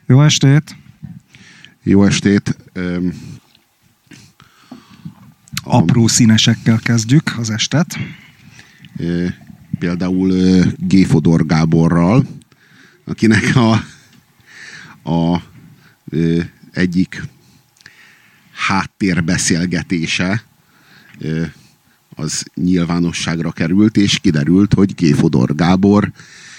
Jó estét! Jó estét! Apró színesekkel kezdjük az estet. Például G. Fodor Gáborral, akinek a egyik háttérbeszélgetése az nyilvánosságra került, és kiderült, hogy G. Fodor Gábor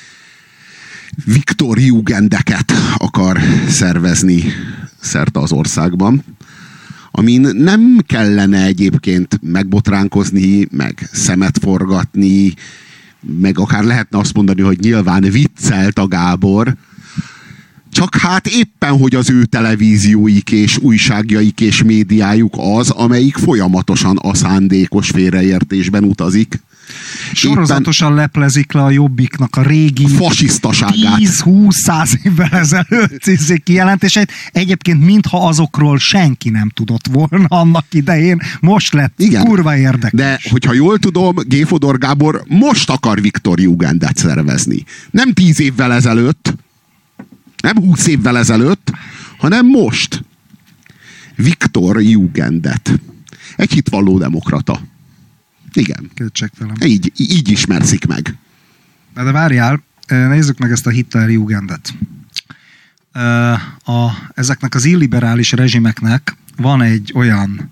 Viktorjugendeket akar szervezni szerte az országban, amin nem kellene egyébként megbotránkozni, meg szemet forgatni, meg akár lehetne azt mondani, hogy nyilván viccelt a Gábor, csak hát éppen, hogy az ő televízióik és újságjaik és médiájuk az, amelyik folyamatosan a szándékos félreértésben utazik. Sorozatosan leplezik le a Jobbiknak a régi fasisztaságát. 10-20-100 évvel ezelőtt kijelentéseit. Egyébként mintha azokról senki nem tudott volna annak idején. Most lett igen, kurva érdekes. De hogyha jól tudom, G. Fodor Gábor most akar Viktorjugendet szervezni. Nem 10 évvel ezelőtt, nem 20 évvel ezelőtt, hanem most. Viktorjugendet. Egy hitvalló demokrata. Igen. Kétségtelen. Így ismerszik meg. De várjál, nézzük meg ezt a Hitlerjugendet. Ezeknek az illiberális rezsimeknek van egy olyan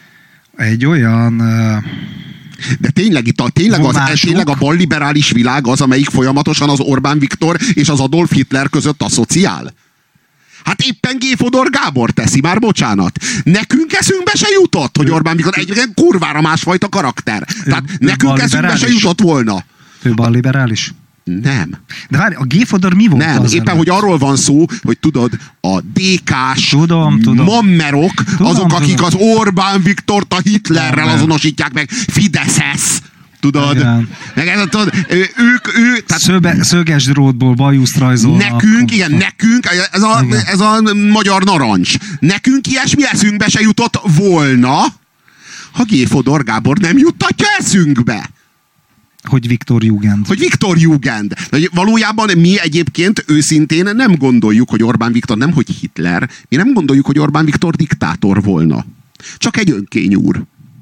de tényleg a balliberális világ az, amelyik folyamatosan az Orbán Viktor és az Adolf Hitler között asszociál? Hát éppen G. Fodor Gábor teszi, már bocsánat. Nekünk eszünkbe se jutott, hogy Orbán Viktor egyébként kurvára másfajta karakter. Tehát nekünk eszünkbe se jutott volna. Ő balliberális? Nem. De várj, a G. Fodor mi volt? Nem, éppen, hogy arról van szó, hogy tudod, a DK-s mammerok, azok, akik az Orbán Viktort a Hitlerrel azonosítják meg, Fideszes. Tudod? Meg ez, tudod, szöges drótból bajuszt rajzolnak. Nekünk, ez a magyar narancs. Nekünk ilyesmi eszünkbe se jutott volna, ha G. Fodor Gábor nem juttatja eszünkbe. Hogy Viktorjugend. Valójában mi egyébként őszintén nem gondoljuk, hogy Orbán Viktor nem, hogy Hitler, mi nem gondoljuk, hogy Orbán Viktor diktátor volna. Csak egy önkényúr.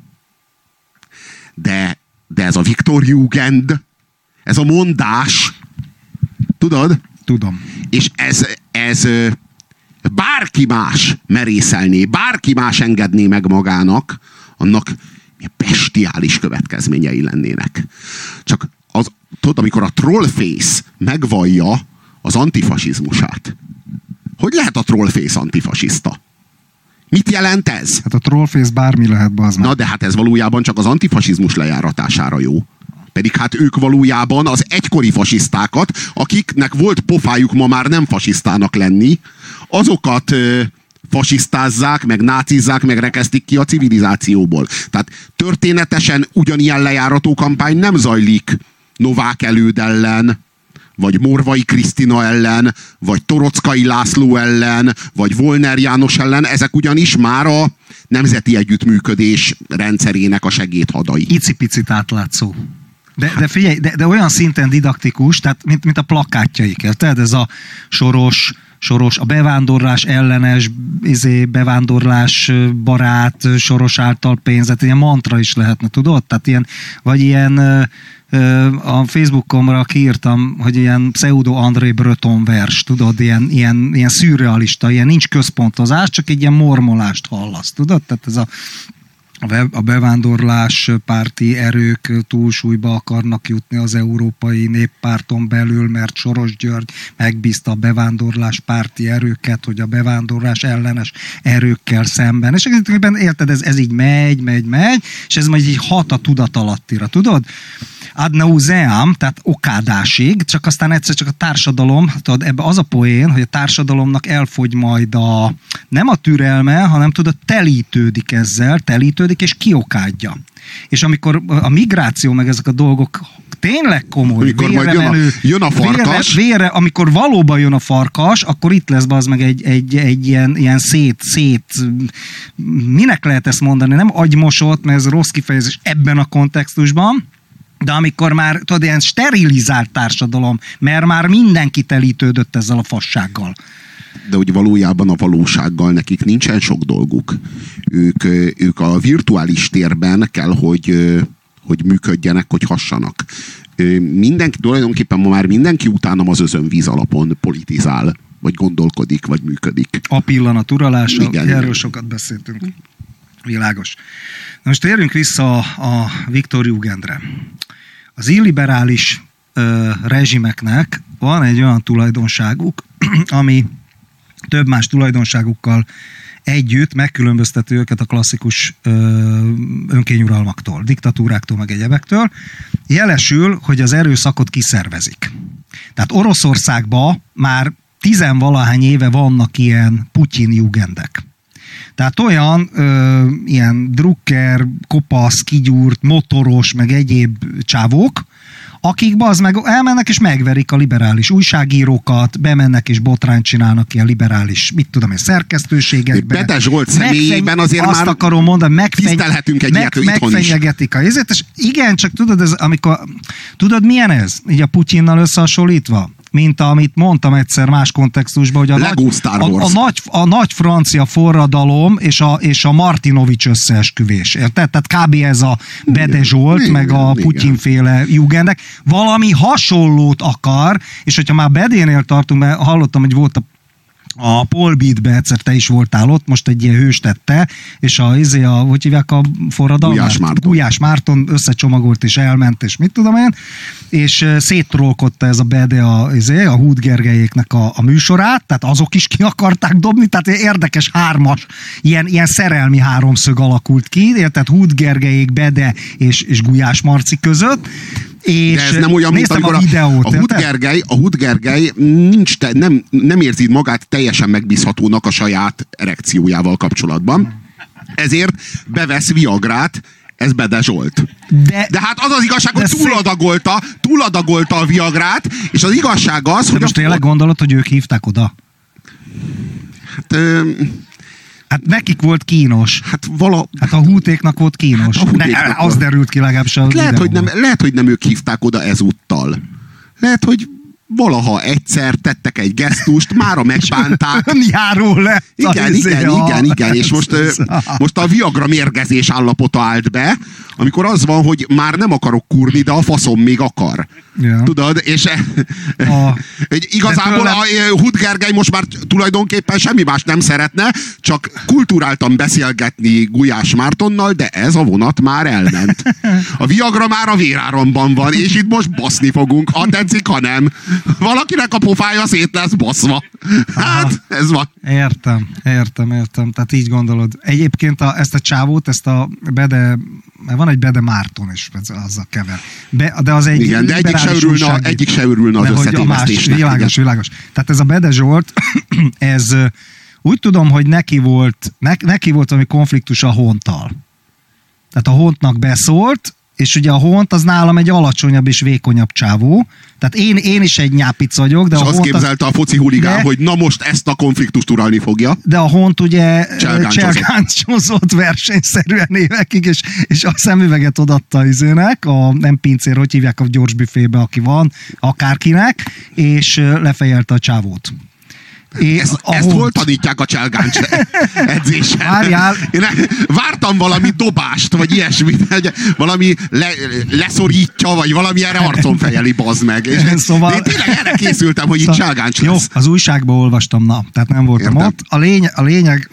De ez a Viktorjugend, ez a mondás, tudod? Tudom. És ez bárki más merészelné, bárki más engedné meg magának, annak bestiális következményei lennének. Csak tudod, amikor a trollface megvallja az antifasizmusát, hogy lehet a trollface antifasiszta? Mit jelent ez? Hát a trollface bármi lehet, bazd meg. Na de hát ez valójában csak az antifasizmus lejáratására jó. Pedig hát ők valójában az egykori fasisztákat, akiknek volt pofájuk ma már nem fasisztának lenni, azokat fasisztázzák, meg nácizzák, meg rekesztik ki a civilizációból. Tehát történetesen ugyanilyen lejárató kampány nem zajlik Novák Előd ellen, vagy Morvai Krisztina ellen, vagy Torockai László ellen, vagy Volner János ellen, ezek ugyanis már a nemzeti együttműködés rendszerének a segédhadai. Icipicit átlátszó. De figyelj, de olyan szinten didaktikus, tehát mint a plakátjaik. Tehát ez a soros, a bevándorlás ellenes, bevándorlás barát, Soros által pénzet, ilyen mantra is lehetne, tudod? Tehát ilyen a Facebookomra kiírtam, hogy ilyen pseudo André Breton vers, tudod, ilyen szürrealista, ilyen nincs központozás, csak egy ilyen mormolást hallasz, tudod? Tehát ez a bevándorlás párti erők túlsúlyba akarnak jutni az Európai Néppárton belül, mert Soros György megbízta a bevándorlás párti erőket, hogy a bevándorlás ellenes erőkkel szemben. És érted, ez így megy, és ez majd így hat a tudatalattira, tudod? Ad nauseam, tehát okádásig, csak aztán egyszer csak a társadalom, tudod, ebbe az a poén, hogy a társadalomnak elfogy majd nem a türelme, hanem tudod, telítődik és kiokádja. És amikor a migráció meg ezek a dolgok tényleg komoly, amikor majd jön a farkas. Amikor valóban jön a farkas, akkor itt lesz az meg egy ilyen szét, minek lehet ezt mondani, nem agymosott, mert ez rossz kifejezés ebben a kontextusban, de amikor már, tudod, ilyen sterilizált társadalom, mert már mindenki telítődött ezzel a fassággal. De hogy valójában a valósággal nekik nincsen sok dolguk. Ők a virtuális térben kell, hogy működjenek, hogy hassanak. Tulajdonképpen ma már mindenki utánam az özönvíz alapon politizál, vagy gondolkodik, vagy működik. A pillanat uralása, Igen, erről igen. sokat beszéltünk. Világos. Na most térjünk vissza a Viktor Jugendre. Az illiberális rezsimeknek van egy olyan tulajdonságuk, ami több más tulajdonságukkal együtt megkülönböztető őket a klasszikus önkényuralmaktól, diktatúráktól, meg egyebektől. Jelesül, hogy az erőszakot kiszervezik. Tehát Oroszországban már 10-valahány éve vannak ilyen Putyin-jugendek. Tehát olyan ilyen drukker, kopasz, kigyúrt, motoros, meg egyéb csávók, akik meg elmennek és megverik a liberális újságírókat, bemennek és botrányt csinálnak ilyen liberális, mit tudom én, szerkesztőségekben. Bede Zsolt személyében azért azt már akarom mondani, tisztelhetünk egy ilyet itthon is. megfenyegetik a helyzet, és igen, csak tudod, tudod milyen ez? Így a Putyinnal összehasonlítva? Mint amit mondtam egyszer más kontextusban, hogy a nagy francia forradalom és a Martinovics összeesküvés. Érted? Tehát kb. Ez a Bede Zsolt, meg a Putyin-féle jugendek. Valami hasonlót akar, és hogyha már Bedénél tartunk, mert hallottam, hogy volt a Paul Beat-be egyszer te is voltál ott, most egy ilyen hős tette, és hogy hívják a forradalmat? Gulyás Márton összecsomagolt és elment, és mit tudom én, és széttrollkodta ez a Bede a Húd Gergelyéknek a műsorát, tehát azok is ki akarták dobni, tehát érdekes hármas, ilyen szerelmi háromszög alakult ki, tehát Húd Gergelyék, Bede és Gulyás Marci között. És de ez nem olyan, mint amikor a Húd Gergely nem érzi magát teljesen megbízhatónak a saját erekciójával kapcsolatban. Ezért bevesz Viagrát, ez Bede Zsolt. De hát az az igazság, hogy túladagolta a Viagrát, és az igazság az, hogy... most tényleg gondolod, hogy ők hívták oda? Hát nekik volt kínos. Hát a hútéknak volt kínos. Az derült ki legalábbis a lehet, hogy nem ők hívták oda ezúttal. Lehet, hogy valaha egyszer tettek egy gesztust, mára megbánták. Járó lett. Igen. És most a Viagra mérgezés állapota állt be, amikor az van, hogy már nem akarok kurni, de a faszom még akar. Ja. Tudod? És igazából a Húd Gergely most már tulajdonképpen semmi más nem szeretne, csak kulturáltan beszélgetni Gulyás Mártonnal, de ez a vonat már elment. A Viagra már a véráramban van, és itt most baszni fogunk. Ha tetszik, ha nem. Valakinek a pofája szét lesz baszva. Hát, ez van. Értem. Tehát így gondolod. Egyébként ezt a csávót, ezt a Bede, mert van egy Bede Márton is, azzal kever. De az egy igen, de egyik se örülne az összetévesztésnek. Világos. Tehát ez a Bede Zsolt, ez úgy tudom, hogy neki volt valami konfliktus a Honttal. Tehát a Hontnak beszólt, és ugye a Hont az nálam egy alacsonyabb és vékonyabb csávó. Tehát én is egy nyápic vagyok. De és azt képzelte a foci huligán, hogy na most ezt a konfliktust uralni fogja. De a Hont ugye cselgáncsozott versenyszerűen évekig, és a szemüveget odatta izének, nem pincér, hogy hívják a gyors büfébe, aki van, akárkinek, és lefejelte a csávót. Ezt hol tanítják a cselgáncs edzésen? Várjál. Én vártam valami dobást, vagy ilyesmit, valami leszorítja, vagy valami erre arcon fejeli, bazd meg. És szóval... én tényleg erre készültem, hogy itt cselgáncs lesz. Jó, az újságban olvastam, tehát nem voltam ott. A lényeg,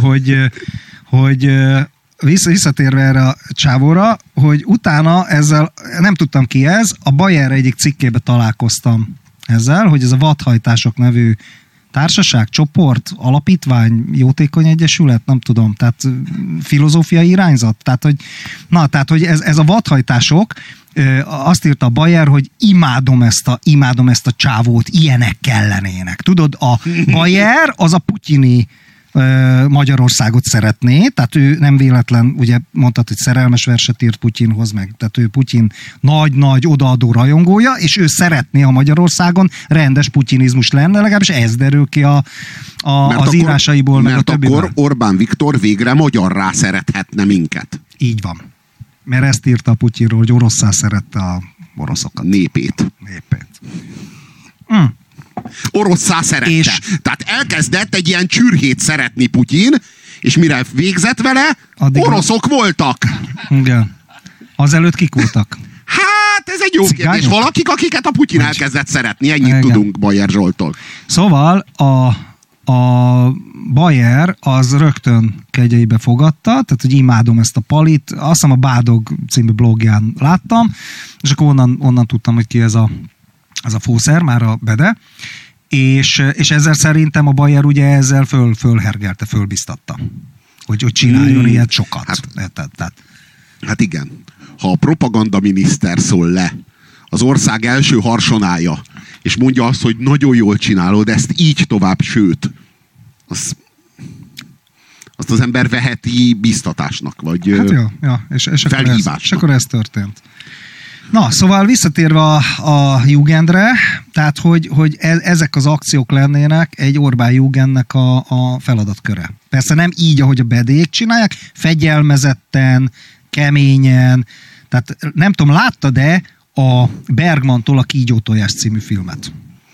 hogy visszatérve erre a csávóra, hogy utána ezzel, nem tudtam ki ez, a Bayer egyik cikkébe találkoztam ezzel, hogy ez a Vadhajtások nevű társaság, csoport, alapítvány, jótékony egyesület, nem tudom, tehát filozófiai irányzat, tehát hogy ez a vadhajtások, azt írta a Bayer, hogy imádom ezt a csávót, ilyenek kellenének. Tudod, a Bayer az a putyini Magyarországot szeretné, tehát ő nem véletlen, ugye mondtad, hogy szerelmes verset írt Putyinhoz, meg, tehát ő Putyin nagy odaadó rajongója, és ő szeretné, a Magyarországon rendes putyinizmus lenne, legalábbis ez derül ki az írásaiból, meg a többiből. Mert akkor Orbán Viktor végre magyarrá szerethetne minket. Így van. Mert ezt írta a Putyinról, hogy orosszá szerette a oroszokat. Népét. Orosszá szerette. És... Tehát elkezdett egy ilyen csürhét szeretni Putyin, és mire végzett vele, oroszok voltak. Igen. Azelőtt kik voltak? Hát, ez egy jó kérdés. Valakik, akiket a Putyin elkezdett szeretni. Ennyit igen. tudunk Bayer Zsolttól. Szóval a Bayer az rögtön kegyeibe fogadta, tehát hogy imádom ezt a palit. Azt hiszem a Bádog című blogján láttam, és akkor onnan tudtam, hogy ki ez a fószer, már a Bede. És ezzel szerintem a Bayer ugye ezzel fölhergelte, fölbiztatta. Hogy csináljon ilyet sokat. Hát igen. Ha a propagandaminiszter szól le, az ország első harsonálja, és mondja azt, hogy nagyon jól csinálod, ezt így tovább, sőt, azt az ember veheti biztatásnak, vagy felhívásnak. És akkor ez történt. Na, szóval visszatérve a Jugendre, tehát, hogy ezek az akciók lennének egy Orbán Jugendnek a feladatköre. Persze nem így, ahogy a bedélyek csinálják, fegyelmezetten, keményen, tehát nem tudom, láttad-e a Bergmantól a Kígyótojás című filmet?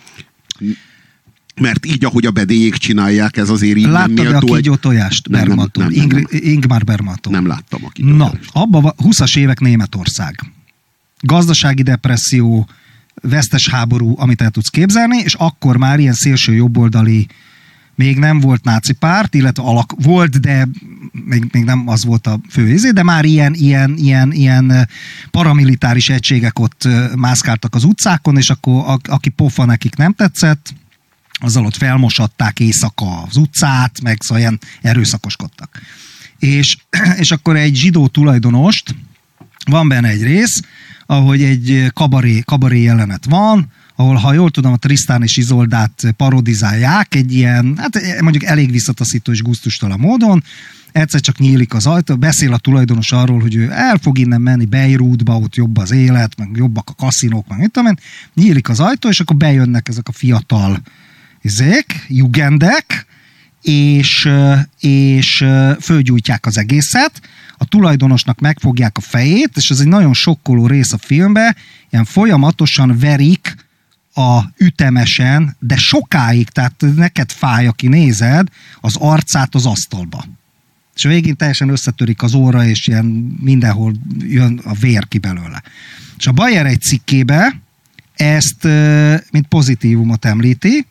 Mert így, ahogy a bedélyek csinálják, ez azért így láttad nem méltó. Láttad a Kígyótojást Bergmantól? Ingmar Bergmantól. Nem láttam a Kígyótojást. Na, abban 20-as évek Németország. Gazdasági depresszió, vesztes háború, amit el tudsz képzelni, és akkor már ilyen szélső jobboldali, még nem volt náci párt, illetve volt, de még nem az volt a fő izé, de már ilyen paramilitáris egységek ott mászkáltak az utcákon, és akkor aki pofa nekik nem tetszett, azzal ott felmosatták éjszaka az utcát, meg szóval ilyen erőszakoskodtak. És akkor egy zsidó tulajdonost, van benne egy rész, ahogy egy kabaré jelenet van, ahol, ha jól tudom, a Tristan és Izoldát parodizálják egy ilyen, hát mondjuk elég visszataszító és gusztustalan módon, egyszer csak nyílik az ajtó, beszél a tulajdonos arról, hogy ő el fog innen menni Beirutba, ott jobb az élet, meg jobbak a kaszinók, meg mit tudom én, nyílik az ajtó, és akkor bejönnek ezek a fiatal jugendek, és fölgyújtják az egészet, a tulajdonosnak megfogják a fejét, és ez egy nagyon sokkoló rész a filmben, ilyen folyamatosan verik ütemesen, de sokáig, tehát neked fáj, aki nézed, az arcát az asztalba. És a végén teljesen összetörik az óra, és ilyen mindenhol jön a vér ki belőle. És a Bayer egy cikkébe ezt, mint pozitívumot említi,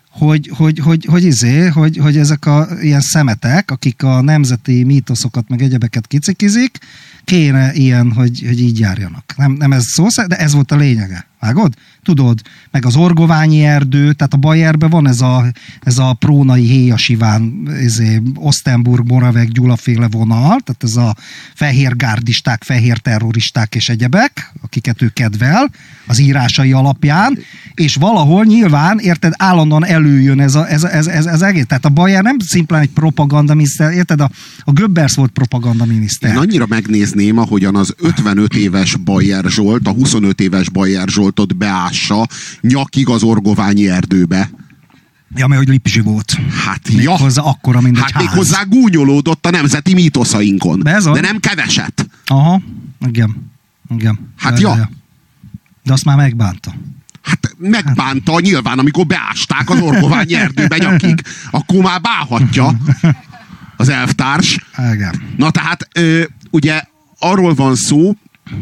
hogy ezek a ilyen szemetek, akik a nemzeti mítoszokat meg egyebeket kicikizik, kéne ilyen, hogy így járjanak. Nem ez szó, de ez volt a lényege. Vágod? Tudod? Meg az orgoványi erdő, tehát a Bayerben van ez a prónai héjasiván, Osztenburg, Moravek, Gyulaféle vonal, tehát ez a fehér gárdisták, fehér terroristák és egyebek, akiket ő kedvel, az írásai alapján, és valahol nyilván, érted, állandóan előjön ez egész. Tehát a Bayer nem szimplán egy propagandaminiszter, érted, a Goebbels volt propagandaminiszter. Én annyira megnézném, ahogyan az 55 éves Bayer Zsolt, a 25 éves Bayer Zsoltot beássa nyakig az orgoványi erdőbe. Ja, mert hogy Lipzsi volt. Hát hozzá akkora, mint egy ház. Még hozzá gúnyolódott a nemzeti mítoszainkon. De nem keveset. Aha, igen. Hát De azt már megbánta. Hát megbánta nyilván, amikor beásták az orgoványi erdőbe nyakig. Akkor már bánhatja az elvtárs. Igen. Na tehát ugye arról van szó,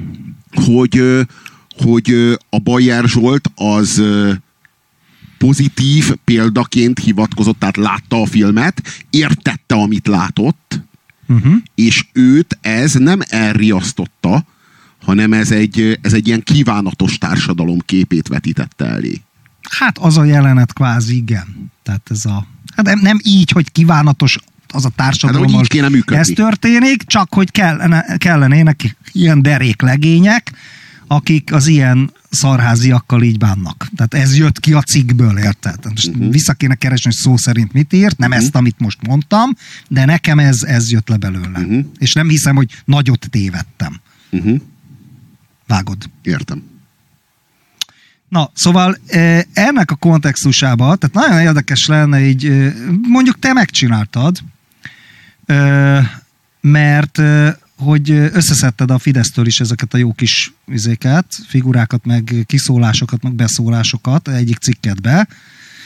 hogy a Bayer Zsolt az pozitív példaként hivatkozott, tehát látta a filmet, értette, amit látott, és őt ez nem elriasztotta, hanem ez egy ilyen kívánatos társadalom képét vetítette elé. Hát az a jelenet kvázi igen. Tehát hát nem így, hogy kívánatos az a társadalom, hát, ez történik, csak hogy kellenének ilyen deréklegények, akik az ilyen szarháziakkal így bánnak. Tehát ez jött ki a cikkből, érted? Vissza kéne keresni, hogy szó szerint mit írt, nem ezt, amit most mondtam, de nekem ez jött le belőle. És nem hiszem, hogy nagyot tévedtem. Vágod? Értem. Na, szóval ennek a kontextusában, tehát nagyon érdekes lenne így, mondjuk te megcsináltad, mert hogy összeszedted a Fidesztől is ezeket a jó kis figurákat, meg kiszólásokat, meg beszólásokat egyik cikkedbe,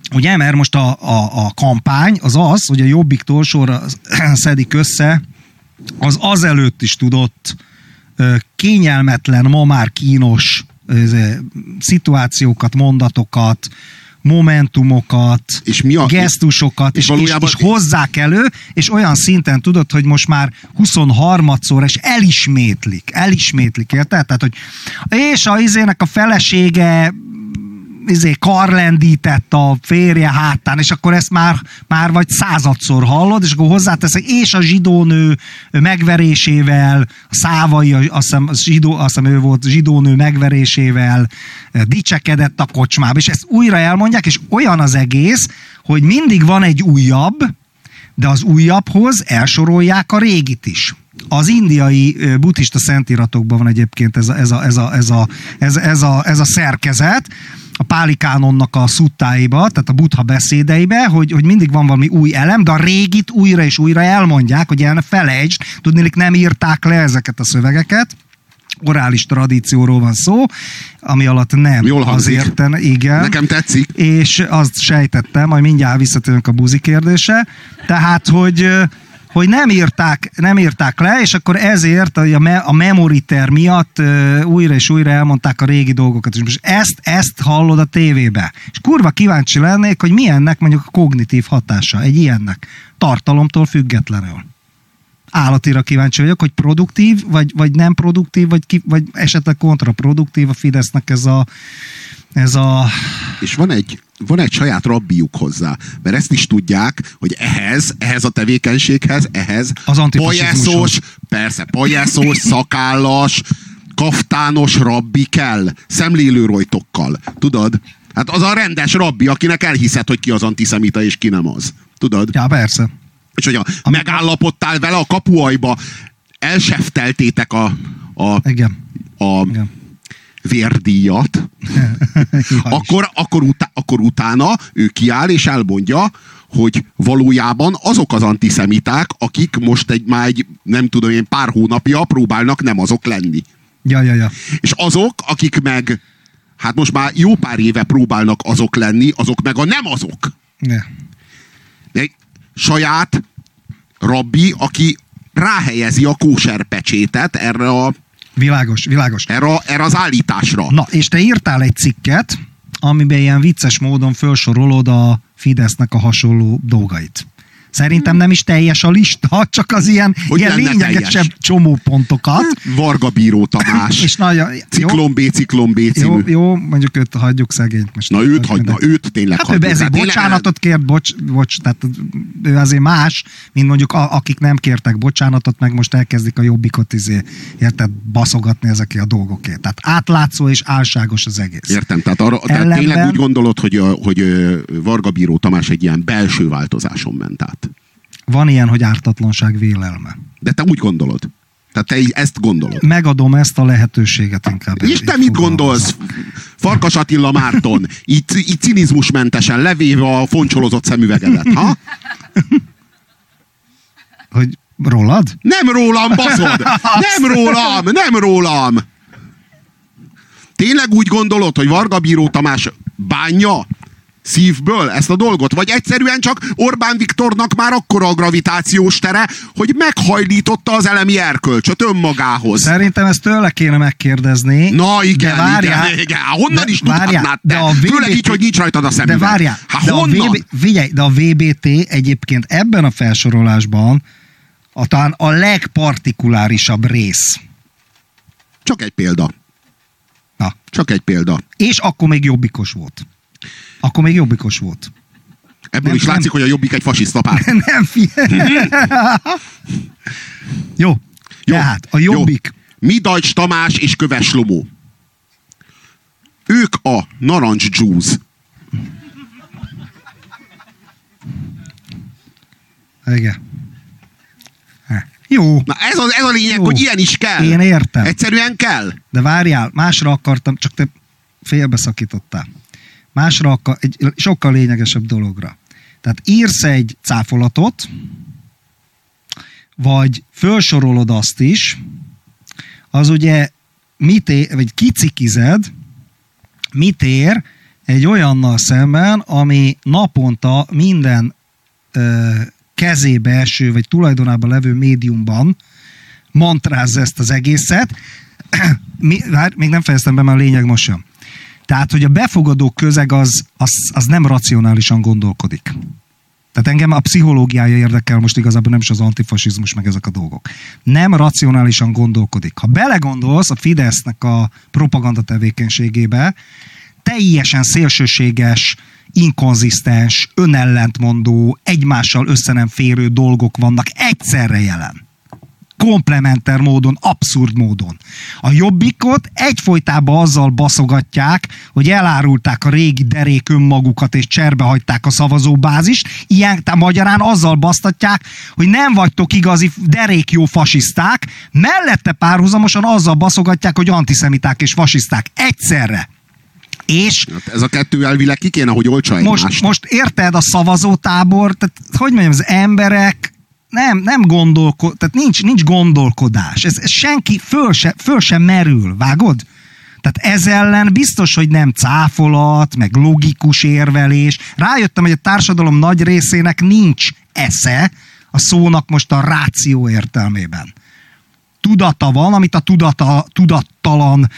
Ugye, mert most a kampány az, hogy a Jobbiktól sorra szedik össze, az azelőtt is tudott kényelmetlen, ma már kínos szituációkat, mondatokat, momentumokat, és gesztusokat, és hozzák elő, és olyan szinten tudod, hogy most már 23-szor, és elismétlik, érted? Tehát, hogy és a izének a felesége karlendített a férje hátán, és akkor ezt már vagy 100-szor hallod, és akkor hozzáteszek, és a zsidónő megverésével, a Szávai, azt hiszem ő volt, zsidónő megverésével dicsekedett a kocsmába, és ezt újra elmondják, és olyan az egész, hogy mindig van egy újabb, de az újabbhoz elsorolják a régit is. Az indiai buddhista szentiratokban van egyébként ez a szerkezet, a Páli Kánonnak a szuttáiba, tehát a Buddha beszédeibe, hogy mindig van valami új elem, de a régit újra és újra elmondják, hogy el ne felejtsd, tudnélik nem írták le ezeket a szövegeket, orális tradícióról van szó, ami alatt nem. Jól hangzik. Azért, igen. Nekem tetszik. És azt sejtettem, majd mindjárt visszatérünk a buzi kérdése, tehát, hogy nem írták le, és akkor ezért a memoriter miatt újra és újra elmondták a régi dolgokat. És most ezt hallod a tévébe. És kurva kíváncsi lennék, hogy milyennek mondjuk a kognitív hatása egy ilyennek. Tartalomtól függetlenül. Állatira kíváncsi vagyok, hogy produktív, vagy nem produktív, vagy esetleg kontraproduktív a Fidesznek ez a... És van egy saját rabbiuk hozzá, mert ezt is tudják, hogy ehhez a tevékenységhez, az pajeszos, szakállas, kaftános rabbi kell, szemlélőrojtokkal, tudod? Hát az a rendes rabbi, akinek elhiszed, hogy ki az antiszemita és ki nem az. Tudod? Ja, persze. És hogyha megállapodtál vele a kapuajba, elsefteltétek a vérdíjat, akkor utána ő kiáll és elmondja, hogy valójában azok az antiszemiták, akik most már nem tudom én, pár hónapja próbálnak nem azok lenni. Ja. És azok, akik meg hát most már jó pár éve próbálnak azok lenni, azok meg a nem azok. Ja. De saját rabbi, aki ráhelyezi a kóserpecsétet erre a Világos. Erre az állításra. Na, és te írtál egy cikket, amiben ilyen vicces módon felsorolod a Fidesznek a hasonló dolgait. Szerintem nem is teljes a lista, csak az ilyen lényegesebb teljes csomópontokat. Varga Bíró Tamás. És Ciklon B című. Jó, mondjuk őt hagyjuk szegényt. Most na őt tényleg hagyjuk. Hát ő ezért bocsánatot kért, tehát ő azért más, mint mondjuk akik nem kértek bocsánatot, meg most elkezdik a Jobbikot érted, baszogatni ezekért a dolgokért. Tehát átlátszó és álságos az egész. Értem, tehát tényleg úgy gondolod, hogy Varga Bíró Tamás egy ilyen belső változáson ment át. Van ilyen, hogy ártatlanság vélelme. De te úgy gondolod. Tehát te ezt gondolod. Megadom ezt a lehetőséget inkább. És te mit gondolsz? Farkas Attila Márton. Így cinizmusmentesen levéve a foncsolozott szemüvegedet, ha? Hogy rólad? Nem rólam, baszod! Nem rólam! Tényleg úgy gondolod, hogy Varga Bíró Tamás bánja szívből ezt a dolgot? Vagy egyszerűen csak Orbán Viktornak már akkora a gravitációs tere, hogy meghajlította az elemi erkölcsöt önmagához? Szerintem ezt tőle kéne megkérdezni. Na igen. Honnan is tudhatnád te? Főleg így, hogy nincs rajtad a szemüveg. De várjál. De a VBT egyébként ebben a felsorolásban talán a legpartikulárisabb rész. Csak egy példa. Na. Csak egy példa. És akkor még jobbikos volt. Ebből is látszik, hogy a Jobbik egy fasiszta párt. Nem, Jó. Tehát a Jobbik. Midajcs Tamás és Köves Lomó. Ők a narancs dzsúz. Igen. Jó. Na ez a lényeg, hogy ilyen is kell. Én értem. Egyszerűen kell. De várjál, másra akartam, csak te félbeszakítottál. Egy sokkal lényegesebb dologra. Tehát írsz egy cáfolatot, vagy felsorolod azt is, az ugye vagy kicikized, mit ér egy olyannal szemben, ami naponta minden kezébe eső, vagy tulajdonában levő médiumban mantrázza ezt az egészet. Még nem fejeztem be, mert a lényeg most jön. Tehát, hogy a befogadó közeg az nem racionálisan gondolkodik. Tehát engem a pszichológiája érdekel most igazából, nem is az antifasizmus, meg ezek a dolgok. Nem racionálisan gondolkodik. Ha belegondolsz a Fidesznek a propaganda tevékenységébe, teljesen szélsőséges, inkonzisztens, önellentmondó, egymással össze nem férő dolgok vannak egyszerre jelen. Komplementer módon, abszurd módon. A Jobbikot egyfolytában azzal baszogatják, hogy elárulták a régi derék önmagukat és cserbe hagyták a szavazóbázist, ilyen magyarán azzal basztatják, hogy nem vagytok igazi derék jó fasiszták, mellette párhuzamosan azzal baszogatják, hogy antiszemiták és fasiszták egyszerre. És ez a kettő elvileg ki kéne, hogy oltsa egymást. Most érted, a szavazótábor, tehát hogy mondjam, az emberek nem tehát nincs gondolkodás. Ez senki föl sem merül, vágod? Tehát ez ellen biztos, hogy nem cáfolat, meg logikus érvelés. Rájöttem, hogy a társadalom nagy részének nincs esze a szónak most a ráció értelmében. Tudata van, amit a tudattalan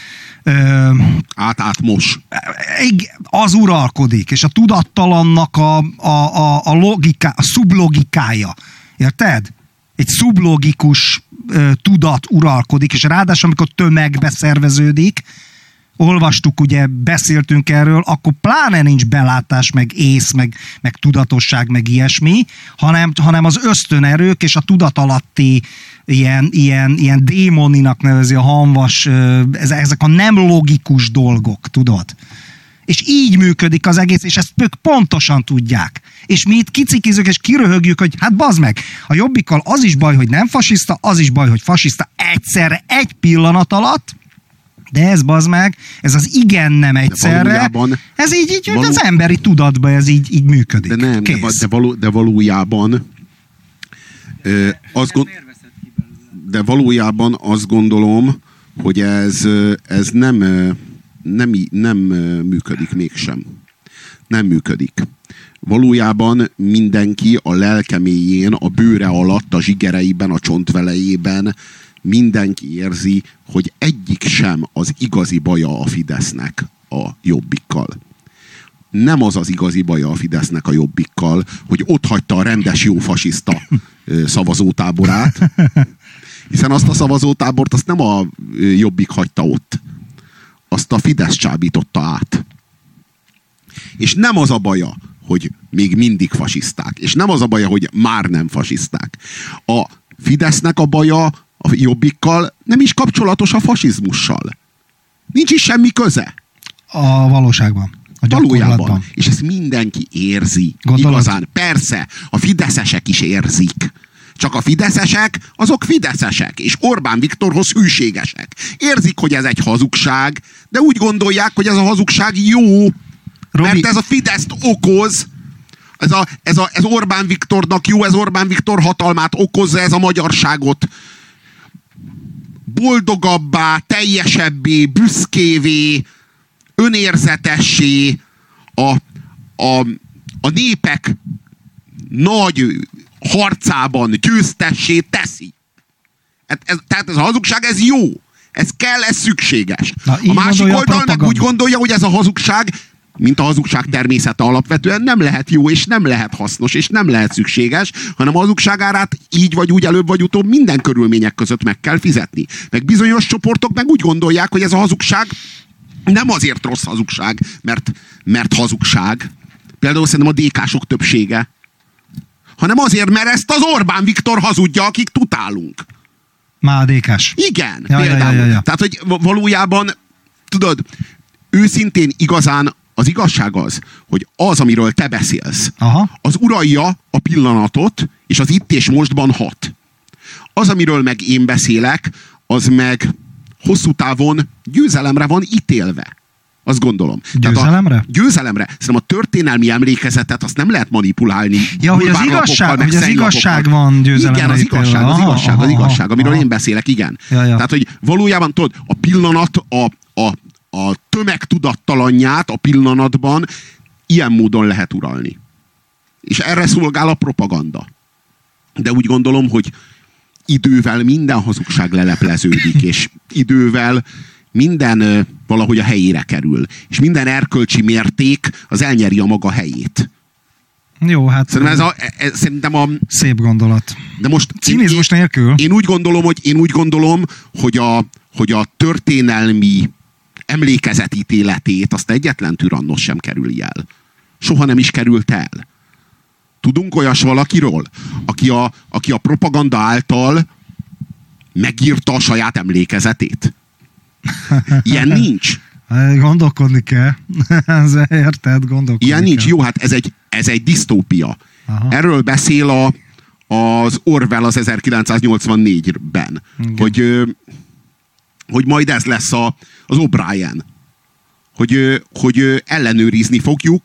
átmos. Az uralkodik, és a tudattalannak a logika, a szublogikája. Érted? Egy szublogikus tudat uralkodik, és ráadásul amikor tömegbe szerveződik, olvastuk, ugye, beszéltünk erről, akkor pláne nincs belátás, meg ész, meg tudatosság, meg ilyesmi, hanem az ösztönerők és a tudatalatti ilyen démoninak nevezi a Hanvas, ezek a nem logikus dolgok, tudod? És így működik az egész, és ezt ők pontosan tudják. És mi itt kicikizünk és kiröhögjük, hogy hát bazd meg, a Jobbikkal az is baj, hogy nem fasiszta, az is baj, hogy fasiszta egyszerre, egy pillanat alatt, de ez bazd meg, ez az igen nem egyszerre, ez így az emberi tudatban ez így működik. De nem, de valójában azt gondolom, hogy ez nem működik mégsem. Nem működik. Valójában mindenki a lelke mélyén, a bőre alatt, a zsigereiben, a csontvelejében mindenki érzi, hogy egyik sem az igazi baja a Fidesznek a Jobbikkal. Nem az igazi baja a Fidesznek a Jobbikkal, hogy ott hagyta a rendes jó fasiszta szavazótáborát, hiszen azt a szavazótábort azt nem a Jobbik hagyta ott. Azt a Fidesz csábította át. És nem az a baja, hogy még mindig fasiszták. És nem az a baja, hogy már nem fasiszták. A Fidesznek a baja a Jobbikkal nem is kapcsolatos a fasizmussal. Nincs is semmi köze. A valóságban. A valójában. És ezt mindenki érzi. Gondolod? Igazán. Persze, a fideszesek is érzik. Csak a fideszesek, azok fideszesek, és Orbán Viktorhoz hűségesek. Érzik, hogy ez egy hazugság, de úgy gondolják, hogy ez a hazugság jó, mert ez a Fideszt okoz, ez Orbán Viktornak jó, ez Orbán Viktor hatalmát okozza, ez a magyarságot boldogabbá, teljesebbé, büszkévé, önérzetessé, a népek nagy harcában győztessé teszi. Tehát ez a hazugság, ez jó. Ez kell, ez szükséges. A másik oldal meg úgy gondolja, hogy ez a hazugság, mint a hazugság természete alapvetően nem lehet jó, és nem lehet hasznos, és nem lehet szükséges, hanem a hazugság árát így vagy úgy előbb vagy utóbb minden körülmények között meg kell fizetni. Meg bizonyos csoportok meg úgy gondolják, hogy ez a hazugság nem azért rossz hazugság, mert hazugság. Például szerintem a DK-sok többsége. Hanem azért, mert ezt az Orbán Viktor hazudja, akik tutálunk. Már a DK-s. Igen, például. Ja. Tehát, hogy valójában, tudod, őszintén igazán az igazság az, hogy az, amiről te beszélsz, az uralja a pillanatot, és az itt és mostban hat. Az, amiről meg én beszélek, az meg hosszú távon győzelemre van ítélve. Azt gondolom. Győzelemre? Győzelemre. Szerintem a történelmi emlékezetet azt nem lehet manipulálni. Ja, hogy az igazság van győzelemre. Igen, az igazság, amiről én beszélek, igen. Ja. Tehát, hogy valójában tudod, a pillanat a tömeg tudattalanját a pillanatban ilyen módon lehet uralni. És erre szolgál a propaganda. De úgy gondolom, hogy idővel minden hazugság lelepleződik, és idővel minden valahogy a helyére kerül. És minden erkölcsi mérték az elnyeri a maga helyét. Jó, hát szerintem szép gondolat. De most cinizmus nélkül. Én úgy gondolom, hogy a történelmi emlékezetítéletét azt egyetlen türannos sem kerüli el. Soha nem is került el. Tudunk olyas valakiről, aki a propaganda által megírta a saját emlékezetét? Ilyen nincs. Gondolkodni kell. Érted? Gondolkodni ilyen nincs. kell. Jó, hát ez egy disztópia. Aha. Erről beszél az Orwell az 1984-ben. Hogy majd ez lesz az O'Brien. Hogy ellenőrizni fogjuk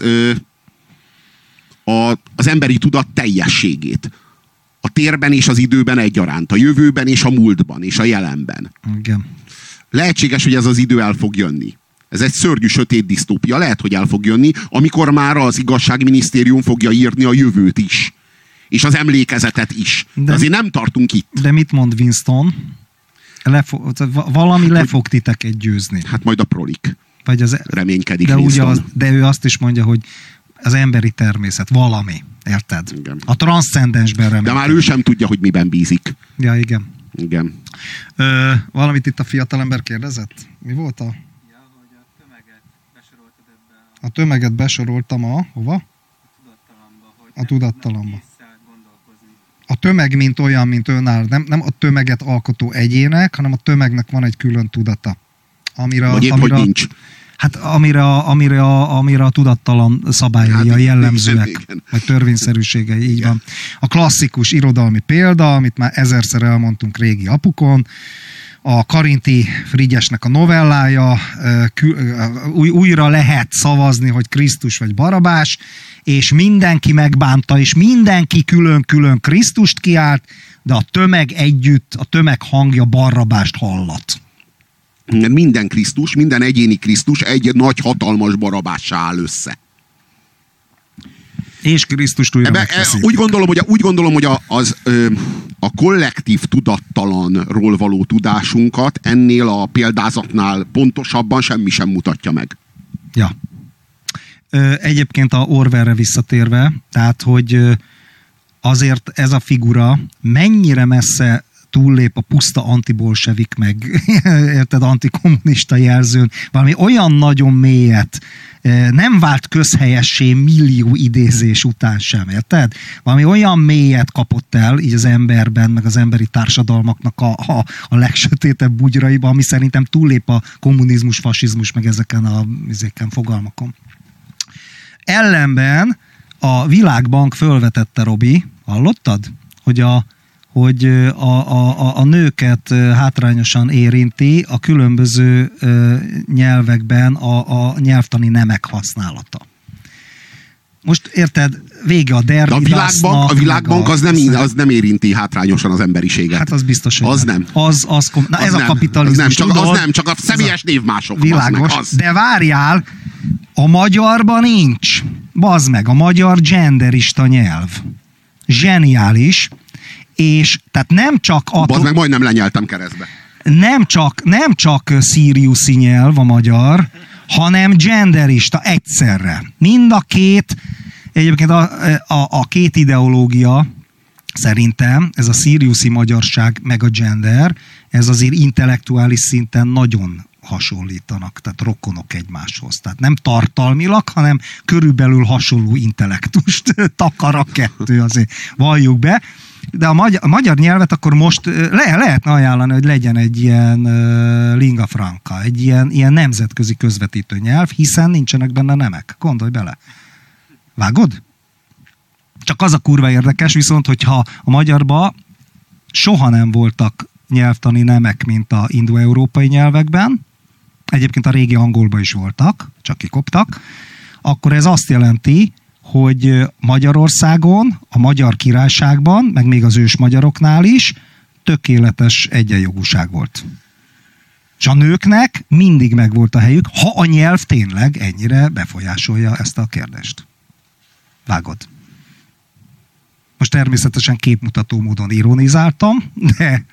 az emberi tudat teljességét. A térben és az időben egyaránt. A jövőben és a múltban és a jelenben. Igen. Lehetséges, hogy ez az idő el fog jönni. Ez egy szörnyű, sötét disztópia. Lehet, hogy el fog jönni, amikor már az igazságminisztérium fogja írni a jövőt is. És az emlékezetet is. De azért nem tartunk itt. De mit mond Winston? Valami le fog titeket győzni. Hát majd a prolik. Vagy reménykedik de Winston. De ő azt is mondja, hogy az emberi természet valami. Érted? Igen. A transzcendensben reménykedik. De már ő sem tudja, hogy miben bízik. Ja, igen. Igen. Valamit itt a fiatalember kérdezett? Mi volt a... Ja, hogy a tömeget besoroltad ebbe A tömeget besoroltam hova? A tudattalamba. Hogy a tudattalamba. Gondolkozni. A tömeg, mint olyan, mint önálló. Nem a tömeget alkotó egyének, hanem a tömegnek van egy külön tudata. Vagy épp, hogy nincs. Hát amire a tudattalan szabályai a jellemzőek, igen. vagy törvényszerűségei, így van. A klasszikus irodalmi példa, amit már ezerszer elmondtunk régi apukon, a Karinti Frigyesnek a novellája, újra lehet szavazni, hogy Krisztus vagy Barabás, és mindenki megbánta, és mindenki külön-külön Krisztust kiált, de a tömeg együtt, a tömeg hangja Barabást hallat. Minden Krisztus, minden egyéni Krisztus egy nagy hatalmas Barabássá áll össze. És Krisztust újra megfeszítik. Úgy gondolom, hogy a kollektív tudattalanról való tudásunkat ennél a példázatnál pontosabban semmi sem mutatja meg. Ja. Egyébként a Orwellre visszatérve, tehát, hogy azért ez a figura mennyire messze túllép a puszta antibolsevik, meg érted, antikommunista jelzőn, valami olyan nagyon mélyet nem vált közhelyessé millió idézés után sem, érted? Valami olyan mélyet kapott el így az emberben, meg az emberi társadalmaknak a legsötétebb bugyraiba, ami szerintem túllép a kommunizmus, fasizmus, meg ezeken a fogalmakon. Ellenben a Világbank fölvetette, Robi, hallottad? Hogy a nőket hátrányosan érinti a különböző nyelvekben a nyelvtani nemek használata. Most érted, vége a Derridasnak. A Világbank az nem érinti hátrányosan az emberiséget. Hát az biztos, hogy az nem. Ez a kapitalizmus. Csak a személyes névmások. Világos, de várjál, a magyarban nincs. Bazd meg, a magyar genderista nyelv. Zseniális. És tehát nem csak... Bazd meg, majdnem lenyeltem keresztbe. Nem csak szíriuszi nyelv a magyar, hanem genderista egyszerre. Mind a két, egyébként a két ideológia szerintem, ez a szíriuszi magyarság meg a gender, ez azért intellektuális szinten nagyon hasonlítanak, tehát rokonok egymáshoz. Tehát nem tartalmilag, hanem körülbelül hasonló intellektust takar a kettő, azért valljuk be. De a magyar nyelvet akkor most lehetne ajánlani, hogy legyen egy ilyen lingua franca, egy ilyen nemzetközi közvetítő nyelv, hiszen nincsenek benne nemek. Gondolj bele. Vágod? Csak az a kurva érdekes, viszont hogyha a magyarban soha nem voltak nyelvtani nemek, mint a indoeurópai nyelvekben, egyébként a régi angolban is voltak, csak kikoptak, akkor ez azt jelenti, hogy Magyarországon, a Magyar Királyságban, meg még az ős magyaroknál is tökéletes egyenjogúság volt. És a nőknek mindig megvolt a helyük, ha a nyelv tényleg ennyire befolyásolja ezt a kérdést. Vágod. Most természetesen képmutató módon ironizáltam, de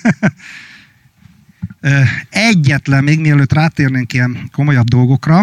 egyetlen, még mielőtt rátérnénk ilyen komolyabb dolgokra,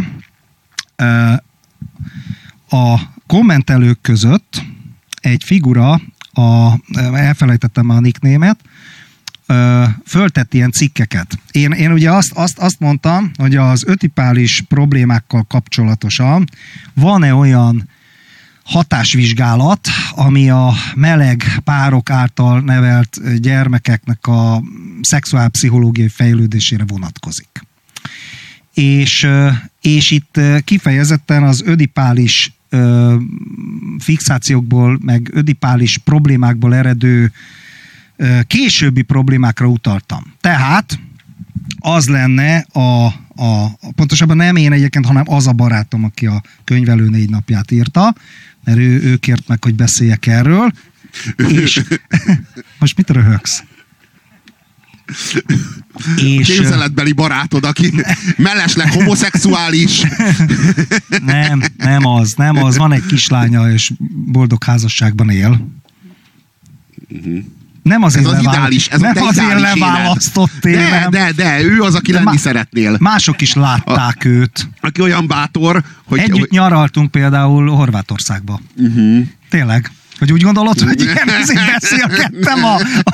a kommentelők között egy figura, elfelejtettem a nicknémet, föltett ilyen cikkeket. Én ugye azt mondtam, hogy az ötipális problémákkal kapcsolatosan van-e olyan hatásvizsgálat, ami a meleg párok által nevelt gyermekeknek a szexuálpszichológiai fejlődésére vonatkozik. És itt kifejezetten az ödipális fixációkból, meg ödipális problémákból eredő későbbi problémákra utaltam. Tehát az lenne pontosabban nem én egyébként, hanem az a barátom, aki a Könyvelő 4 napját írta, mert ő kért meg, hogy beszéljek erről. És most mit röhögsz? És képzeletbeli barátod, aki mellesleg homoszexuális. Nem az. Van egy kislánya, és boldog házasságban él. Nem azért leválasztott témám. De, ő az, aki lenni szeretnél. Mások is látták őt. Aki olyan bátor, hogy... Együtt nyaraltunk például Horvátországba. Tényleg. Hogy úgy gondolod, hogy ilyen beszélgettem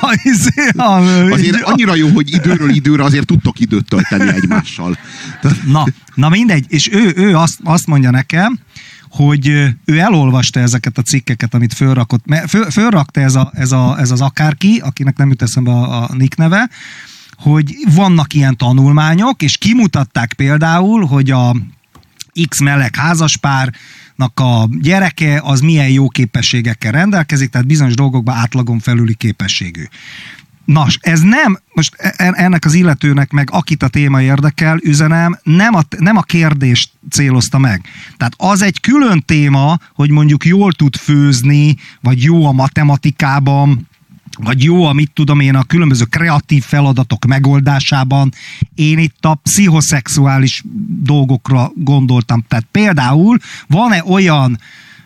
azért annyira jó, hogy időről időre azért tudtok időt tölteni egymással. Na mindegy, és ő azt mondja nekem, hogy ő elolvasta ezeket a cikkeket, amit fölrakott. Fölrakta ez az akárki, akinek nem jut eszembe a nick neve, hogy vannak ilyen tanulmányok, és kimutatták például, hogy a X meleg házaspárnak a gyereke az milyen jó képességekkel rendelkezik, tehát bizonyos dolgokban átlagon felüli képességű. Nos, ez nem, most ennek az illetőnek meg akit a téma érdekel, üzenem, nem a kérdést célozta meg. Tehát az egy külön téma, hogy mondjuk jól tud főzni, vagy jó a matematikában, vagy jó a mit tudom én a különböző kreatív feladatok megoldásában. Én itt a pszichoszexuális dolgokra gondoltam. Tehát például van-e olyan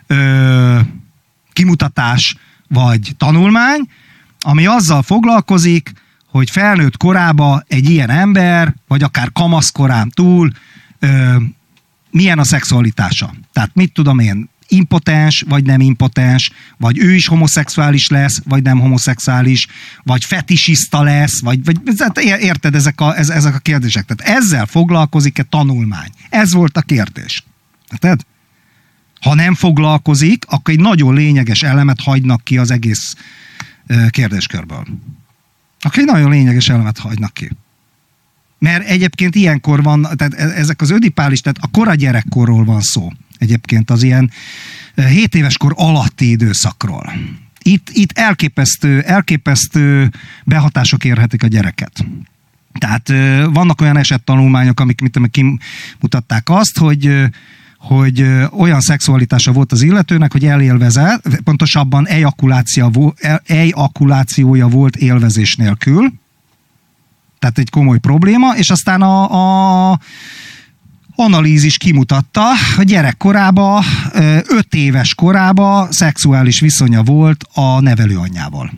kimutatás vagy tanulmány, ami azzal foglalkozik, hogy felnőtt korában egy ilyen ember, vagy akár kamaszkorán túl milyen a szexualitása. Tehát mit tudom én, impotens, vagy nem impotens, vagy ő is homoszexuális lesz, vagy nem homoszexuális, vagy fetisista lesz, vagy érted ezek a kérdések. Tehát ezzel foglalkozik-e tanulmány? Ez volt a kérdés. Érted? Ha nem foglalkozik, akkor egy nagyon lényeges elemet hagynak ki az egész kérdéskörből. Akkor egy nagyon lényeges elemet hagynak ki. Mert egyébként ilyenkor van, tehát ezek az ödipális, tehát a kora gyerekkorról van szó. Egyébként az ilyen 7 éves kor alatti időszakról. Itt elképesztő behatások érhetik a gyereket. Tehát vannak olyan esettanulmányok, amik kimutatták azt, hogy olyan szexualitása volt az illetőnek, hogy elélvezett, pontosabban ejakulációja volt élvezés nélkül. Tehát egy komoly probléma, és aztán a analízis kimutatta, hogy gyerekkorában, 5 éves korában szexuális viszonya volt a nevelőanyjával.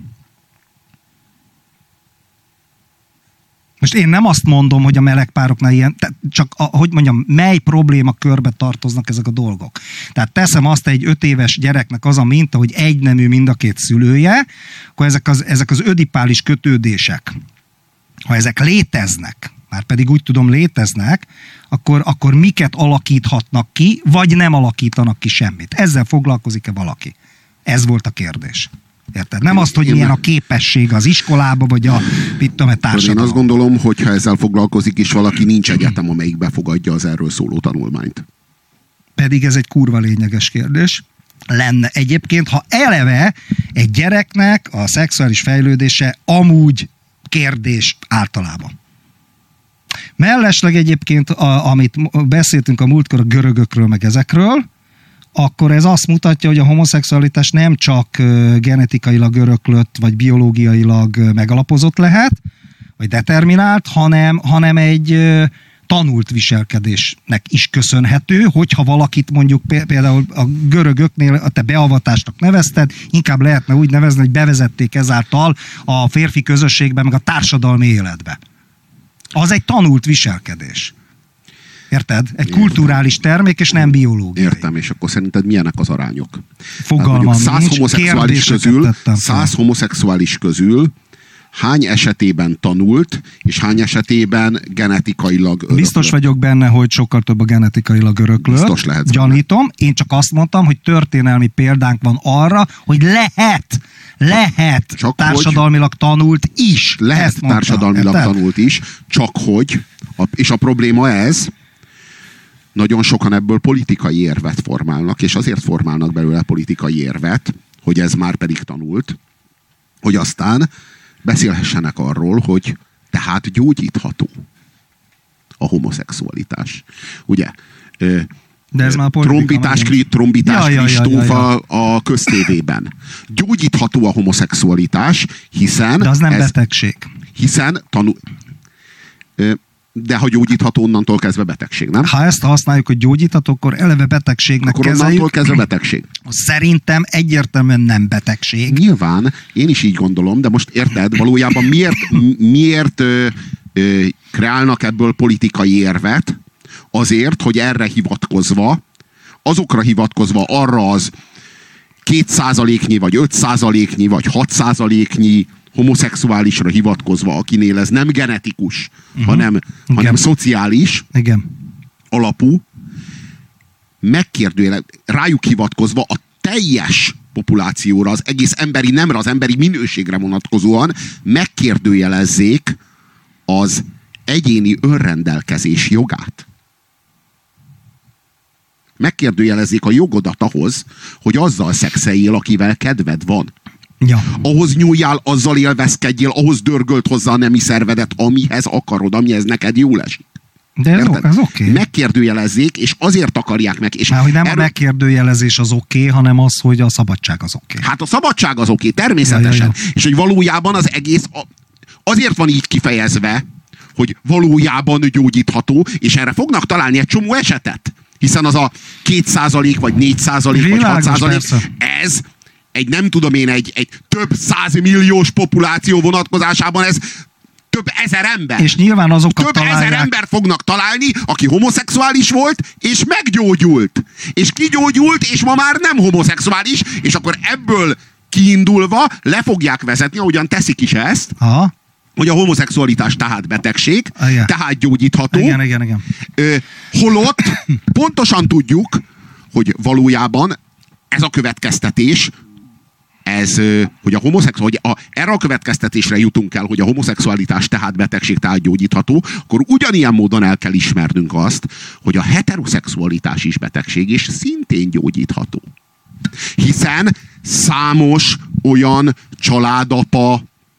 Most én nem azt mondom, hogy a melegpároknál ilyen, csak mely problémakörbe tartoznak ezek a dolgok. Tehát teszem azt egy 5 éves gyereknek az a minta, hogy egynemű mind a két szülője, akkor ezek az ödipális kötődések, ha ezek léteznek, már pedig úgy tudom léteznek, akkor miket alakíthatnak ki, vagy nem alakítanak ki semmit. Ezzel foglalkozik-e valaki? Ez volt a kérdés. Érted? Nem azt, hogy milyen a képesség az iskolába, vagy a társadalom. Én azt gondolom, hogy ha ezzel foglalkozik is valaki, nincs egyetem, amelyik befogadja az erről szóló tanulmányt. Pedig ez egy kurva lényeges kérdés. Lenne egyébként, ha eleve egy gyereknek a szexuális fejlődése amúgy kérdés általában. Mellesleg egyébként, amit beszéltünk a múltkor a görögökről, meg ezekről, akkor ez azt mutatja, hogy a homoszexualitás nem csak genetikailag öröklött, vagy biológiailag megalapozott lehet, vagy determinált, hanem egy tanult viselkedésnek is köszönhető, hogyha valakit mondjuk például a görögöknél te beavatásnak nevezted, inkább lehetne úgy nevezni, hogy bevezették ezáltal a férfi közösségbe, meg a társadalmi életbe. Az egy tanult viselkedés. Érted? Egy kulturális termék, és nem biológiai. Értem, és akkor szerinted milyenek az arányok? Fogalmam nincs, 100 homoszexuális közül hány esetében tanult, és hány esetében genetikailag öröklött? Biztos vagyok benne, hogy sokkal több a genetikailag öröklött. Biztos lehet. Gyanítom. Én csak azt mondtam, hogy történelmi példánk van arra, hogy lehet csak társadalmilag tanult is. Lehet társadalmilag tanult is, csak hogy, és a probléma ez, nagyon sokan ebből politikai érvet formálnak, és azért formálnak belőle politikai érvet, hogy ez már pedig tanult, hogy aztán beszélhessenek arról, hogy tehát gyógyítható a homoszexualitás. Ugye? De ez már trombitás Kristóf a köztévében. Gyógyítható a homoszexualitás, hiszen... De az nem betegség. Hiszen de ha gyógyítható, onnantól kezdve betegség, nem? Ha ezt használjuk, hogy gyógyítható, akkor eleve betegségnek akkor kezeljük. Onnantól kezdve betegség. Szerintem egyértelműen nem betegség. Nyilván, én is így gondolom, de most érted, valójában miért kreálnak ebből politikai érvet? Azért, hogy erre hivatkozva, azokra hivatkozva arra az 2%-nyi, vagy 5%-nyi, vagy 6%-nyi homoszexuálisra hivatkozva, akinél ez nem genetikus, hanem szociális alapú, rájuk hivatkozva a teljes populációra, az egész emberi nemre, az emberi minőségre vonatkozóan megkérdőjelezzék az egyéni önrendelkezés jogát. Megkérdőjelezzék a jogodat ahhoz, hogy azzal szexeljél, akivel kedved van. Ja. Ahhoz nyúljál, azzal élvezkedjél, ahhoz dörgölt hozzá a nemi szervedet, amihez akarod, amihez neked jól esik. De ez oké. Megkérdőjelezzék, és azért akarják meg. És hogy nem a megkérdőjelezés az oké, hanem az, hogy a szabadság az oké. Hát a szabadság az oké, természetesen. Ja. És hogy valójában az egész azért van így kifejezve, hogy valójában gyógyítható, és erre fognak találni egy csomó esetet. Hiszen az a 2% vagy 4% vagy 6%, ez egy nem tudom én, egy több 100 milliós populáció vonatkozásában ez több ezer ember. És nyilván azokat több ezer ember fognak találni, aki homoszexuális volt, és meggyógyult. És kigyógyult, és ma már nem homoszexuális, és akkor ebből kiindulva le fogják vezetni, ahogyan teszik is ezt, hogy a homoszexualitás tehát betegség, tehát gyógyítható. Igen. Holott pontosan tudjuk, hogy valójában ez a következtetés, hogy erre a következtetésre jutunk el, hogy a homoszexualitás tehát betegség, tehát gyógyítható, akkor ugyanilyen módon el kell ismernünk azt, hogy a heteroszexualitás is betegség, és szintén gyógyítható. Hiszen számos olyan családapa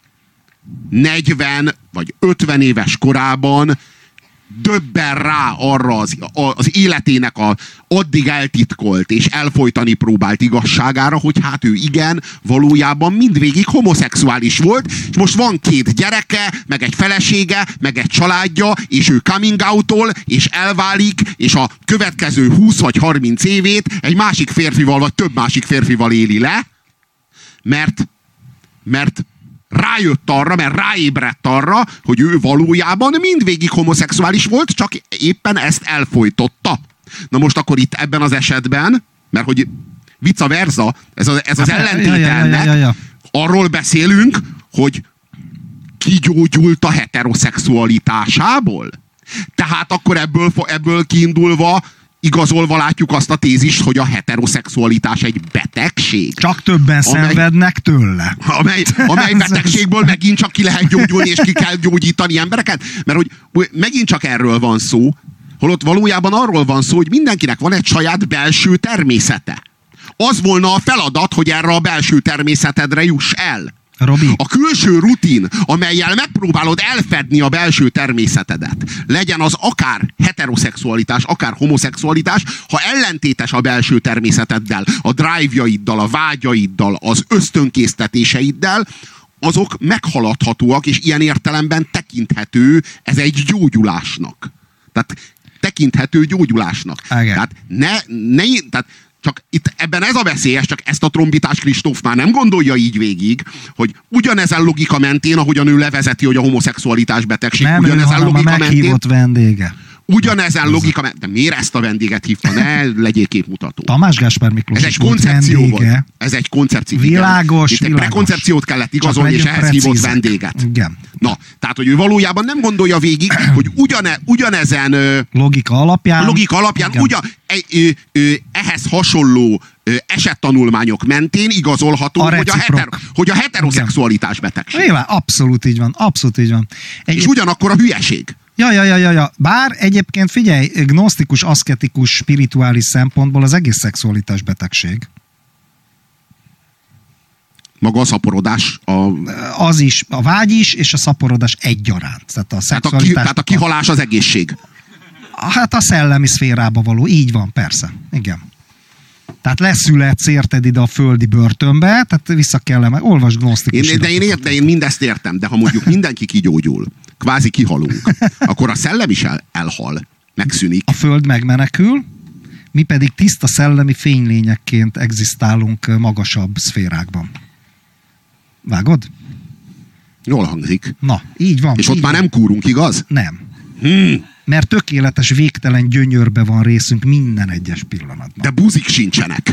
40 vagy 50 éves korában döbben rá arra az életének addig eltitkolt és elfojtani próbált igazságára, hogy hát ő igen, valójában mindvégig homoszexuális volt, és most van 2 gyereke, meg egy felesége, meg egy családja, és ő coming out-ol, és elválik, és a következő 20 vagy 30 évét egy másik férfival, vagy több másik férfival éli le, mert rájött arra, mert ráébredt arra, hogy ő valójában mindvégig homoszexuális volt, csak éppen ezt elfojtotta. Na most akkor itt ebben az esetben, mert hogy vice versa, ez az ellentéte ennek, arról beszélünk, hogy kigyógyult a heteroszexualitásából. Tehát akkor ebből kiindulva igazolva látjuk azt a tézist, hogy a heteroszexualitás egy betegség. Csak többen szenvednek tőle. Amely betegségből megint csak ki lehet gyógyulni, és ki kell gyógyítani embereket. Mert hogy megint csak erről van szó, holott valójában arról van szó, hogy mindenkinek van egy saját belső természete. Az volna a feladat, hogy erre a belső természetedre juss el. Robi. A külső rutin, amellyel megpróbálod elfedni a belső természetedet, legyen az akár heteroszexualitás, akár homoszexualitás, ha ellentétes a belső természeteddel, a drive-jaiddal, a vágyaiddal, az ösztönkésztetéseiddel, azok meghaladhatóak, és ilyen értelemben tekinthető ez egy gyógyulásnak. Tehát tekinthető gyógyulásnak. Igen. Tehát csak itt ebben ez a veszélyes, csak ezt a trombitás Kristóf már nem gondolja így végig, hogy ugyanezen logika mentén, ahogyan ő levezeti, hogy a homoszexualitás betegség, nem ugyanezen ő, hanem logika a meghívott vendége. Ugyanezen logika mentén. De miért ezt a vendéget hívta? Ne legyél képmutató. Tamás Gáspár Miklós Ez egy is volt koncepció vendége. volt. Ez egy koncepció. Világos, Itt egy világos. prekoncepciót kellett Csak igazolni, és legyünk ehhez hívott precízek. vendéget. Igen. Na, tehát, hogy ő valójában nem gondolja végig, hogy ugyanezen Logika alapján. igen. Ehhez hasonló esettanulmányok mentén igazolható, hogy a heteroszexualitás betegség. Nyilván, abszolút így van. Abszolút így van. És ugyanakkor a hülyeség. Ja. Bár egyébként figyelj, gnosztikus, aszketikus, spirituális szempontból az egész szexualitás betegség. Maga a szaporodás. Az is, a vágy is, és a szaporodás egyaránt. Tehát a szexualitás... Tehát a kihalás az egészség. Hát a szellemi szférába való. Így van, persze. Igen. Tehát leszületsz, érted ide a földi börtönbe, tehát vissza kell olvasd gnosztikus. De én mindezt értem, de ha mondjuk mindenki kigyógyul, kvázi kihalunk, akkor a szellem is elhal, megszűnik. A föld megmenekül, mi pedig tiszta szellemi fénylényekként egzisztálunk magasabb szférákban. Vágod? Jól hangzik. Na, így van. És ott már nem kúrunk, igaz? Nem. Mert tökéletes, végtelen gyönyörbe van részünk minden egyes pillanatban. De buzik sincsenek.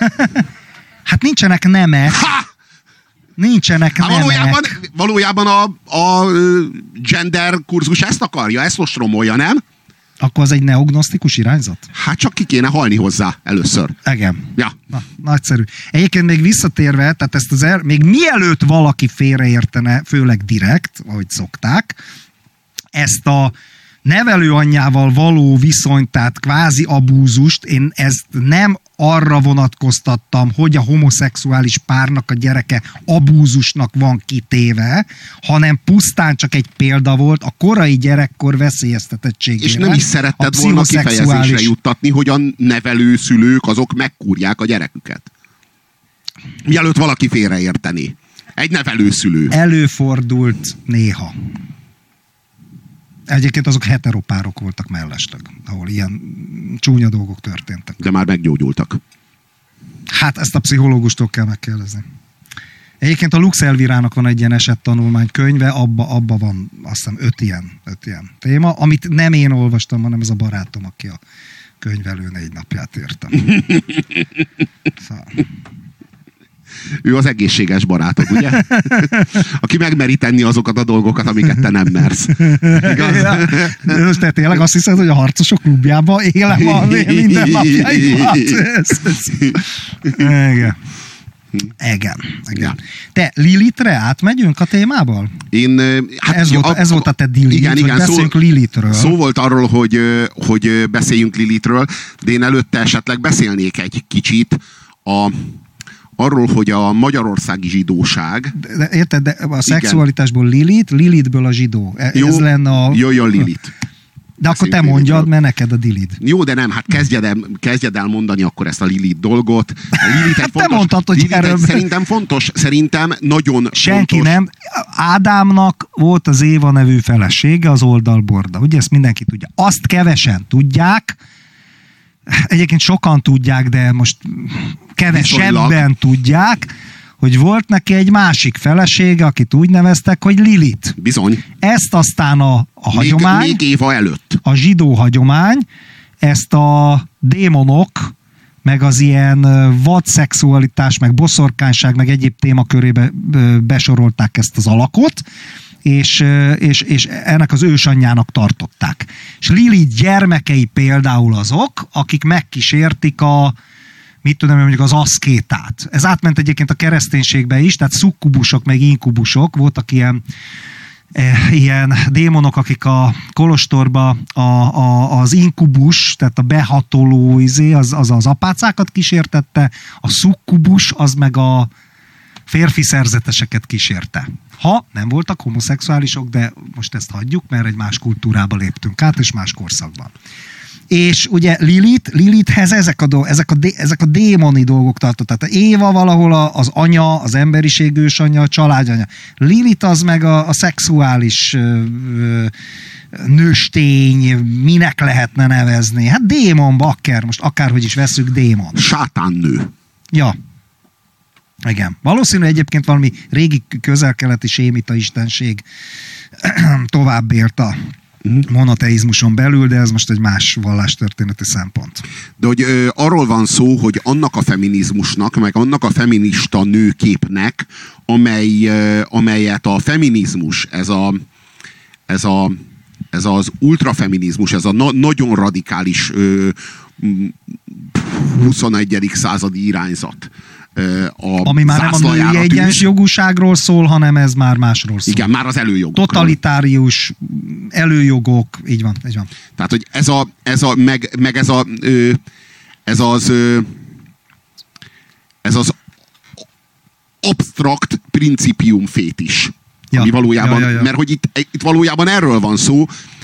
Hát nincsenek nemek. Nincsenek nemek. Valójában a gender kurzus ezt akarja, ezt ostromolja, nem? Akkor az egy neognosztikus irányzat? Hát csak ki kéne halni hozzá először. Igen. Ja. Na, nagyszerű. Egyébként még visszatérve, tehát ezt még mielőtt valaki félreértene, főleg direkt, ahogy szokták, ezt a nevelőanyjával való viszonyt, tehát kvázi abúzust, én ezt nem arra vonatkoztattam, hogy a homoszexuális párnak a gyereke abúzusnak van kitéve, hanem pusztán csak egy példa volt a korai gyerekkor veszélyeztetettségére. És nem is szeretted volna kifejezésre juttatni, hogy a nevelőszülők azok megkúrják a gyereküket. Mielőtt valaki félreérteni. Egy nevelőszülő. Előfordult néha. Egyébként azok heteropárok voltak mellesleg, ahol ilyen csúnya dolgok történtek. De már meggyógyultak. Hát ezt a pszichológustól kell megkérdezni. Egyébként a Lux Elvirának van egy ilyen esettanulmány könyve, abba van azt hiszem 5 ilyen téma, amit nem én olvastam, hanem ez a barátom, aki a könyvelő 4 napját írta. Szóval. Ő az egészséges barátod, ugye? Aki megmeri tenni azokat a dolgokat, amiket te nem mersz. Igaz? Ja. Te tényleg azt hiszed, hogy a harcosok klubjában élem a minden napjaimat? Igen. Ja. Te Lilithre átmegyünk a témából? Ez volt a te Lilith, igen, hogy beszéljünk Lilithről. Szó volt arról, hogy beszéljünk Lilithről, de én előtte esetleg beszélnék egy kicsit arról, hogy a magyarországi zsidóság... De érted, de a szexualitásból Lilithből a zsidó. Ez lenne a... Jöjjön Lilith. De akkor te mondjad, mert neked a Lilith. Jó, de nem, hát kezdjed el mondani akkor ezt a Lilith dolgot. Lilith egy fontos, te mondtad, hogy erről... Szerintem fontos, szerintem nagyon senki fontos. Nem. Ádámnak volt az Éva nevű felesége, az oldalborda. Ugye ezt mindenki tudja. Azt kevesen tudják, egyébként sokan tudják, de most kevesebben tudják, hogy volt neki egy másik felesége, akit úgy neveztek, hogy Lilith. Bizony. Ezt aztán a hagyomány, még Éva előtt. a zsidó hagyomány, ezt a démonok, meg az ilyen vad szexualitás, meg boszorkányság, meg egyéb témakörébe besorolták ezt az alakot, és ennek az ősanyjának tartották. És Lilith gyermekei például azok, akik megkísértik mondjuk az aszkétát. Ez átment egyébként a kereszténységbe is, tehát szukkubusok, meg inkubusok, voltak ilyen démonok, akik a kolostorba az inkubus, tehát a behatoló az apácákat kísértette, a szukkubus az meg a férfi szerzeteseket kísérte. Ha nem voltak homoszexuálisok, de most ezt hagyjuk, mert egy más kultúrába léptünk át, és más korszakban. És ugye Lilithhez ezek a démoni dolgok tartott. Tehát Éva valahol az anya, az emberiség ősanya, a családanya. Lilith az meg a szexuális nőstény, minek lehetne nevezni? Hát démon, bakker, most akárhogy is veszük, démon. Sátánnő. Ja. Igen. Valószínű egyébként valami régi közel-keleti sémita istenség tovább élt a monoteizmuson belül, de ez most egy más vallástörténeti szempont. De hogy arról van szó, hogy annak a feminizmusnak, meg annak a feminista nőképnek, amelyet a feminizmus, ez az ultrafeminizmus, ez a nagyon radikális 21. századi irányzat, ami már nem a női egyensjogúságról szól, hanem ez már másról szól. Igen, már az előjogokról. Totalitárius előjogok, így van, így van. Tehát, hogy ez az absztrakt principium fétis. Ja. Ami valójában, mert hogy itt valójában erről van szó,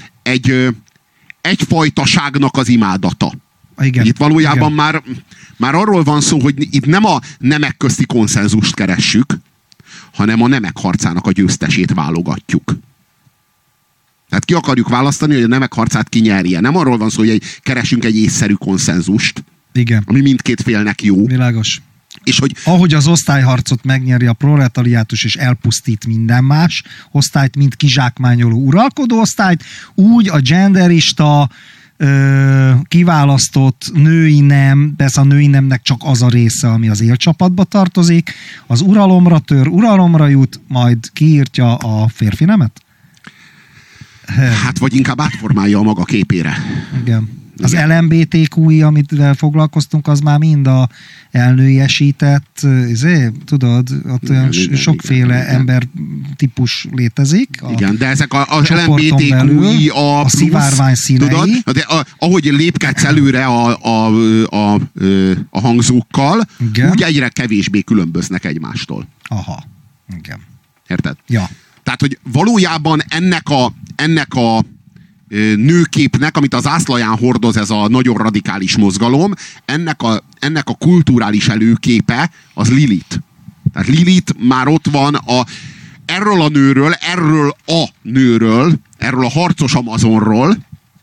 egyfajtaságnak az imádata. Igen, itt valójában már arról van szó, hogy itt nem a nemek közti konszenzust keressük, hanem a nemek harcának a győztesét válogatjuk. Tehát ki akarjuk választani, hogy a nemek harcát ki nyerje. Nem arról van szó, hogy keresünk egy észszerű konszenzust, igen, ami mindkét félnek jó. Világos. És hogy ahogy az osztályharcot megnyeri a proletariátus és elpusztít minden más osztályt, mint kizsákmányoló uralkodó osztályt, úgy a genderista kiválasztott női nem, persze a női nemnek csak az a része, ami az élcsapatba tartozik, az uralomra tör, uralomra jut, majd kiírtja a férfi nemet? Hát, vagy inkább átformálja a maga képére. Igen. Az LMBTQI, amit foglalkoztunk, az már mind a elnőiesített, tudod, ott olyan sokféle ember típus létezik. Igen, de ezek a LMBTQI a szivárvány színei. Tudod, de ahogy lépkedsz előre a hangzókkal, igen, úgy egyre kevésbé különböznek egymástól. Aha, igen. Érted? Ja. Tehát, hogy valójában ennek a nőképnek, amit az zászlaján hordoz ez a nagyon radikális mozgalom, ennek a kulturális előképe az Lilith. Tehát Lilith már ott van erről a nőről, erről a harcos Amazonról.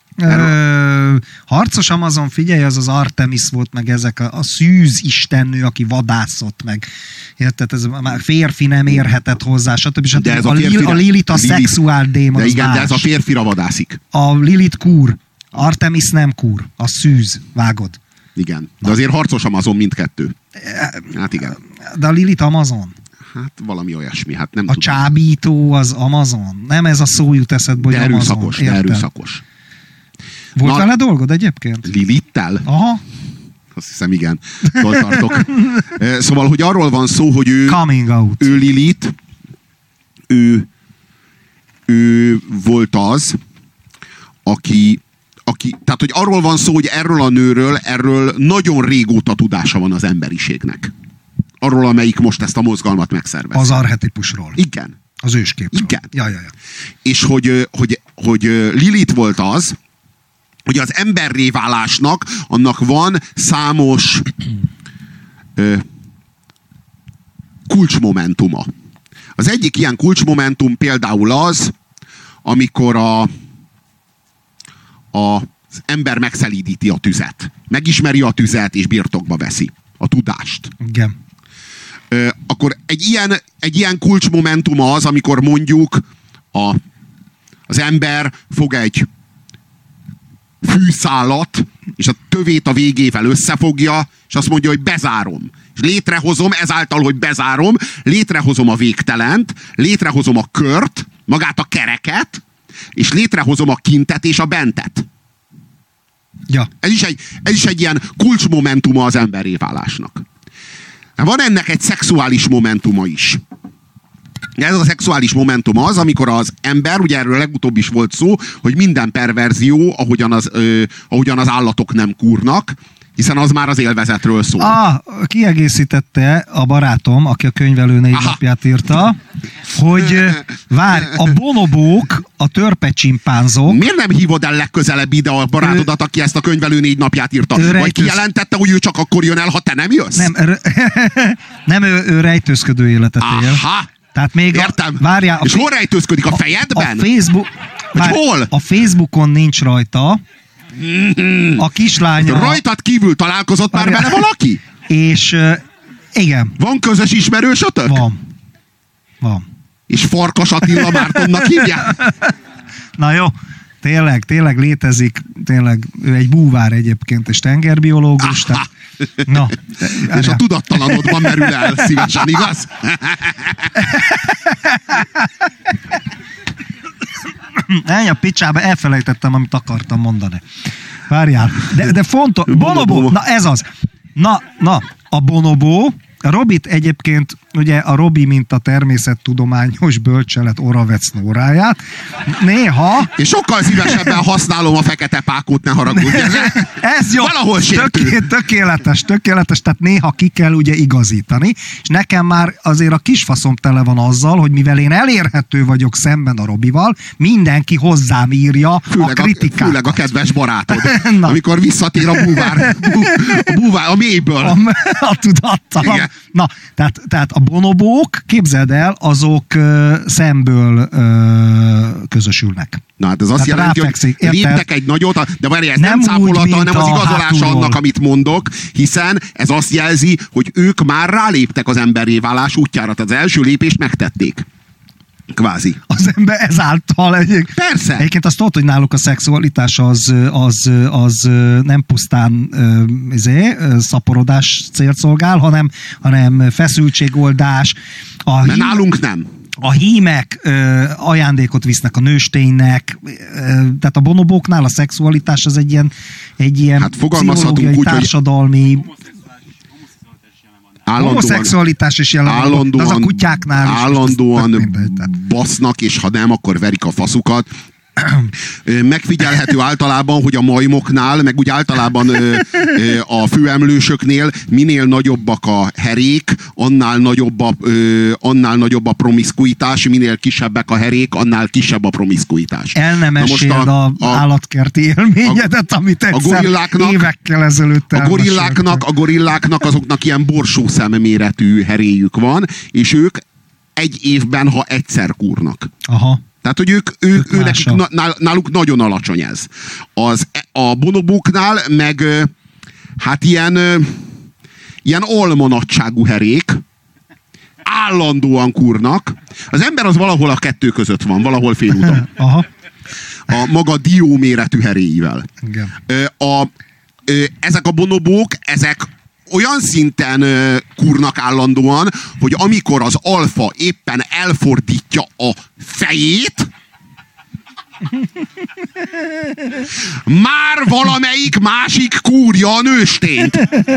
Harcos Amazon, figyelj, az Artemis volt, meg ezek a szűz istennő, aki vadászott, meg érted, ez már férfi nem érhetett hozzá, stb. De ez a Lilith a szexuál démon. De igen, de ez a férfira vadászik. A Lilith kúr, Artemis nem kúr, a szűz, vágod. Igen, de azért harcos Amazon mindkettő. Hát igen. De a Lilith Amazon. Hát valami olyasmi, hát nem a tudom. Csábító az Amazon. Nem ez a szó jut eszedbe, hogy Amazon. De erőszakos. Volt vele dolgod egyébként? Lilittel? Aha. Azt hiszem, igen. Tartok. Szóval, hogy arról van szó, hogy ő Lilith, ő volt az, aki tehát, hogy arról van szó, hogy erről a nőről, erről nagyon régóta tudása van az emberiségnek. Arról, amelyik most ezt a mozgalmat megszervez. Az archetipusról. Igen. Az ősképről. Igen. Ja. És hogy Lilith volt az, hogy az emberré válásnak annak van számos kulcsmomentuma. Az egyik ilyen kulcsmomentum például az, amikor az ember megszelídíti a tüzet. Megismeri a tüzet, és birtokba veszi a tudást. Igen. Akkor egy ilyen kulcsmomentuma az, amikor mondjuk az ember fog egy fűszálat, és a tövét a végével összefogja, és azt mondja, hogy bezárom. És létrehozom, ezáltal, hogy bezárom, létrehozom a végtelent, létrehozom a kört, magát a kereket, és létrehozom a kintet és a bentet. Ja. Ez is egy ilyen kulcsmomentuma az emberré válásnak. Van ennek egy szexuális momentuma is. Ez a szexuális momentum az, amikor az ember, ugye erről legutóbb is volt szó, hogy minden perverzió, ahogyan az állatok nem kúrnak, hiszen az már az élvezetről szól. Kiegészítette a barátom, aki a könyvelő 4 napját írta, hogy várj, a bonobók, a törpecsimpánzok... Miért nem hívod el legközelebb ide a barátodat, aki ezt a könyvelő 4 napját írta? Vagy kijelentette, hogy ő csak akkor jön el, ha te nem jössz? Nem, ő rejtőzködő életet él. Aha! Tehát még értem. Várjál, és hol rejtőzködik? A fejedben? Hol? A Facebookon nincs rajta. A kislánya... Rajtad kívül találkozott már vele valaki? És igen. Van közös ismerősötök? Van. És Farkas Attila Mártonnak hívják? Na jó, tényleg létezik, tényleg ő egy búvár egyébként, és tengerbiológus. Tehát, na, és a tudattalanodban merül el szívesen, igaz? Ennyi a picsába, elfelejtettem, amit akartam mondani. Várjál, de fontos, bonobó, na ez az. Na, a bonobó, a Robit egyébként, ugye a Robi, mint a természettudományos bölcselet Oravec Nóráját, néha... És sokkal szívesebben használom a fekete pákót, ne haragudj. Ez jó. Valahol sértő. Tökéletes, tehát néha ki kell ugye igazítani, és nekem már azért a kisfaszom tele van azzal, hogy mivel én elérhető vagyok szemben a Robival, mindenki hozzám írja a kritikát. Főleg a kedves barátod, amikor visszatér a búvár a mélyből. A tudattalan. Igen. Na, tehát a bonobók, képzeld el, azok szemből közösülnek. Na hát ez azt jelenti, hogy léptek egy nagyot, de várj, ez nem cáfolata, hanem az igazolása annak, amit mondok, hiszen ez azt jelzi, hogy ők már ráléptek az emberré válás útjára, tehát az első lépést megtették. Kvázi. Az ember ezáltal Persze. Egyébként azt tudod, hogy náluk a szexualitás az nem pusztán szaporodás célt szolgál, hanem feszültségoldás. Mert nálunk nem. A hímek ajándékot visznek a nősténynek, tehát a bonobóknál a szexualitás az egy ilyen hát pszichológiai, úgy, társadalmi... Homoszexualitás is jelen van, de az a kutyáknál is. Állandóan basznak, és ha nem, akkor verik a faszukat. Megfigyelhető általában, hogy a majmoknál, meg úgy általában a főemlősöknél minél nagyobbak a herék, annál nagyobb a promiszkuitás, minél kisebbek a herék, annál kisebb a promiszkuitás. El nem meséld a állatkerti élményedet, amit egyszer évekkel ezelőtt a gorilláknak azoknak ilyen borsó szemméretű heréjük van, és ők egy évben, ha egyszer kúrnak. Aha. Tehát, hogy náluk nagyon alacsony ez. A bonobóknál meg hát ilyen almanadságú herék állandóan kúrnak. Az ember az valahol a kettő között van, valahol félúton. Aha. A maga dióméretű heréivel. Igen. Ezek a bonobók, ezek olyan szinten kurnak állandóan, hogy amikor az alfa éppen elfordítja a fejét, már valamelyik másik kúrja a nőstényt.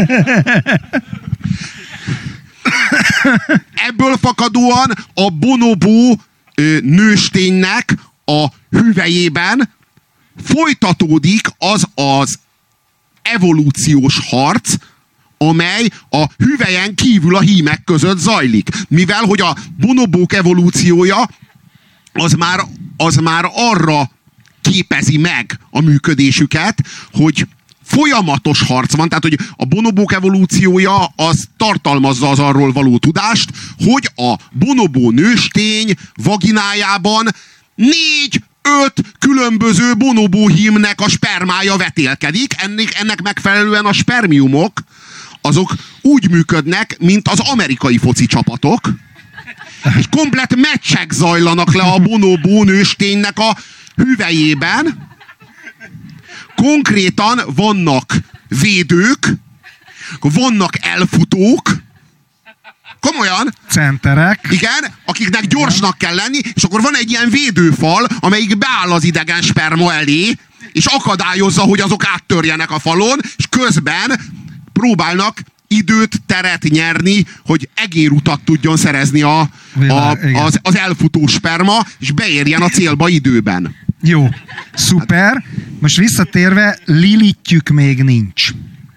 Ebből fakadóan a bonobó nősténynek a hüvelyében folytatódik az evolúciós harc, amely a hüvelyen kívül a hímek között zajlik. Mivel, hogy a bonobók evolúciója az már arra képezi meg a működésüket, hogy folyamatos harc van, tehát hogy a bonobók evolúciója az tartalmazza az arról való tudást, hogy a bonobó nőstény vaginájában 4-5 különböző bonobóhímnek a spermája vetélkedik, ennek megfelelően a spermiumok azok úgy működnek, mint az amerikai foci csapatok, és komplett meccsek zajlanak le a bonobó nősténynek a hüvelyében. Konkrétan vannak védők, vannak elfutók, komolyan. Centerek. Igen, akiknek gyorsnak kell lenni, és akkor van egy ilyen védőfal, amelyik beáll az idegen sperma elé, és akadályozza, hogy azok áttörjenek a falon, és közben próbálnak időt, teret nyerni, hogy egérutat tudjon szerezni az elfutó sperma, és beérjen a célba időben. Jó, szuper. Most visszatérve, Lilitjük még nincs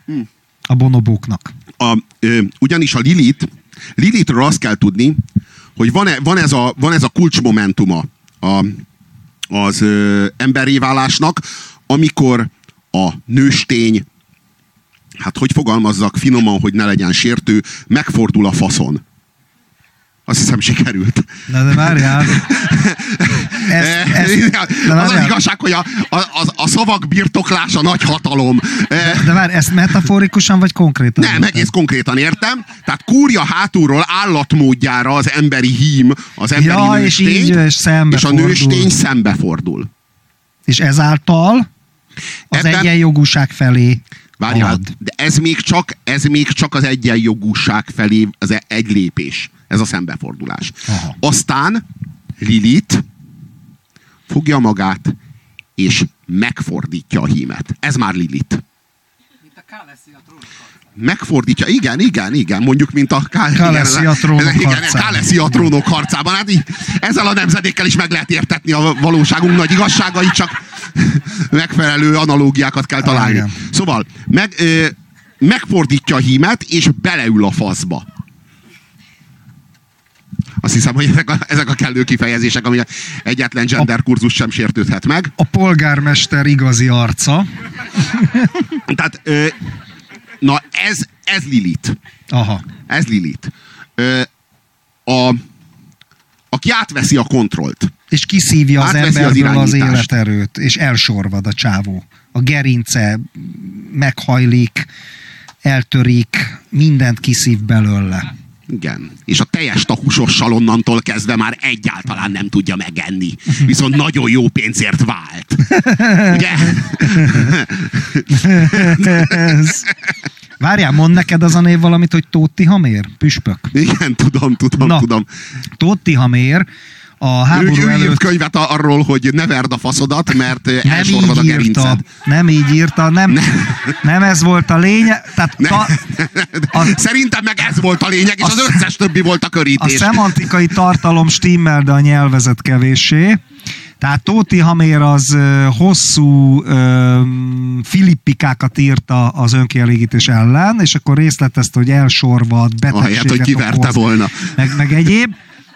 a bonobóknak. Ugyanis a Lilitről azt kell tudni, hogy van ez a kulcsmomentuma az emberré válásnak, amikor a nőstény, hát hogy fogalmazzak finoman, hogy ne legyen sértő, megfordul a faszon. Azt hiszem, sikerült. Na de várjál. Az az igazság, hogy a szavak birtoklása nagy hatalom. De várj, ezt metaforikusan vagy konkrétan? Nem, egész konkrétan értem. Tehát kúrja hátulról állatmódjára az emberi hím, az emberi nőstény, és a nőstény szembefordul. És ezáltal az egyenjogúság felé várjál, halad. de ez még csak az egyenjogúság felé az egy lépés. Ez a szembefordulás. Aha. Aztán Lilith fogja magát, és megfordítja a hímet. Ez már Lilith. Mint a Káleszi a trónok harcában. Megfordítja, igen, mondjuk, mint a Káleszi a trónok harcában. Káleszi a trónok harcában. Hát így, ezzel a nemzedékkel is meg lehet értetni a valóságunk nagy igazságait, csak megfelelő analógiákat kell találni. Igen. Szóval megfordítja a hímet, és beleül a faszba. Azt hiszem, hogy ezek a kellő kifejezések, ami egyetlen gender kurzus sem sértődhet meg. A polgármester igazi arca. Tehát, na ez Lilith. Aha. Ez Lilith. Aki átveszi a kontrollt. És kiszívja az átveszi emberből az irányítást. életerőt, és elsorvad a csávó. A gerince meghajlik, eltörik, mindent kiszív belőle. Igen. És a teljes húsossal onnantól kezdve már egyáltalán nem tudja megenni. Viszont nagyon jó pénzért vált. Ugye? Várjál, mond neked az a név valamit, hogy Tóth Tihamér? Püspök. Igen, tudom. Tóth Tihamér a háború ő írt előtt... könyvet arról, hogy ne verd a faszodat, mert elsorvad a gerinced. Nem így írta, nem ez volt a lényeg. Tehát Szerintem meg ez volt a lényeg, és az összes többi volt a körítés. A szemantikai tartalom stimmel, de a nyelvezet kevéssé. Tehát Tóth Tihamér az hosszú filippikákat írta az önkielégítés ellen, és akkor részletezte, hogy elsorvad, betegséget ahelyett, hogy kiverte okoz, volna. meg egyéb.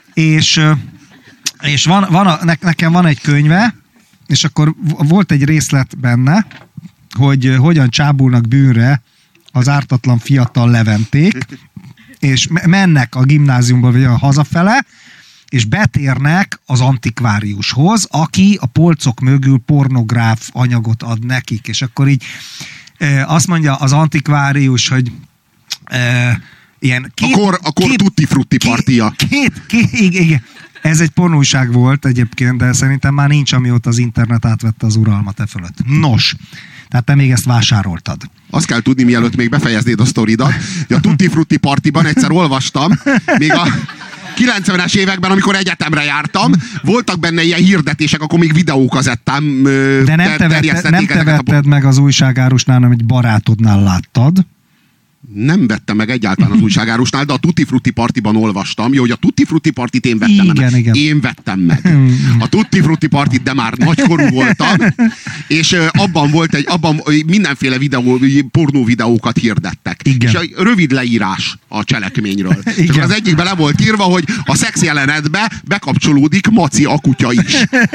És nekem van egy könyve, és akkor volt egy részlet benne, hogy hogyan csábulnak bűnre az ártatlan fiatal leventék, és mennek a gimnáziumba, vagy hazafele, és betérnek az antikváriushoz, aki a polcok mögül pornográf anyagot ad nekik. És akkor így azt mondja az antikvárius, hogy ilyen a kor tutti frutti partia. Igen. Ez egy pornóság volt egyébként, de szerintem már nincs, amióta az internet átvette az uralmat e fölött. Nos, tehát te még ezt vásároltad. Azt kell tudni, mielőtt még befejeznéd a sztoridat, hogy a Tutti Frutti partiban egyszer olvastam, még a 90-es években, amikor egyetemre jártam, voltak benne ilyen hirdetések, akkor még videókazettán de nem te vetted meg az újságárusnál, hanem egy barátodnál láttad. Nem vettem meg egyáltalán az újságárusnál, de a Tutti Frutti partiban olvastam, hogy a Tutti Frutti partit én vettem meg. Igen. Én vettem meg. A Tutti Frutti partit, de már nagykorú voltam, és abban mindenféle pornó videókat hirdettek. Igen. És egy rövid leírás a cselekményről. Igen. És az egyikben le volt írva, hogy a szex jelenetbe bekapcsolódik Maci a kutya is.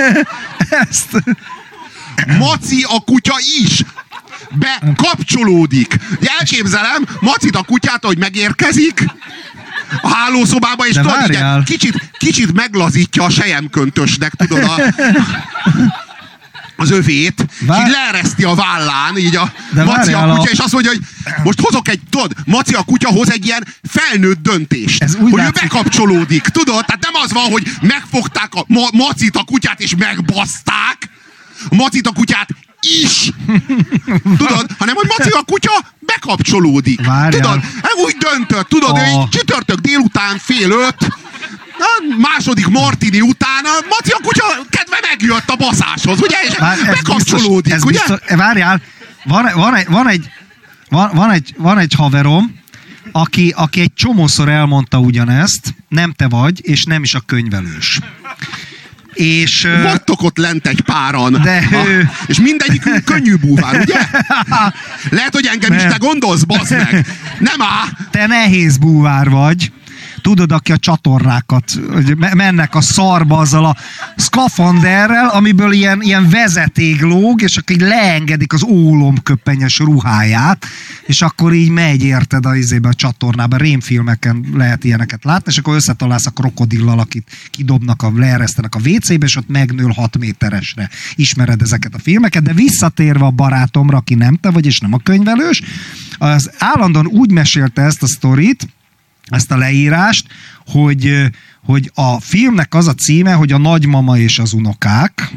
Maci a kutya is! Bekapcsolódik. Elképzelem Macit a kutyát, hogy megérkezik a hálószobába, és tudod, kicsit meglazítja a selyemköntösnek, tudod, az övét, így leereszti a vállán, így a Maci a kutya, és azt mondja, hogy most hozok Maci a kutya hoz egy ilyen felnőtt döntést, hogy ő bekapcsolódik, tudod? Tehát nem az van, hogy megfogták a Macit a kutyát, és megbaszták Macit a kutyát is, tudod, hanem hogy Maci a kutya bekapcsolódik. Tudod, úgy döntött, tudod, hogy csütörtök délután 4:30, második martini után a Maci a kutya kedve megjött a baszáshoz, ugye? És bekapcsolódik, ugye? Várjál, van egy haverom, aki egy csomószor elmondta ugyanezt, nem te vagy, és nem is a könyvelős. És, vagytok ott lent egy páran. És mindegyikünk könnyű búvár, ugye? Lehet, hogy engem is te gondolsz, bazd meg. Nem á! Te nehéz búvár vagy. tudod, aki a csatornákat, hogy mennek a szarba azzal a szkafanderrel, amiből ilyen vezeték lóg, és akkor így leengedik az ólomköpenyes ruháját, és akkor így megy, érted, a csatornába. Rémfilmeken lehet ilyeneket látni, és akkor összetalálsz a krokodillal, akit kidobnak, leeresztenek a WC-be, és ott megnől 6 méteresre. Ismered ezeket a filmeket, de visszatérve a barátomra, aki nem te vagy, és nem a könyvelős, az állandóan úgy mesélte ezt a sztorit, ezt a leírást, hogy a filmnek az a címe, hogy a nagymama és az unokák,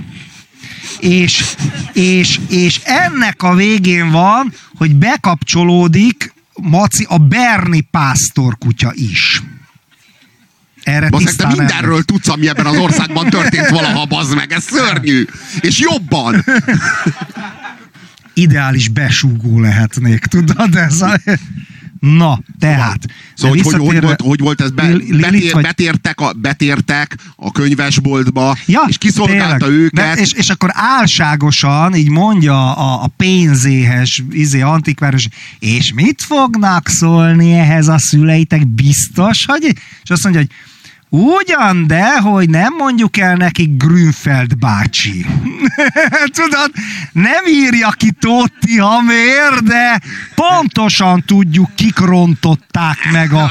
és ennek a végén van, hogy bekapcsolódik Maci, a Bernie pásztor kutya is. Erre te mindenről tudsz, ami ebben az országban történt valaha, bazd meg, ez szörnyű. És jobban. Ideális besúgó lehetnék, tudod? Na, tehát. Szóval, hogy volt ez? Betértek a könyvesboltba, ja, és kiszolgálta tényleg őket. És akkor álságosan így mondja a pénzéhes antikváros, és mit fognak szólni ehhez a szüleitek? Biztos, hogy? És azt mondja, hogy ugyan, de hogy nem mondjuk el neki Grünfeld bácsi. Tudod, nem írja ki Totti Hamér, de pontosan tudjuk, kik rontották meg a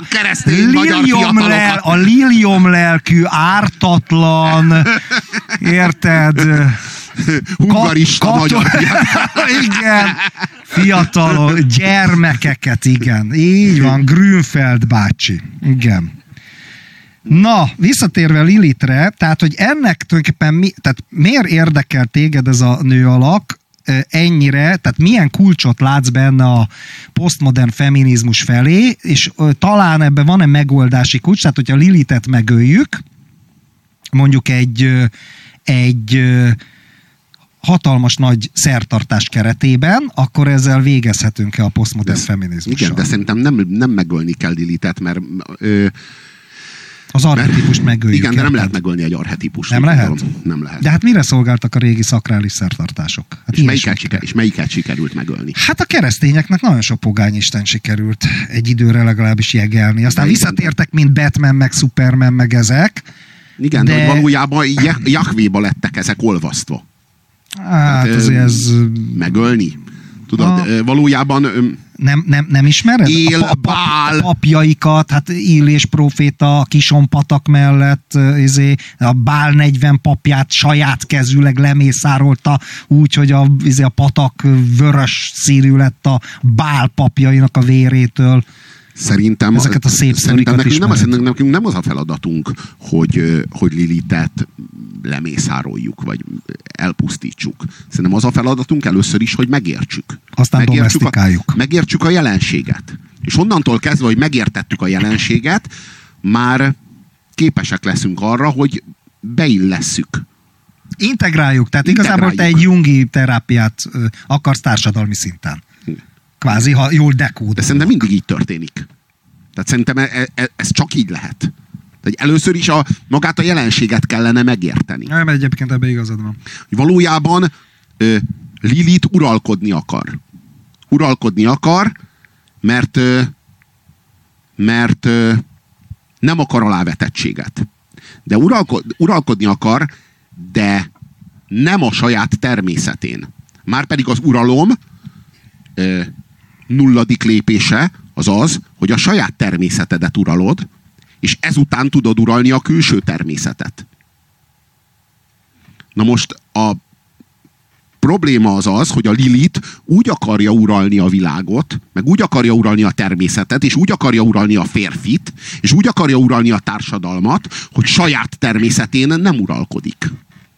liliom lelkű, ártatlan, érted? Hungarista magyar igen, fiatal gyermekeket, igen. Így van, Grünfeld bácsi. Igen. Na, visszatérve Lilithre, tehát, hogy ennek tulajdonképpen tehát miért érdekel téged ez a nő alak ennyire, tehát milyen kulcsot látsz benne a posztmodern feminizmus felé, és talán ebben van-e megoldási kulcs, tehát hogyha Lilithet megöljük, mondjuk egy hatalmas nagy szertartás keretében, akkor ezzel végezhetünk-e a posztmodern feminizmussal? Igen, de szerintem nem megölni kell Lilithet, mert az archetípust megöljük. Igen, de nem lehet megölni egy archetípust. Nem lehet? Nem lehet. De hát mire szolgáltak a régi szakrális szertartások? Hát és melyiket sikerült megölni? Hát a keresztényeknek nagyon sok pogányisten sikerült egy időre legalábbis jegelni. Aztán visszatértek, mint Batman, meg Superman, meg ezek. Igen, de hogy valójában Jahvéba lettek ezek olvasztva. Hát azért ez... Megölni? Tudod, valójában... Nem ismered? Bál. A papjaikat, hát Illés próféta a Kisonpatak mellett, a Bál 40 papját saját kezűleg lemészárolta úgy, hogy a patak vörös színű lett a Bál papjainak a vérétől. Szerintem ezeket a szép nekünk nem az a feladatunk, hogy Lilithet lemészároljuk, vagy elpusztítsuk. Szerintem az a feladatunk először is, hogy megértsük. Aztán domesztikáljuk. Megértsük a jelenséget. És onnantól kezdve, hogy megértettük a jelenséget, már képesek leszünk arra, hogy beillesszük. Integráljuk. Tehát igazából te egy jungi terápiát akarsz társadalmi szinten. Kvázi, ha jól dekódolod. De szerintem mindig így történik. Tehát szerintem ez csak így lehet. Tehát először is magát a jelenséget kellene megérteni. Nem, egyébként ebben igazad van. Valójában Lilith uralkodni akar. Uralkodni akar, mert nem akar alávetettséget. De uralkodni akar, de nem a saját természetén. Márpedig az uralom nulladik lépése az az, hogy a saját természetedet uralod, és ezután tudod uralni a külső természetet. Na most a probléma az, hogy a Lilith úgy akarja uralni a világot, meg úgy akarja uralni a természetet, és úgy akarja uralni a férfit, és úgy akarja uralni a társadalmat, hogy saját természetén nem uralkodik.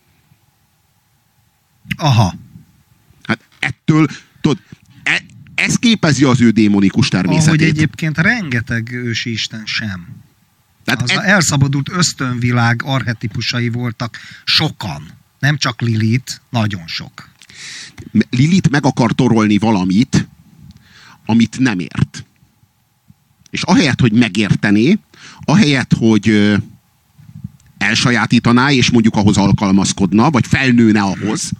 Aha. Hát ettől, tudod, ez képezi az ő démonikus természetét. Ahogy egyébként rengeteg ősi isten sem. Az elszabadult ösztönvilág archetipusai voltak sokan. Nem csak Lilith, nagyon sok. Lilith meg akar torolni valamit, amit nem ért. És ahelyett, hogy megértené, ahelyett, hogy elsajátítaná, és mondjuk ahhoz alkalmazkodna, vagy felnőne ahhoz,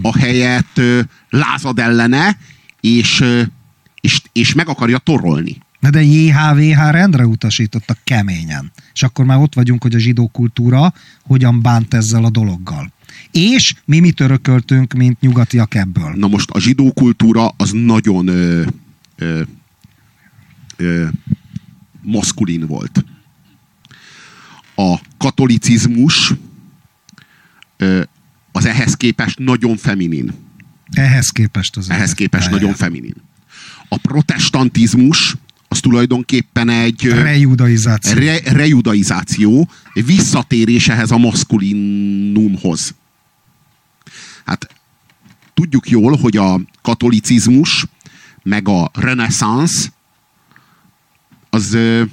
ahelyett lázad ellene, és meg akarja torolni. De JHVH rendre utasítottak keményen. És akkor már ott vagyunk, hogy a zsidó kultúra hogyan bánt ezzel a dologgal. És mi mit örököltünk, mint nyugatiak ebből? Na most a zsidó kultúra az nagyon maszkulin volt. A katolicizmus az ehhez képest nagyon feminin. Ehhez képest nagyon feminin. A protestantizmus az tulajdonképpen egy rejudaizáció, visszatérés ehhez a maszkulinumhoz. Hát tudjuk jól, hogy a katolicizmus meg a reneszánsz az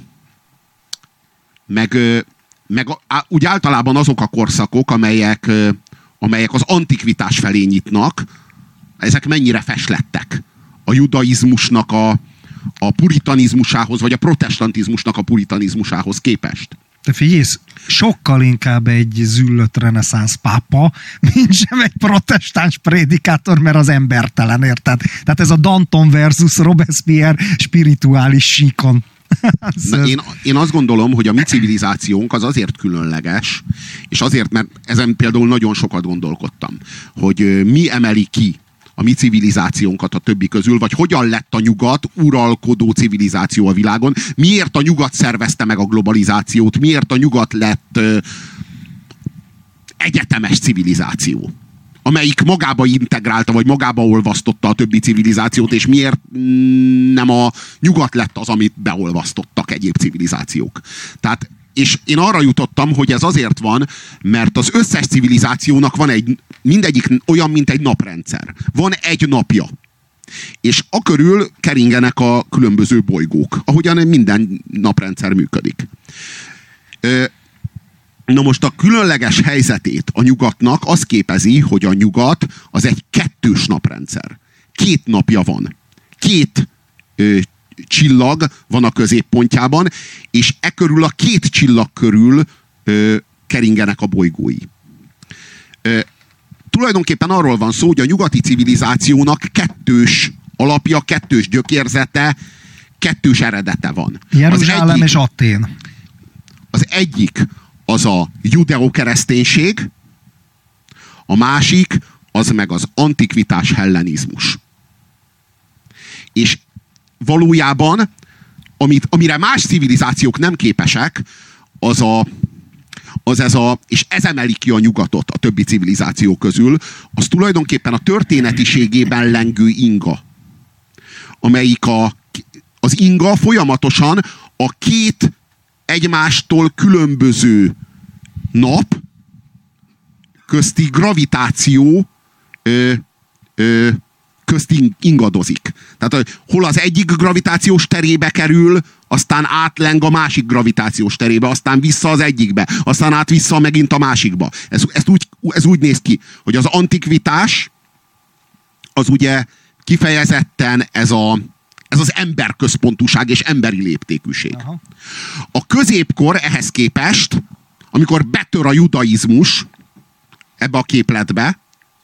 úgy általában azok a korszakok, amelyek az antikvitás felé nyitnak, ezek mennyire feslettek a judaizmusnak a puritanizmusához, vagy a protestantizmusnak a puritanizmusához képest. De figyelj, sokkal inkább egy züllött reneszánsz pápa, mint sem egy protestáns prédikátor, mert az embertelen, érted? Tehát ez a Danton versus Robespierre spirituális síkon. Én azt gondolom, hogy a mi civilizációnk az azért különleges, és azért, mert ezen például nagyon sokat gondolkodtam, hogy mi emeli ki a mi civilizációnkat a többi közül, vagy hogyan lett a nyugat uralkodó civilizáció a világon, miért a nyugat szervezte meg a globalizációt, miért a nyugat lett egyetemes civilizáció, amelyik magába integrálta, vagy magába olvasztotta a többi civilizációt, és miért nem a nyugat lett az, amit beolvasztottak egyéb civilizációk. Tehát, és én arra jutottam, hogy ez azért van, mert az összes civilizációnak van mindegyik olyan, mint egy naprendszer. Van egy napja. És akörül keringenek a különböző bolygók, ahogyan minden naprendszer működik. Na most a különleges helyzetét a nyugatnak az képezi, hogy a nyugat az egy kettős naprendszer. 2 napja van. 2 csillag van a középpontjában, és körül a 2 csillag körül keringenek a bolygói. Tulajdonképpen arról van szó, hogy a nyugati civilizációnak 2 alapja, 2 gyökérzete, 2 eredete van. Jeruzsálem és Athén. Az egyik az a judeokereszténység, a másik az meg az antikvitás hellenizmus. És valójában, amire más civilizációk nem képesek, és ez emeli ki a nyugatot a többi civilizáció közül, az tulajdonképpen a történetiségében lengő inga. Amelyik az inga folyamatosan a 2 egymástól különböző nap közti gravitáció közti ingadozik. Tehát hol az egyik gravitációs terébe kerül, aztán átleng a másik gravitációs terébe, aztán vissza az egyikbe, aztán át-vissza megint a másikba. Ez úgy néz ki, hogy az antikvitás az ugye kifejezetten ez az emberközpontúság és emberi léptékűség. Aha. A középkor ehhez képest, amikor betör a judaizmus ebbe a képletbe,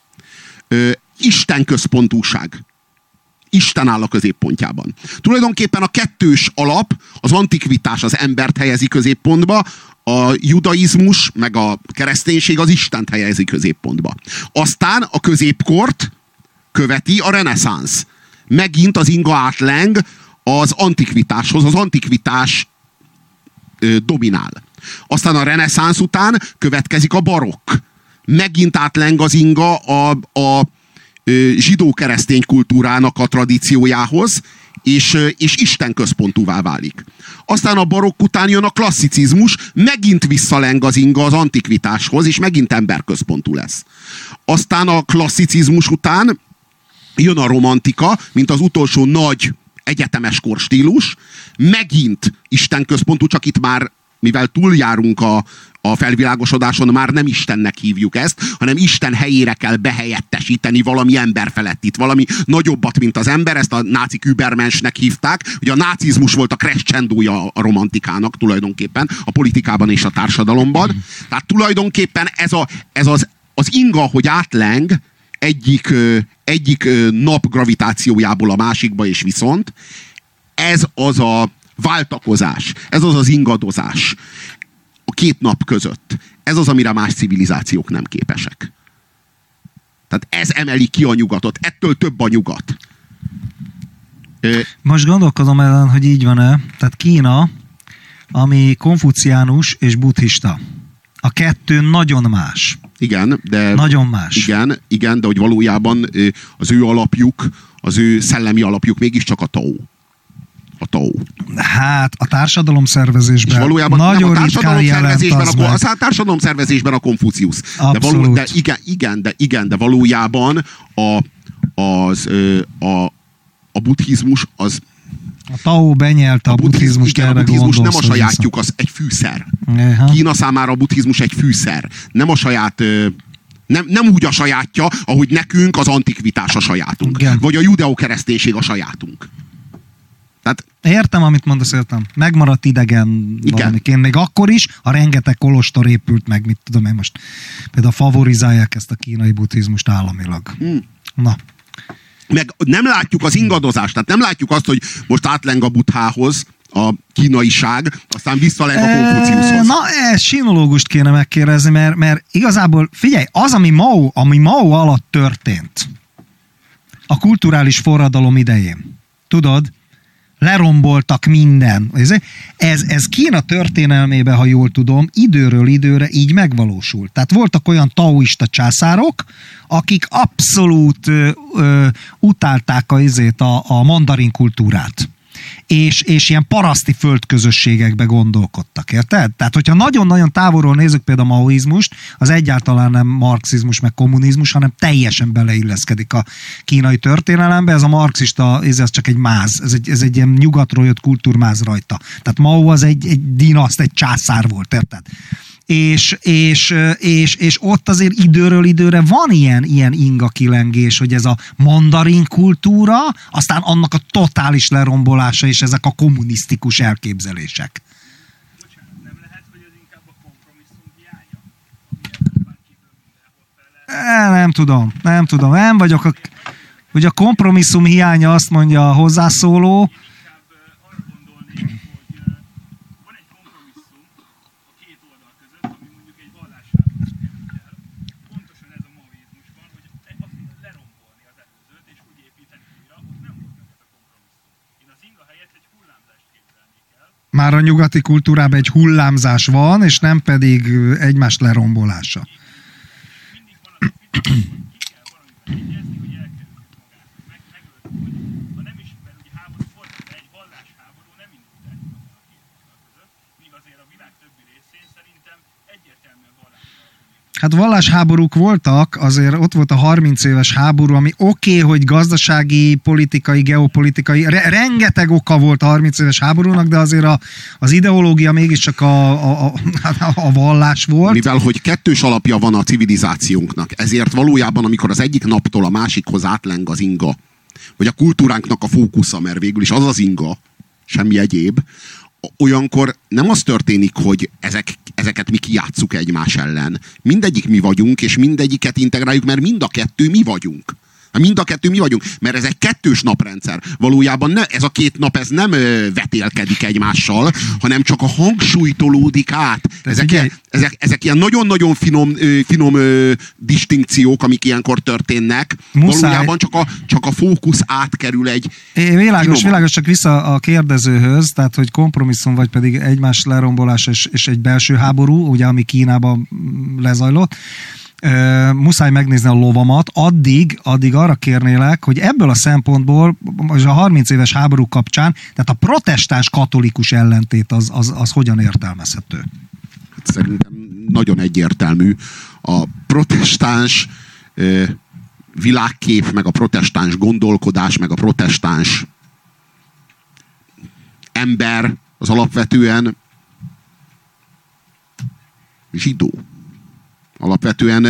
Isten központúság. Isten áll a középpontjában. Tulajdonképpen a 2 alap, az antikvitás az embert helyezi középpontba, a judaizmus meg a kereszténység az Istent helyezi középpontba. Aztán a középkort követi a reneszánsz. Megint az inga átleng az antikvitáshoz, az antikvitás dominál. Aztán a reneszánsz után következik a barokk. Megint átleng az inga a zsidó-keresztény kultúrának a tradíciójához, és Isten központúvá válik. Aztán a barokk után jön a klasszicizmus, megint visszaleng az inga az antikvitáshoz, és megint emberközpontú lesz. Aztán a klasszicizmus után jön a romantika, mint az utolsó nagy egyetemes korstílus, megint Isten központú, csak itt már, mivel túljárunk a felvilágosodáson, már nem Istennek hívjuk ezt, hanem Isten helyére kell behelyettesíteni valami emberfelettit, valami nagyobbat, mint az ember, ezt a nácik Übermenschnek hívták. Ugye a nácizmus volt a crescendója a romantikának tulajdonképpen, a politikában és a társadalomban. Tehát tulajdonképpen ez az inga, hogy átleng egyik nap gravitációjából a másikba, és viszont ez az a váltakozás, ez az az ingadozás a két nap között. Ez az, amire más civilizációk nem képesek. Tehát ez emeli ki a nyugatot. Ettől több a nyugat. Most gondolkodom ellen, hogy így van-e. Tehát Kína, ami konfuciánus és buddhista. A kettő nagyon más. Igen, de... Nagyon más. Igen, de hogy valójában az ő alapjuk, az ő szellemi alapjuk mégiscsak a Tao. A Tao. Hát a társadalomszervezésben valójában nagyon ritkán jelent az meg. A társadalomszervezésben a Konfuciusz. De valójában a buddhizmus az... A Tao benyelte a buddhizmust. Igen, a buddhizmus nem a sajátjuk, az egy fűszer. Kína számára a buddhizmus egy fűszer. Nem a saját... Nem úgy a sajátja, ahogy nekünk az antikvitás a sajátunk. Igen. Vagy a judeokereszténység a sajátunk. Tehát, értem, amit mondasz, értem. Megmaradt idegen valamiként. Még akkor is, a rengeteg kolostor épült meg, mit tudom én most. Például favorizálják ezt a kínai buddhizmust államilag. Na. Meg nem látjuk az ingadozást, tehát nem látjuk azt, hogy most átleng a Buddhához a kínaiság, aztán visszaleng a Konfuciuszhoz. Na, ezt sinológust kéne megkérdezni, mert igazából, figyelj, az, ami Mao alatt történt, a kulturális forradalom idején, tudod, leromboltak minden. Ez Kína történelmében, ha jól tudom, időről időre így megvalósult. Tehát voltak olyan taoista császárok, akik abszolút utálták a mandarin kultúrát. És ilyen paraszti földközösségekbe gondolkodtak, érted? Tehát, hogyha nagyon-nagyon távolról nézzük például a maoizmust, az egyáltalán nem marxizmus meg kommunizmus, hanem teljesen beleilleszkedik a kínai történelembe. Ez a marxista, ez csak egy máz, ez egy ilyen nyugatról jött kultúrmáz rajta. Tehát Mao az egy dinaszt, egy császár volt, érted? És ott azért időről időre van ilyen inga kilengés, hogy ez a mandarin kultúra, aztán annak a totális lerombolása és ezek a kommunisztikus elképzelések. Bocsánat, nem lehet, hogy ez inkább a kompromisszum hiánya? Nem tudom. Nem vagyok hogy a kompromisszum hiánya, azt mondja a hozzászóló. Már a nyugati kultúrában egy hullámzás van, és nem pedig egymás lerombolása. Mindig van az a ki kell valamit egyezni, hogy elkerüljük magát, megöltük, ha nem is, mert ugye háború volt, de egy vallásháború nem indult el a két között, míg azért a világ többi részén szerintem egyértelműen vallásháború. Hát vallásháborúk voltak, azért ott volt a 30 éves háború, ami oké, hogy gazdasági, politikai, geopolitikai, rengeteg oka volt a 30 éves háborúnak, de azért az ideológia mégiscsak a vallás volt. Mivel, hogy kettős alapja van a civilizációnknak, ezért valójában, amikor az egyik naptól a másikhoz átleng az inga, vagy a kultúránknak a fókusza, mert végül is az az inga, semmi egyéb, olyankor nem az történik, hogy ezeket mi kijátsszuk egymás ellen. Mindegyik mi vagyunk, és mindegyiket integráljuk, mert mind a kettő mi vagyunk. Mert ez egy kettős naprendszer. Valójában ez a két nap ez nem vetélkedik egymással, hanem csak a hangsúly tolódik át. Ezek ilyen nagyon-nagyon finom distinkciók, amik ilyenkor történnek. Valójában csak a fókusz átkerül egy... Világos, csak vissza a kérdezőhöz, tehát hogy kompromisszum, vagy pedig egymás lerombolása és egy belső háború, ugye, ami Kínában lezajlott. Muszáj megnézni a lovamat, addig arra kérnélek, hogy ebből a szempontból, most a 30 éves háború kapcsán, tehát a protestáns katolikus ellentét az hogyan értelmezhető? Szerintem nagyon egyértelmű. A protestáns világkép, meg a protestáns gondolkodás, meg a protestáns ember az alapvetően zsidó. Alapvetően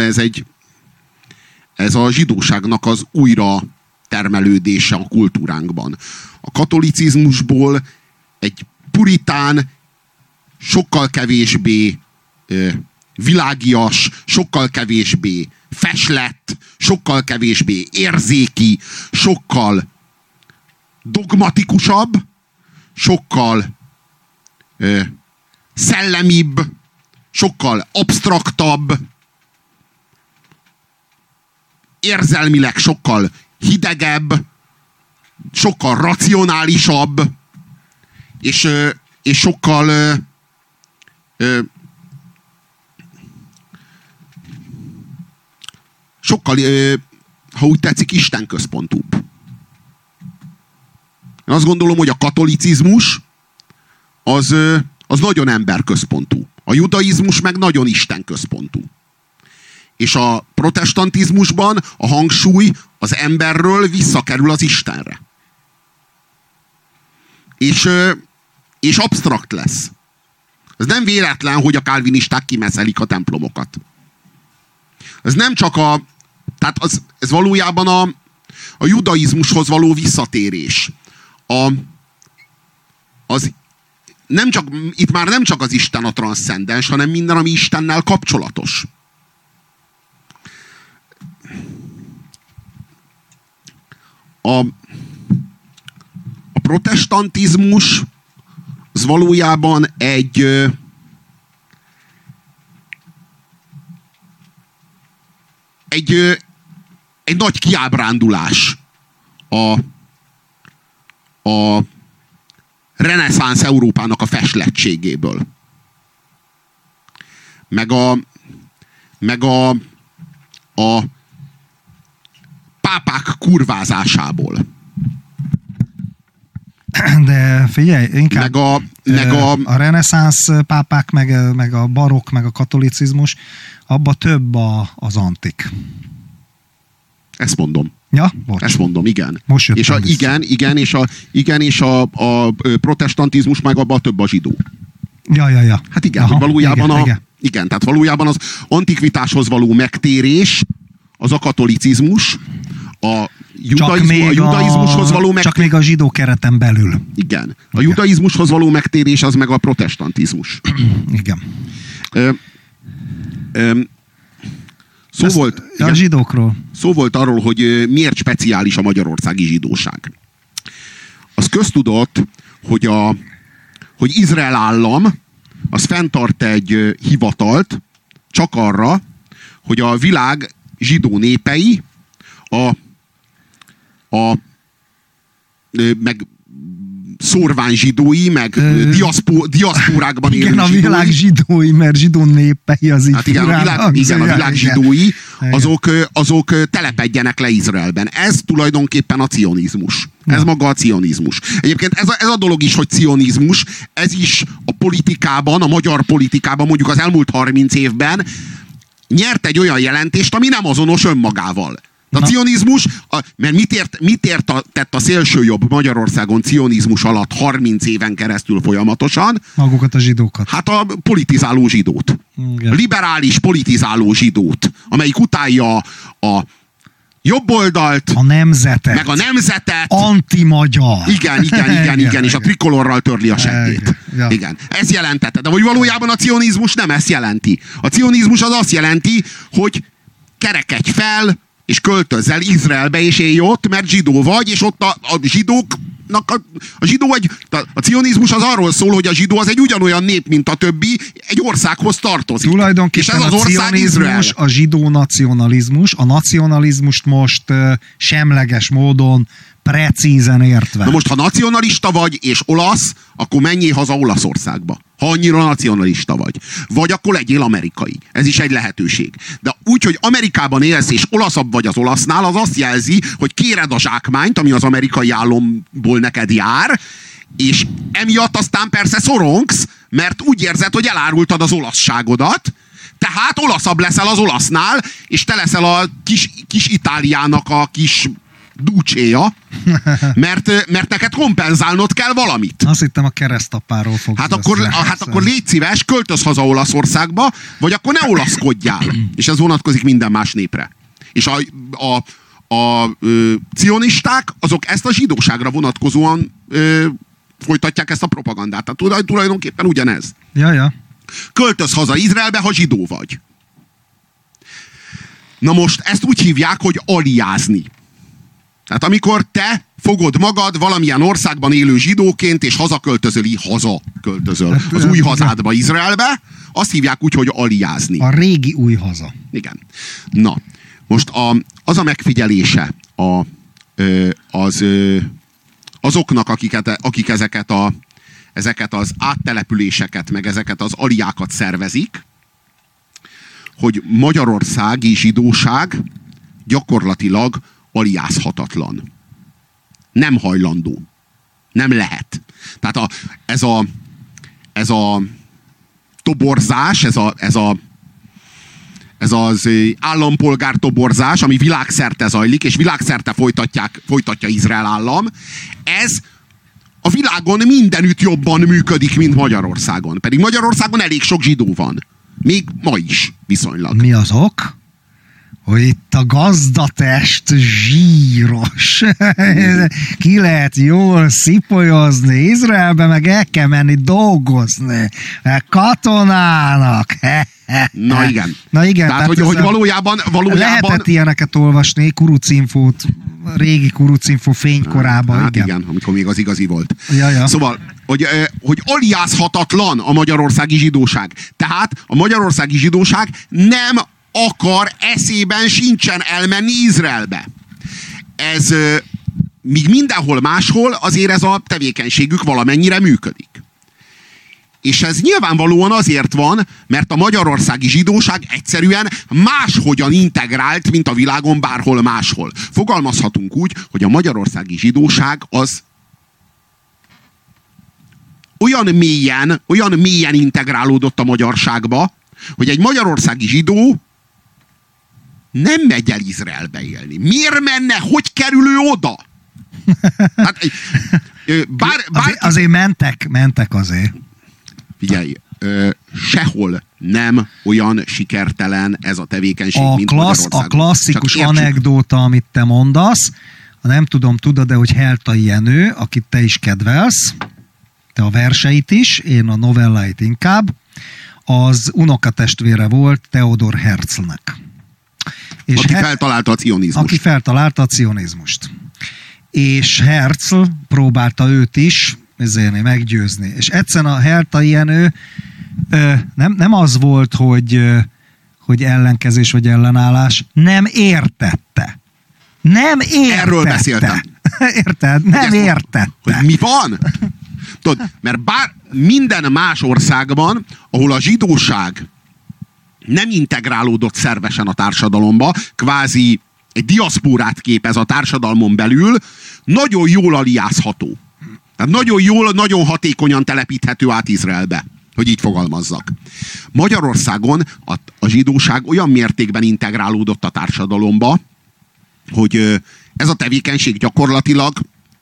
ez a zsidóságnak az újra termelődése a kultúránkban. A katolicizmusból egy puritán, sokkal kevésbé világias, sokkal kevésbé feslett, sokkal kevésbé érzéki, sokkal dogmatikusabb, sokkal szellemibb, sokkal absztraktabb, érzelmileg sokkal hidegebb, sokkal racionálisabb, és sokkal ha úgy tetszik, istenközpontúbb. Én azt gondolom, hogy a katolicizmus az nagyon emberközpontú. A judaizmus meg nagyon istenközpontú. És a protestantizmusban a hangsúly az emberről visszakerül az Istenre. És absztrakt lesz. Ez nem véletlen, hogy a kálvinisták kimeszelik a templomokat. Ez nem csak tehát ez valójában a judaizmushoz való visszatérés. Itt már nem csak az Isten a transzcendens, hanem minden, ami Istennel kapcsolatos. A protestantizmus az valójában egy nagy kiábrándulás a reneszánsz Európának a festlettségéből. Meg a pápák kurvázásából. De figyelj, inkább a reneszánsz pápák, meg a barokk, meg a katolicizmus, abba több az antik. Ezt mondom. Ja, bocs. Ezt mondom, igen. Most és és a protestantizmus meg abban több a zsidó. Ja. Hát igen, aha, hogy valójában igen. Tehát valójában az antikvitáshoz való megtérés, az a katolicizmus, a judaizmushoz való megtérés. Csak még a zsidó kereten belül. Igen. A judaizmushoz való megtérés az meg a protestantizmus. Igen. A zsidókról. Szó volt arról, hogy miért speciális a magyarországi zsidóság. Az köztudott, hogy Izrael állam az fenntart egy hivatalt csak arra, hogy a világ zsidó népei meg szórvány zsidói, meg diaszpórákban élő zsidói. Igen, a világ zsidói, mert zsidó népei az így hát igen, a világ zsidói, azok telepedjenek le Izraelben. Ez tulajdonképpen a cionizmus. Ez maga a cionizmus. Egyébként ez a dolog is, hogy cionizmus, ez is a politikában, a magyar politikában mondjuk az elmúlt 30 évben nyert egy olyan jelentést, ami nem azonos önmagával. A cionizmus, mert mit tett a szélsőjobb Magyarországon cionizmus alatt 30 éven keresztül folyamatosan? Magukat a zsidókat. Hát a politizáló zsidót. Igen. A liberális politizáló zsidót, amelyik utálja a jobboldalt, a nemzetet, meg a nemzetet. Anti-magyar. Igen, és a trikolorral törli a seggét. Igen. Ez jelentette. De hogy valójában a cionizmus nem ezt jelenti. A cionizmus az azt jelenti, hogy kerekedj fel, és költözzel Izraelbe, és élj ott, mert zsidó vagy, és ott a zsidóknak a cionizmus az arról szól, hogy a zsidó az egy ugyanolyan nép, mint a többi, egy országhoz tartozik. Tulajdonképpen és ez az ország Izrael. A zsidó nacionalizmus, a nacionalizmust most semleges módon precízen értve. Na most, ha nacionalista vagy, és olasz, akkor menjél haza Olaszországba. Ha annyira nacionalista vagy. Vagy akkor legyél amerikai. Ez is egy lehetőség. De úgy, hogy Amerikában élsz, és olaszabb vagy az olasznál, az azt jelzi, hogy kéred a zsákmányt, ami az amerikai államból neked jár, és emiatt aztán persze szorongsz, mert úgy érzed, hogy elárultad az olaszságodat, tehát olaszabb leszel az olasznál, és te leszel a kis Itáliának a kis dúcséja, mert neked kompenzálnod kell valamit. Azt hittem a keresztapáról fogsz hát akkor légy szíves, költöz haza Olaszországba, vagy akkor ne olaszkodjál. És ez vonatkozik minden más népre. És a cionisták, azok ezt a zsidóságra vonatkozóan folytatják ezt a propagandát. Tehát tulajdonképpen ugyanez. Ja. Költöz haza Izraelbe, ha zsidó vagy. Na most ezt úgy hívják, hogy aliázni. Tehát amikor te fogod magad valamilyen országban élő zsidóként, és hazaköltözöl az új hazádba, Izraelbe, azt hívják úgy, hogy aliázni. A régi új haza. Igen. Na, most az a megfigyelése azoknak, akik ezeket az áttelepüléseket, meg ezeket az aliákat szervezik, hogy magyarországi zsidóság gyakorlatilag aliázhatatlan. Nem hajlandó. Nem lehet. Tehát ez a toborzás, ez az állampolgártoborzás, ami világszerte zajlik, és világszerte folytatja Izrael állam, ez a világon mindenütt jobban működik, mint Magyarországon. Pedig Magyarországon elég sok zsidó van. Még ma is viszonylag. Mi az ok? Hogy itt a gazdatest zsíros. Ki lehet jól szipolyozni. Izraelbe meg el kell menni dolgozni. Katonának. Na igen. Tehát hogy valójában... Lehetett ilyeneket olvasni, Kurucinfót, régi Kurucinfó fénykorában. Hát igen, amikor még az igazi volt. Ja. Szóval, hogy aliázhatatlan a magyarországi zsidóság. Tehát a magyarországi zsidóság nem akar, eszében sincsen elmenni Izraelbe. Ez míg mindenhol máshol azért ez a tevékenységük valamennyire működik. És ez nyilvánvalóan azért van, mert a magyarországi zsidóság egyszerűen máshogyan integrált, mint a világon bárhol máshol. Fogalmazhatunk úgy, hogy a magyarországi zsidóság az olyan mélyen integrálódott a magyarságba, hogy egy magyarországi zsidó nem megy el Izraelbe élni. Miért menne? Hogy kerül ő oda? Hát, azért mentek azért. Figyelj, sehol nem olyan sikertelen ez a tevékenység, mint Magyarországon. A klasszikus anekdóta, amit te mondasz, nem tudom, tudod, de hogy Heltai Jenő, akit te is kedvelsz, te a verseit is, én a novelláit inkább, az unokatestvére volt Theodor Herzlnek. Aki feltalálta a cionizmust. Aki feltalálta a cionizmust. És Herzl próbálta őt is meggyőzni. És egyszerűen a Heltai Jenő nem az volt, hogy ellenkezés vagy ellenállás, nem értette. Erről beszéltem. Érted? Nem értette. Hogy mi van? Tudod, mert minden más országban, ahol a zsidóság nem integrálódott szervesen a társadalomba, kvázi egy diaszpórát képez a társadalmon belül, nagyon jól aliázható. Tehát nagyon jól, nagyon hatékonyan telepíthető át Izraelbe, hogy így fogalmazzak. Magyarországon a zsidóság olyan mértékben integrálódott a társadalomba, hogy ez a tevékenység gyakorlatilag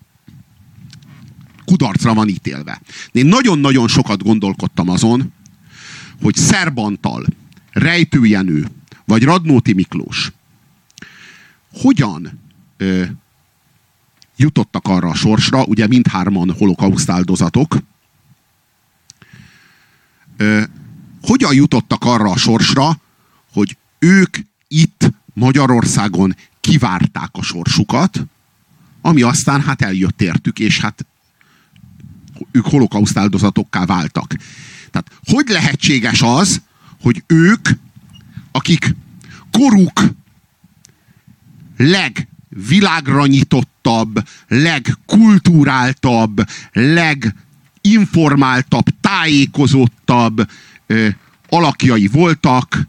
kudarcra van ítélve. Én nagyon-nagyon sokat gondolkodtam azon, hogy Szerb Antal, Rejtő Jenő, vagy Radnóti Miklós hogyan jutottak arra a sorsra, ugye mindhárman holokauszt áldozatok, hogyan jutottak arra a sorsra, hogy ők itt Magyarországon kivárták a sorsukat, ami aztán hát eljött értük, és hát ők holokauszt áldozatokká váltak. Tehát hogy lehetséges az, hogy ők, akik koruk legvilágra nyitottabb, legkulturáltabb, leginformáltabb, tájékozottabb alakjai voltak,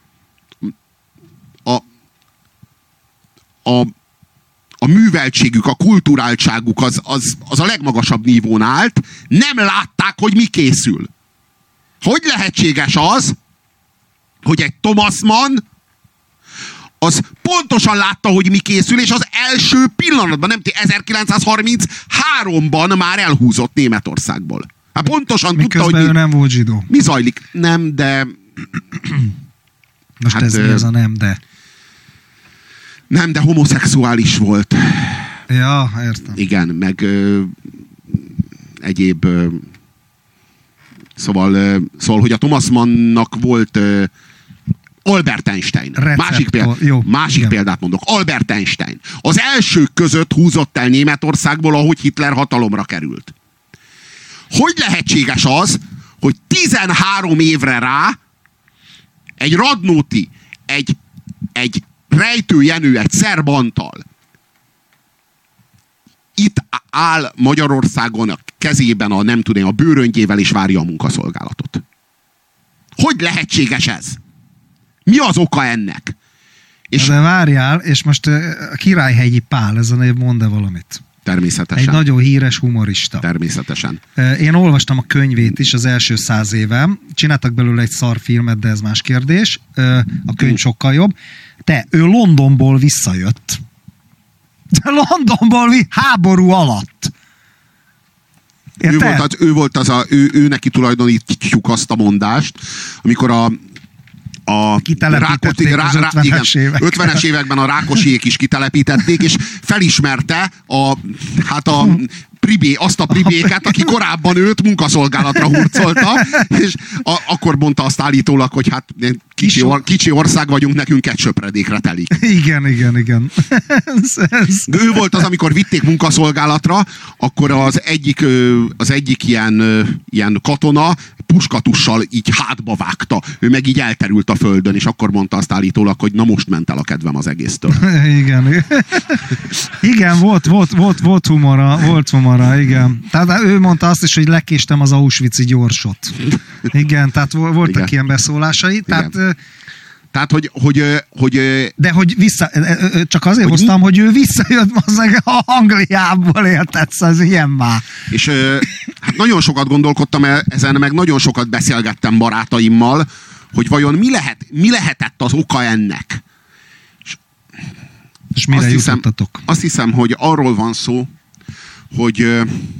a műveltségük, a kulturáltságuk az a legmagasabb nívón állt, nem látták, hogy mi készül. Hogy lehetséges az, hogy egy Thomas Mann az pontosan látta, hogy mi készül, és az első pillanatban, nem 1933-ban már elhúzott Németországból. Hát pontosan tudta, hogy ő nem volt zsidó. Mi zajlik. Nem, de... Most ez mi az a nem, de... Nem, de homoszexuális volt. Ja, értem. Igen, meg egyéb... Szóval, hogy a Thomas Mannnak volt Albert Einstein. Receptor. Másik példát mondok. Albert Einstein. Az elsők között húzott el Németországból, ahogy Hitler hatalomra került. Hogy lehetséges az, hogy 13 évre rá egy Radnóti, egy Rejtő Jenő, egy Szerb Antal itt áll Magyarországon a kezében a bőröngyével és várja a munkaszolgálatot. Hogy lehetséges ez? Mi az oka ennek? És de várjál, és most a Királyhegyi Pál, ez a név mond-e valamit? Természetesen. Egy nagyon híres humorista. Természetesen. Én olvastam a könyvét is az első 100 évem. Csináltak belőle egy szarfilmet, de ez más kérdés. A könyv sokkal jobb. Ő Londonból visszajött. Londonból háború alatt. Ő neki tulajdonítjuk azt a mondást, amikor a kitelepítették az 50-es években a Rákosiék is kitelepítették, és felismerte azt a pribéket, aki korábban őt munkaszolgálatra hurcolta, és akkor mondta azt állítólag, hogy hát kicsi ország vagyunk, nekünk egy söpredékre telik. Igen. De ő volt az, amikor vitték munkaszolgálatra, akkor az egyik ilyen katona puskatussal így hátba vágta. Ő meg így elterült a földön, és akkor mondta azt állítólag, hogy na most ment el a kedvem az egésztől. Igen, volt humora, igen. Tehát ő mondta azt is, hogy lekéstem az Auschwitz-i gyorsot. Igen, tehát voltak ilyen beszólásai. Tehát, hogy... De hogy csak azért hoztam, hogy ő visszajött Angliából, érted? Ez ilyen már. És hát nagyon sokat gondolkodtam ezen, meg nagyon sokat beszélgettem barátaimmal, hogy vajon mi lehetett az oka ennek. És mire jutottatok? Azt hiszem, hogy arról van szó, hogy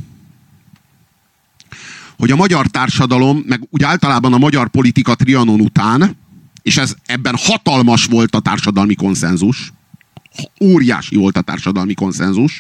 a magyar társadalom, meg úgy általában a magyar politika Trianon után, és ebben hatalmas volt a társadalmi konszenzus, óriási volt a társadalmi konszenzus,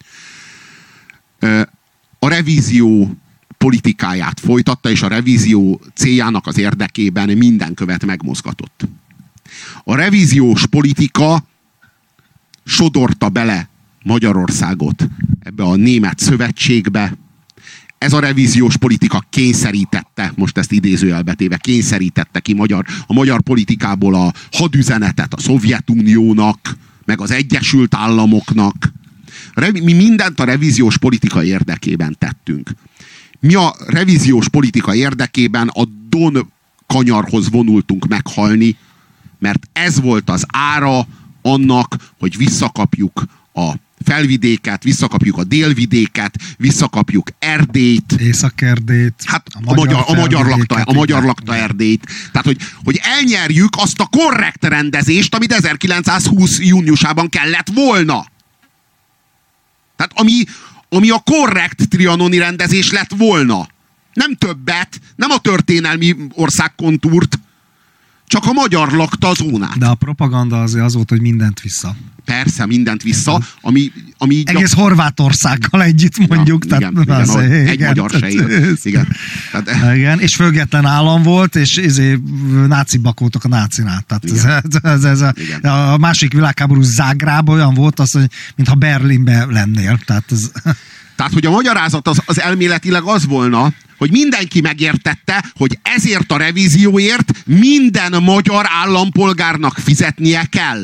a revízió politikáját folytatta, és a revízió céljának az érdekében minden követ megmozgatott. A revíziós politika sodorta bele Magyarországot ebbe a német szövetségbe. Ez a revíziós politika kényszerítette, most ezt idézőjelbe téve, kényszerítette ki a magyar politikából a hadüzenetet a Szovjetuniónak, meg az Egyesült Államoknak. Mi mindent a revíziós politika érdekében tettünk. Mi a revíziós politika érdekében a Don kanyarhoz vonultunk meghalni, mert ez volt az ára annak, hogy visszakapjuk a Felvidéket, visszakapjuk a Délvidéket, visszakapjuk Erdélyt. Észak-Erdélyt. Hát a magyar lakta Erdélyt. Tehát, hogy elnyerjük azt a korrekt rendezést, amit 1920 júniusában kellett volna. Tehát ami a korrekt trianoni rendezés lett volna. Nem többet, nem a történelmi országkontúrt, csak a magyar lakta zónát. De a propaganda azért az volt, hogy mindent vissza. Persze, mindent vissza, ami egész Horvátországgal együtt mondjuk. Igen, egy magyar se él. Igen, és független állam volt, és nácibak voltak a nácinál. Tehát a második világháború Zágráb olyan volt, hogy mintha Berlinben lennél. Tehát, hogy a magyarázat az elméletileg az volna, hogy mindenki megértette, hogy ezért a revízióért minden magyar állampolgárnak fizetnie kell.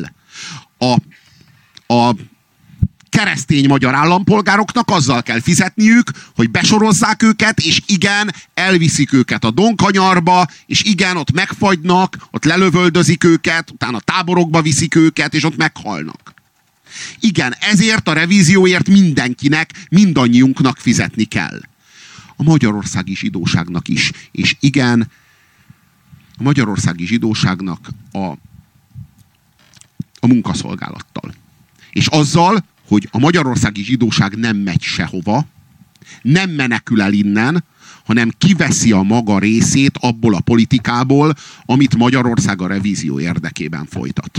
A keresztény magyar állampolgároknak azzal kell fizetniük, hogy besorozzák őket, és igen, elviszik őket a Donkanyarba, és igen, ott megfagynak, ott lelövöldözik őket, utána táborokba viszik őket, és ott meghalnak. Igen, ezért a revízióért mindenkinek, mindannyiunknak fizetni kell. A magyarországi zsidóságnak is. És igen, a magyarországi zsidóságnak a munkaszolgálattal. És azzal, hogy a magyarországi zsidóság nem megy sehova, nem menekül el innen, hanem kiveszi a maga részét abból a politikából, amit Magyarország a revízió érdekében folytat.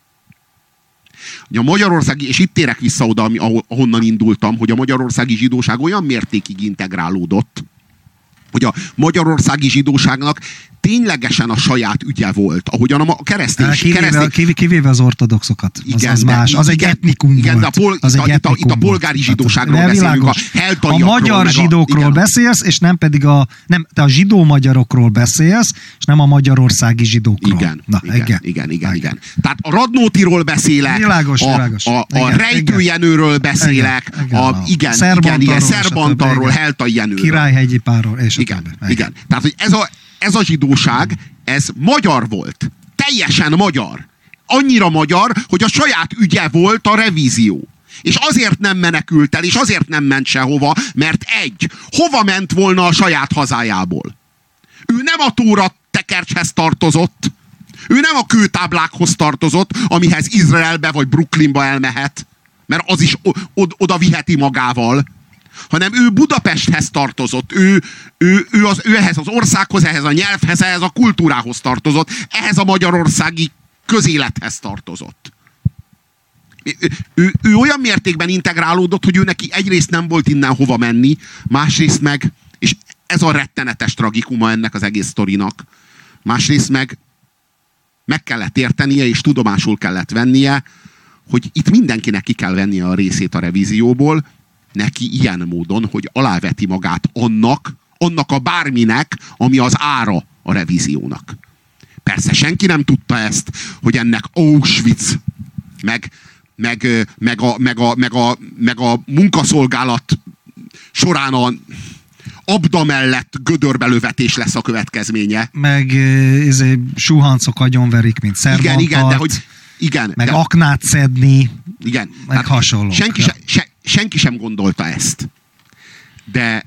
A magyarországi, és itt térek vissza oda, ahonnan indultam, hogy a magyarországi zsidóság olyan mértékig integrálódott, hogy a magyarországi zsidóságnak ténylegesen a saját ügye volt, ahogyan a kivéve az ortodoxokat. Igen, az más. Az egy etnikum igen, volt. Itt a polgári zsidóságról beszélünk, a magyar zsidókról beszélsz, és nem pedig te a zsidó magyarokról beszélsz, és nem a magyarországi zsidókról. Igen. Tehát a Radnótiról beszélek, világos. A Rejtő Jenőről beszélek, Szerbantarról, Heltai Jenőről. Királyhegyi Párról, és igen. Tehát, hogy ez a zsidóság, ez magyar volt. Teljesen magyar. Annyira magyar, hogy a saját ügye volt a revízió. És azért nem menekült el, és azért nem ment sehova, mert hova ment volna a saját hazájából? Ő nem a Tóra tekercshez tartozott, ő nem a kőtáblákhoz tartozott, amihez Izraelbe vagy Brooklynba elmehet, mert az is oda viheti magával, hanem ő Budapesthez tartozott, ő ehhez az országhoz, ehhez a nyelvhez, ehhez a kultúrához tartozott, ehhez a magyarországi közélethez tartozott. Ő olyan mértékben integrálódott, hogy ő neki egyrészt nem volt innen hova menni, másrészt meg, és ez a rettenetes tragikuma ennek az egész sztorinak, másrészt meg kellett értenie, és tudomásul kellett vennie, hogy itt mindenkinek ki kell vennie a részét a revízióból, neki ilyen módon, hogy aláveti magát annak a bárminek, ami az ára a revíziónak. Persze senki nem tudta ezt, hogy ennek Auschwitz, meg a munkaszolgálat során a abda mellett gödörbelövetés lesz a következménye. Meg suhancok agyonverik, mint Szerbantat. Igen, de hogy... Igen, meg aknát szedni, igen, meg hasonlók. Senki sem gondolta ezt. De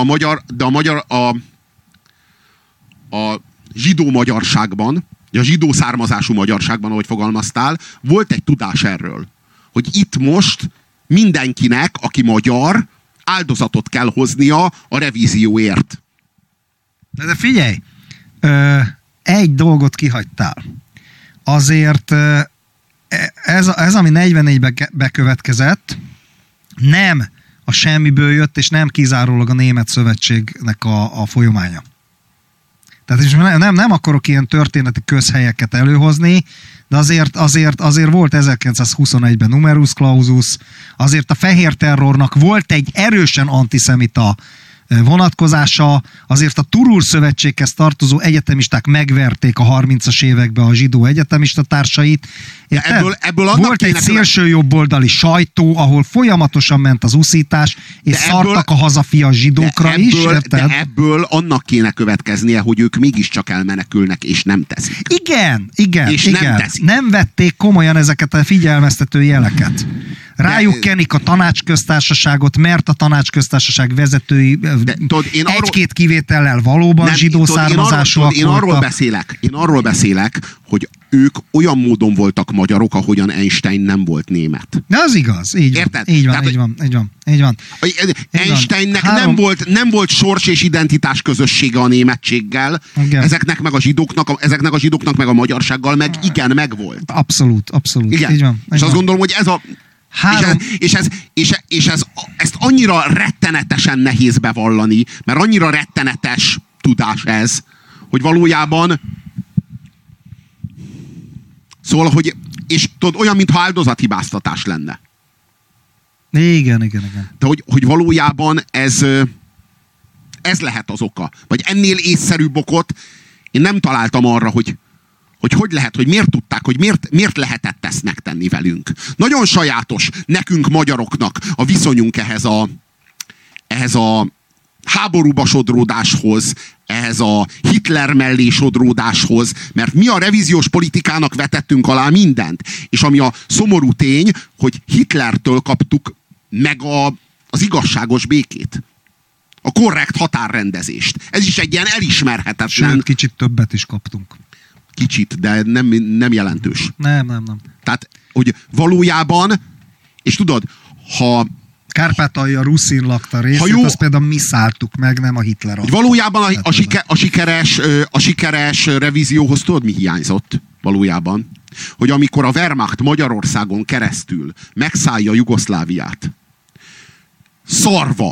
a zsidó magyarságban, a zsidó származású magyarságban, ahogy fogalmaztál, volt egy tudás erről, hogy itt most mindenkinek, aki magyar, áldozatot kell hoznia a revízióért. De figyelj, egy dolgot kihagytál. Azért ez ami 44-ben bekövetkezett, nem a semmiből jött, és nem kizárólag a Német Szövetségnek a folyamánya. Tehát is nem akarok ilyen történeti közhelyeket előhozni, de azért volt 1921-ben numerus clausus, azért a fehér terrornak volt egy erősen antiszemita vonatkozása, azért a Turul Szövetséghez tartozó egyetemisták megverték a 30-as években a zsidó egyetemista társait. Ebből volt egy szélső jobboldali sajtó, ahol folyamatosan ment az uszítás, és szartak a hazafias zsidókra is. De ebből annak kéne következnie, hogy ők mégiscsak elmenekülnek, és nem teszik. Igen. Nem vették komolyan ezeket a figyelmeztető jeleket. Rájuk kenik a tanácsköztársaságot, mert a tanácsköztársaság vezetői egy-két kivétellel valóban zsidó származásúak voltak. Én arról beszélek, hogy ők olyan módon voltak magyarok, ahogyan Einstein nem volt német. De az igaz, így van. Érted? Így van. Einsteinnek nem volt sors és identitás közössége a németséggel. Igen. Ezeknek a zsidóknak meg a magyarsággal meg volt. Abszolút. Igen. Így van. És azt gondolom, hogy ez a ezt annyira rettenetesen nehéz bevallani, mert annyira rettenetes tudás ez, hogy valójában szóval, hogy és tudod, olyan, mintha áldozathibáztatás lenne. Igen. De hogy valójában ez lehet az oka. Vagy ennél észszerűbb okot én nem találtam arra, hogy lehet, hogy miért tudták, hogy miért lehetett ezt megtenni velünk. Nagyon sajátos nekünk magyaroknak a viszonyunk ehhez a háborúba sodródáshoz, ehhez a Hitler mellé sodródáshoz, mert mi a revíziós politikának vetettünk alá mindent. És ami a szomorú tény, hogy Hitlertől kaptuk meg az igazságos békét. A korrekt határrendezést. Ez is egy ilyen elismerhetetlen... Sőt, kicsit többet is kaptunk. Kicsit, de nem jelentős. Nem. Tehát, hogy valójában, és tudod, ha Kárpátalja Ruszin lakta részét, azt például mi szálltuk meg, nem a Hitler. Valójában a sikeres revízióhoz tudod, mi hiányzott? Valójában. Hogy amikor a Wehrmacht Magyarországon keresztül megszállja Jugoszláviát, szarva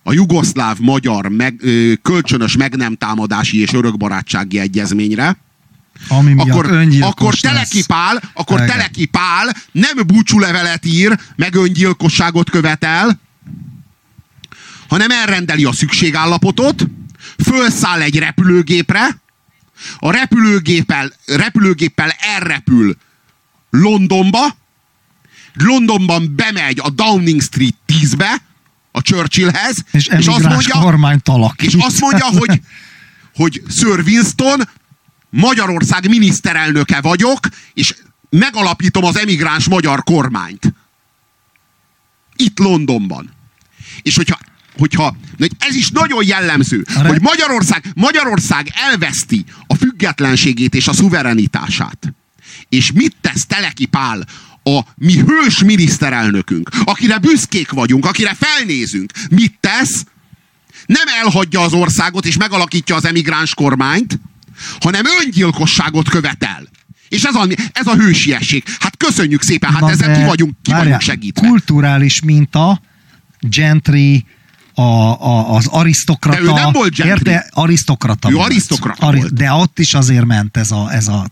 a jugoszláv-magyar kölcsönös meg nem támadási és örökbarátsági egyezményre, ami miatt öngyilkos Teleki Pál nem búcsúlevelet ír, meg öngyilkosságot követel, hanem elrendeli a szükségállapotot, fölszáll egy repülőgépre, a repülőgéppel elrepül Londonba, Londonban bemegy a Downing Street 10-be, a Churchillhez, és azt mondja, hogy Sir Winston, Magyarország miniszterelnöke vagyok, és megalapítom az emigráns magyar kormányt. Itt Londonban. És hogyha ez is nagyon jellemző, hogy Magyarország elveszti a függetlenségét és a szuverenitását. És mit tesz Teleki Pál, a mi hős miniszterelnökünk, akire büszkék vagyunk, akire felnézünk, mit tesz? Nem elhagyja az országot és megalakítja az emigráns kormányt, hanem öngyilkosságot követel. És ez a hősiesség. Hát köszönjük szépen, hát ezzel ki vagyunk segítve. Kulturális minta, gentry, az arisztokrata. De ő nem volt gentry. Arisztokrata. Ő arisztokrata volt. De ott is azért ment ez a.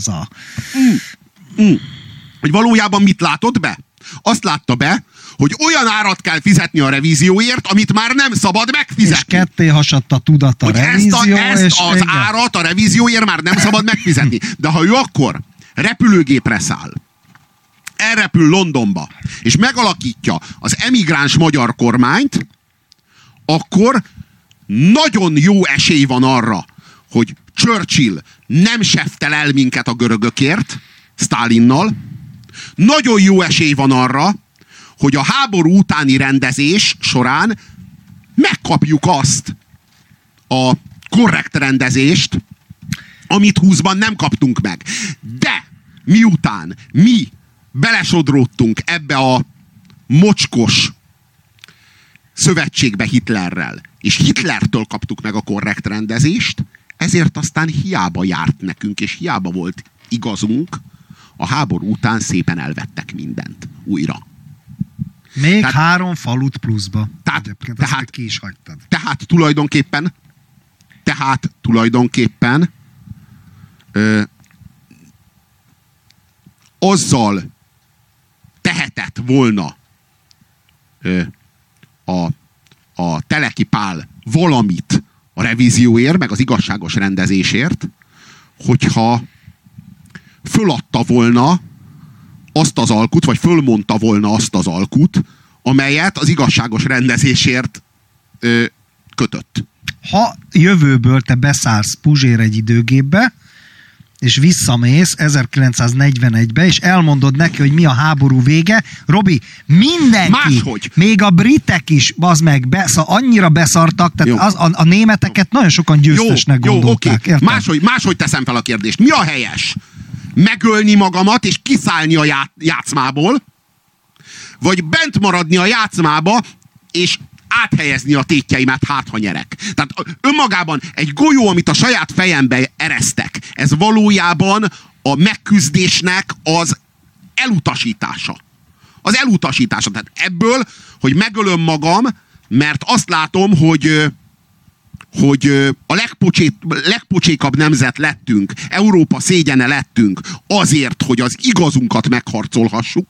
Hogy valójában mit látott be? Azt látta be, hogy olyan árat kell fizetni a revízióért, amit már nem szabad megfizetni. És ketté hasadt a tudat a revízió. Ezt az árat a revízióért már nem szabad megfizetni. De ha ő akkor repülőgépre száll, elrepül Londonba, és megalakítja az emigráns magyar kormányt, akkor nagyon jó esély van arra, hogy Churchill nem seftel el minket a görögökért, Sztálinnal. Nagyon jó esély van arra, hogy a háború utáni rendezés során megkapjuk azt a korrekt rendezést, amit 20-ban nem kaptunk meg. De miután mi belesodródtunk ebbe a mocskos szövetségbe Hitlerrel, és Hitlertől kaptuk meg a korrekt rendezést, ezért aztán hiába járt nekünk, és hiába volt igazunk, a háború után szépen elvettek mindent újra. Még 3 falut pluszba. Tehát ki is hagytad. Tehát tulajdonképpen azzal tehetett volna a Teleki Pál valamit a revízióért, meg az igazságos rendezésért, hogyha föladta volna azt az alkut, vagy fölmondta volna azt az alkut, amelyet az igazságos rendezésért kötött. Ha jövőből te beszállsz Puzsér egy időgépbe, és visszamész 1941-be, és elmondod neki, hogy mi a háború vége, Robi, mindenki, máshogy. Még a britek is, az meg, annyira beszartak, tehát a németeket nagyon sokan győztesnek gondolták. Oké. Máshogy teszem fel a kérdést. Mi a helyes? Megölni magamat, és kiszállni a játszmából, vagy bent maradni a játszmába, és áthelyezni a tétjeimet, hát ha nyerek. Tehát önmagában egy golyó, amit a saját fejembe eresztek, ez valójában a megküzdésnek az elutasítása. Az elutasítása. Tehát ebből, hogy megölöm magam, mert azt látom, hogy a legpocsékabb nemzet lettünk, Európa szégyene lettünk azért, hogy az igazunkat megharcolhassuk.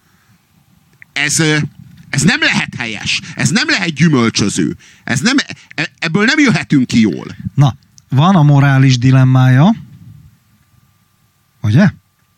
Ez nem lehet helyes, ez nem lehet gyümölcsöző, ebből nem jöhetünk ki jól. Na, van a morális dilemmája, ugye?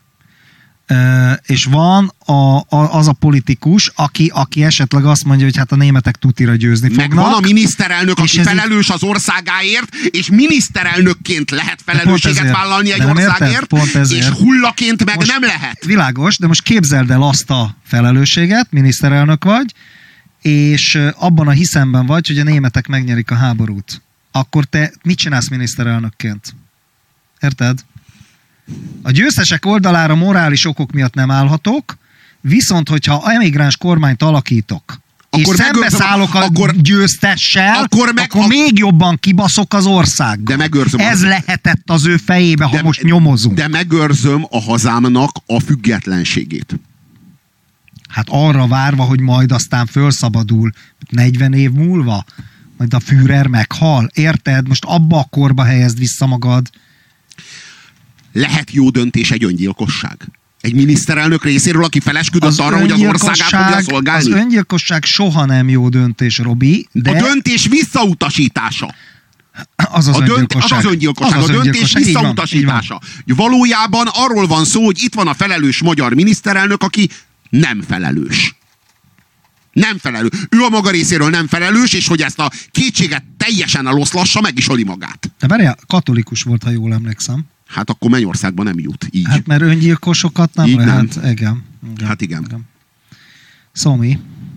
És van az a politikus, aki esetleg azt mondja, hogy hát a németek tutira győzni fognak. Meg van a miniszterelnök, aki felelős az országáért, és miniszterelnökként lehet felelősséget vállalni egy országért, és hullaként meg most nem lehet. Világos, de most képzeld el azt a felelősséget, miniszterelnök vagy, és abban a hiszemben vagy, hogy a németek megnyerik a háborút. Akkor te mit csinálsz miniszterelnökként? Érted? A győztesek oldalára morális okok miatt nem állhatok, viszont hogyha emigráns kormányt alakítok, és szembeszállok a győztessel, akkor még jobban kibaszok az országgal. Ez lehetett az ő fejébe, ha most nyomozunk. De megőrzöm a hazámnak a függetlenségét. Hát arra várva, hogy majd aztán fölszabadul 40 év múlva, majd a Führer meghal. Érted? Most abba a korba helyezd vissza magad. Lehet jó döntés egy öngyilkosság? Egy miniszterelnök részéről, aki felesküdött arra, hogy az országát fogja szolgálni? Az öngyilkosság soha nem jó döntés, Robi, de... A döntés visszautasítása. Az az öngyilkosság. A döntés visszautasítása. Valójában arról van szó, hogy itt van a felelős magyar miniszterelnök, aki nem felelős. Nem felelős. Ő a maga részéről nem felelős, és hogy ezt a kétséget teljesen eloszlassa, meg is öli magát. De várjál, katolikus volt, ha jól emlékszem. Hát akkor Mennyországban nem jut. Így. Hát mert öngyilkosokat nem így lehet. Nem. Igen. Hát igen. Szomi.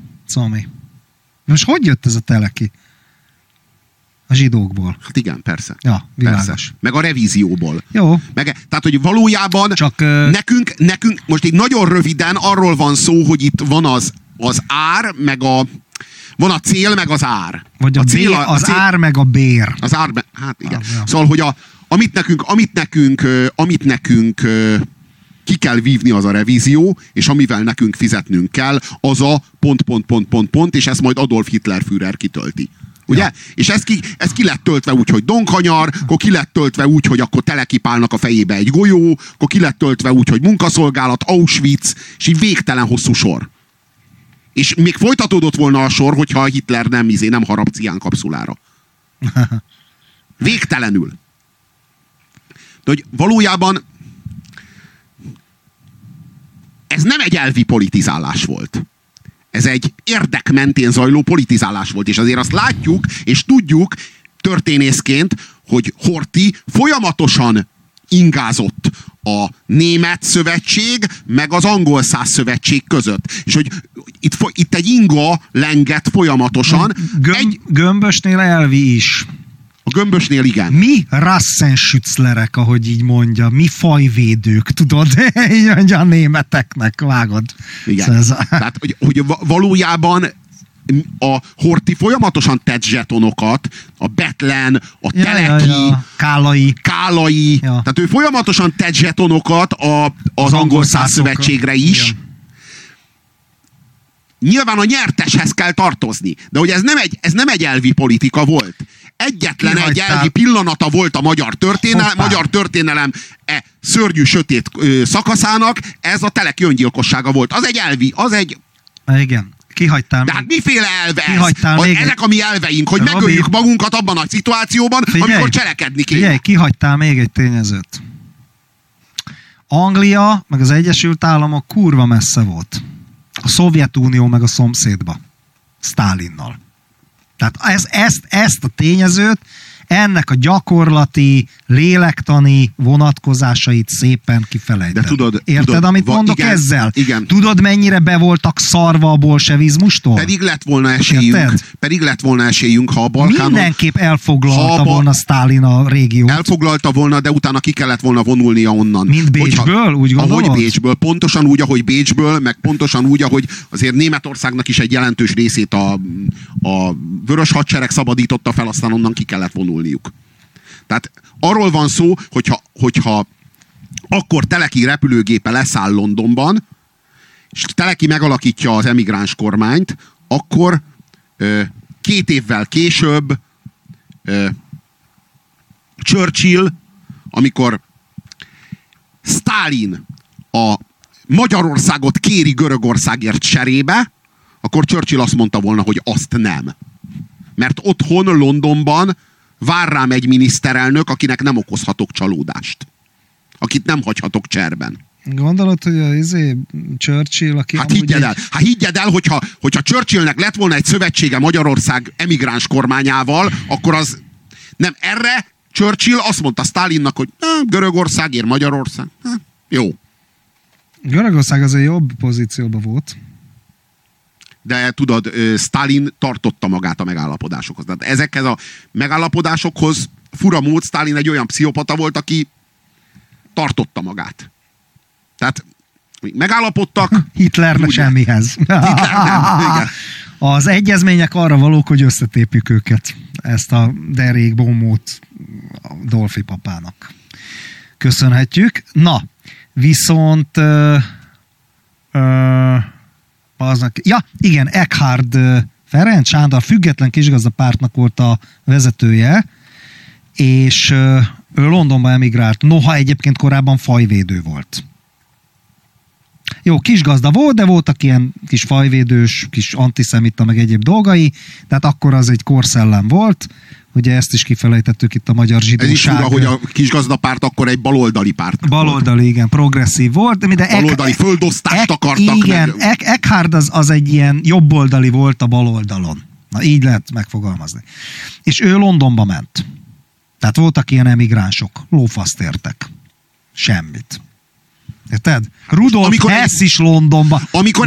Most hogy jött ez a teleki? A zsidókból. Hát igen, persze. Ja, világos. Persze. Meg a revízióból. Jó. Tehát, hogy valójában csak, nekünk most így nagyon röviden arról van szó, hogy itt van az ár, meg van a cél, meg az ár. Vagy a cél, az ár, meg a bér. Az ár, hát igen. Szóval, hogy amit nekünk ki kell vívni, az a revízió, és amivel nekünk fizetnünk kell, az a ... és ezt majd Adolf Hitler Führer kitölti. Ugye? Ja. És ez ki lett töltve úgy, hogy Donkanyar, akkor ki lett töltve úgy, hogy akkor telekipálnak a fejébe egy golyó, akkor ki lett töltve úgy, hogy munkaszolgálat, Auschwitz, és így végtelen hosszú sor. És még folytatódott volna a sor, hogyha a Hitler nem harap ciánkapszulára. Végtelenül. De hogy valójában ez nem egy elvi politizálás volt. Ez egy érdek mentén zajló politizálás volt, és azért azt látjuk, és tudjuk történészként, hogy Horthy folyamatosan ingázott a Német Szövetség, meg az Angol Száz Szövetség között. És hogy itt egy inga lengett folyamatosan. Gömbösnél elvi is. A Gömbösnél igen. Mi Rassenschützlerek, ahogy így mondja, mi fajvédők, tudod? Így mondja a németeknek, vágod. Igen. Tehát, hogy valójában a Horthy folyamatosan tett zsetonokat, a Betlen, a Teleki, Kálai. Ja. Tehát ő folyamatosan tett zsetonokat az Angol Száz Szövetségre is. Igen. Nyilván a nyerteshez kell tartozni. De hogy ez nem egy elvi politika volt. Egyetlen egy elvi pillanata volt a magyar történelem szörnyű, sötét szakaszának, ez a Teleki öngyilkossága volt. Az egy elvi, Igen. Kihagytál. De hát miféle elve ez? Ezek a mi elveink, hogy Robi, megöljük magunkat abban a szituációban, amikor cselekedni kéne. Figyelj, kihagytál még egy tényezőt. Anglia, meg az Egyesült Államok kurva messze volt. A Szovjetunió meg a szomszédba. Sztálinnal. Tehát ezt a tényezőt, ennek a gyakorlati, lélektani vonatkozásait szépen kifelejted. De tudod, érted, amit mondok igen, ezzel? Igen. Tudod, mennyire be voltak szarva a bolsevizmustól? Pedig lett volna esélyünk, ha a Balkánon... Mindenképp elfoglalta volna Sztálin a régiót. Elfoglalta volna, de utána ki kellett volna vonulnia onnan. Mint Bécsből, úgy gondolod? Ahogy Bécsből, pontosan úgy, ahogy Bécsből, meg pontosan úgy, ahogy azért Németországnak is egy jelentős részét a Vörös Hadsereg szabadította fel, aztán onnan ki kellett vonulniuk. Tehát arról van szó, hogyha akkor Teleki repülőgépe leszáll Londonban, és Teleki megalakítja az emigráns kormányt, akkor 2 évvel később Churchill, amikor Sztálin a Magyarországot kéri Görögországért cserébe, akkor Churchill azt mondta volna, hogy azt nem. Mert otthon, Londonban vár rám egy miniszterelnök, akinek nem okozhatok csalódást. Akit nem hagyhatok cserben. Gondolod, hogy a Churchill, aki... Hát higgyed el, hogyha Churchillnek lett volna egy szövetsége Magyarország emigráns kormányával, akkor az... Nem, erre Churchill azt mondta Sztálinnak, hogy Görögországért Magyarország. Jó. Görögország azért jobb pozícióban volt. De tudod, Sztálin tartotta magát a megállapodásokhoz. Tehát ezekhez a megállapodásokhoz fura mód Sztálin egy olyan pszichopata volt, aki tartotta magát. Tehát megállapodtak. Hitlernek semmihez. Hitler nem, igen. Az egyezmények arra valók, hogy összetépjük őket. Ezt a derék bombót a Dolfi papának köszönhetjük. Na, viszont Ja, igen, Eckhard Ferenc Sándor független kisgazdapártnak volt a vezetője, és ő Londonba emigrált. Noha egyébként korábban fajvédő volt. Jó, kisgazda volt, de voltak ilyen kis fajvédős, kis antiszemita, meg egyéb dolgai, tehát akkor az egy korszellem volt. Ugye ezt is kifelejtettük itt a magyar zsidóság. Ez is fura, hogy a kisgazdapárt akkor egy baloldali párt. Baloldali, igen, progresszív volt. De baloldali földosztást akartak igen, meg. Eckhard az egy ilyen jobboldali volt a baloldalon. Na, így lehet megfogalmazni. És ő Londonba ment. Tehát voltak ilyen emigránsok. Lófaszt értek. Semmit. Érted? Rudolf Hess is Londonba. Amikor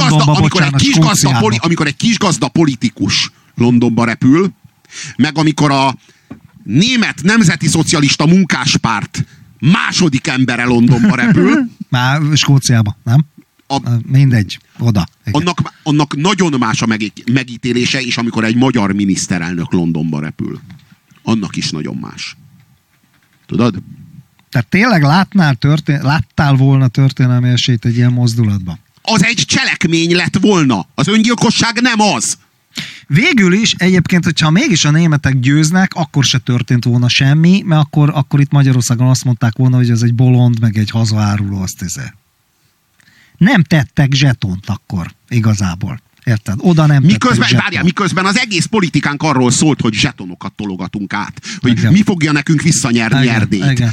egy kisgazda politikus Londonba repül, meg amikor a német nemzeti szocialista munkáspárt második embere Londonba repül. Már Skóciába, nem? Mindegy, oda. Annak nagyon más a megítélése, és amikor egy magyar miniszterelnök Londonba repül. Annak is nagyon más. Tudod? Tehát tényleg láttál volna történelmi esélyt egy ilyen mozdulatban? Az egy cselekmény lett volna. Az öngyilkosság nem az. Végül is egyébként, hogyha mégis a németek győznek, akkor se történt volna semmi, mert akkor itt Magyarországon azt mondták volna, hogy ez egy bolond, meg egy hazaáruló, nem tettek zsetont akkor igazából. Érted? Oda nem miközben az egész politikánk arról szólt, hogy zsetonokat tologatunk át. Hogy igen. Mi fogja nekünk visszanyerni Erdélyt.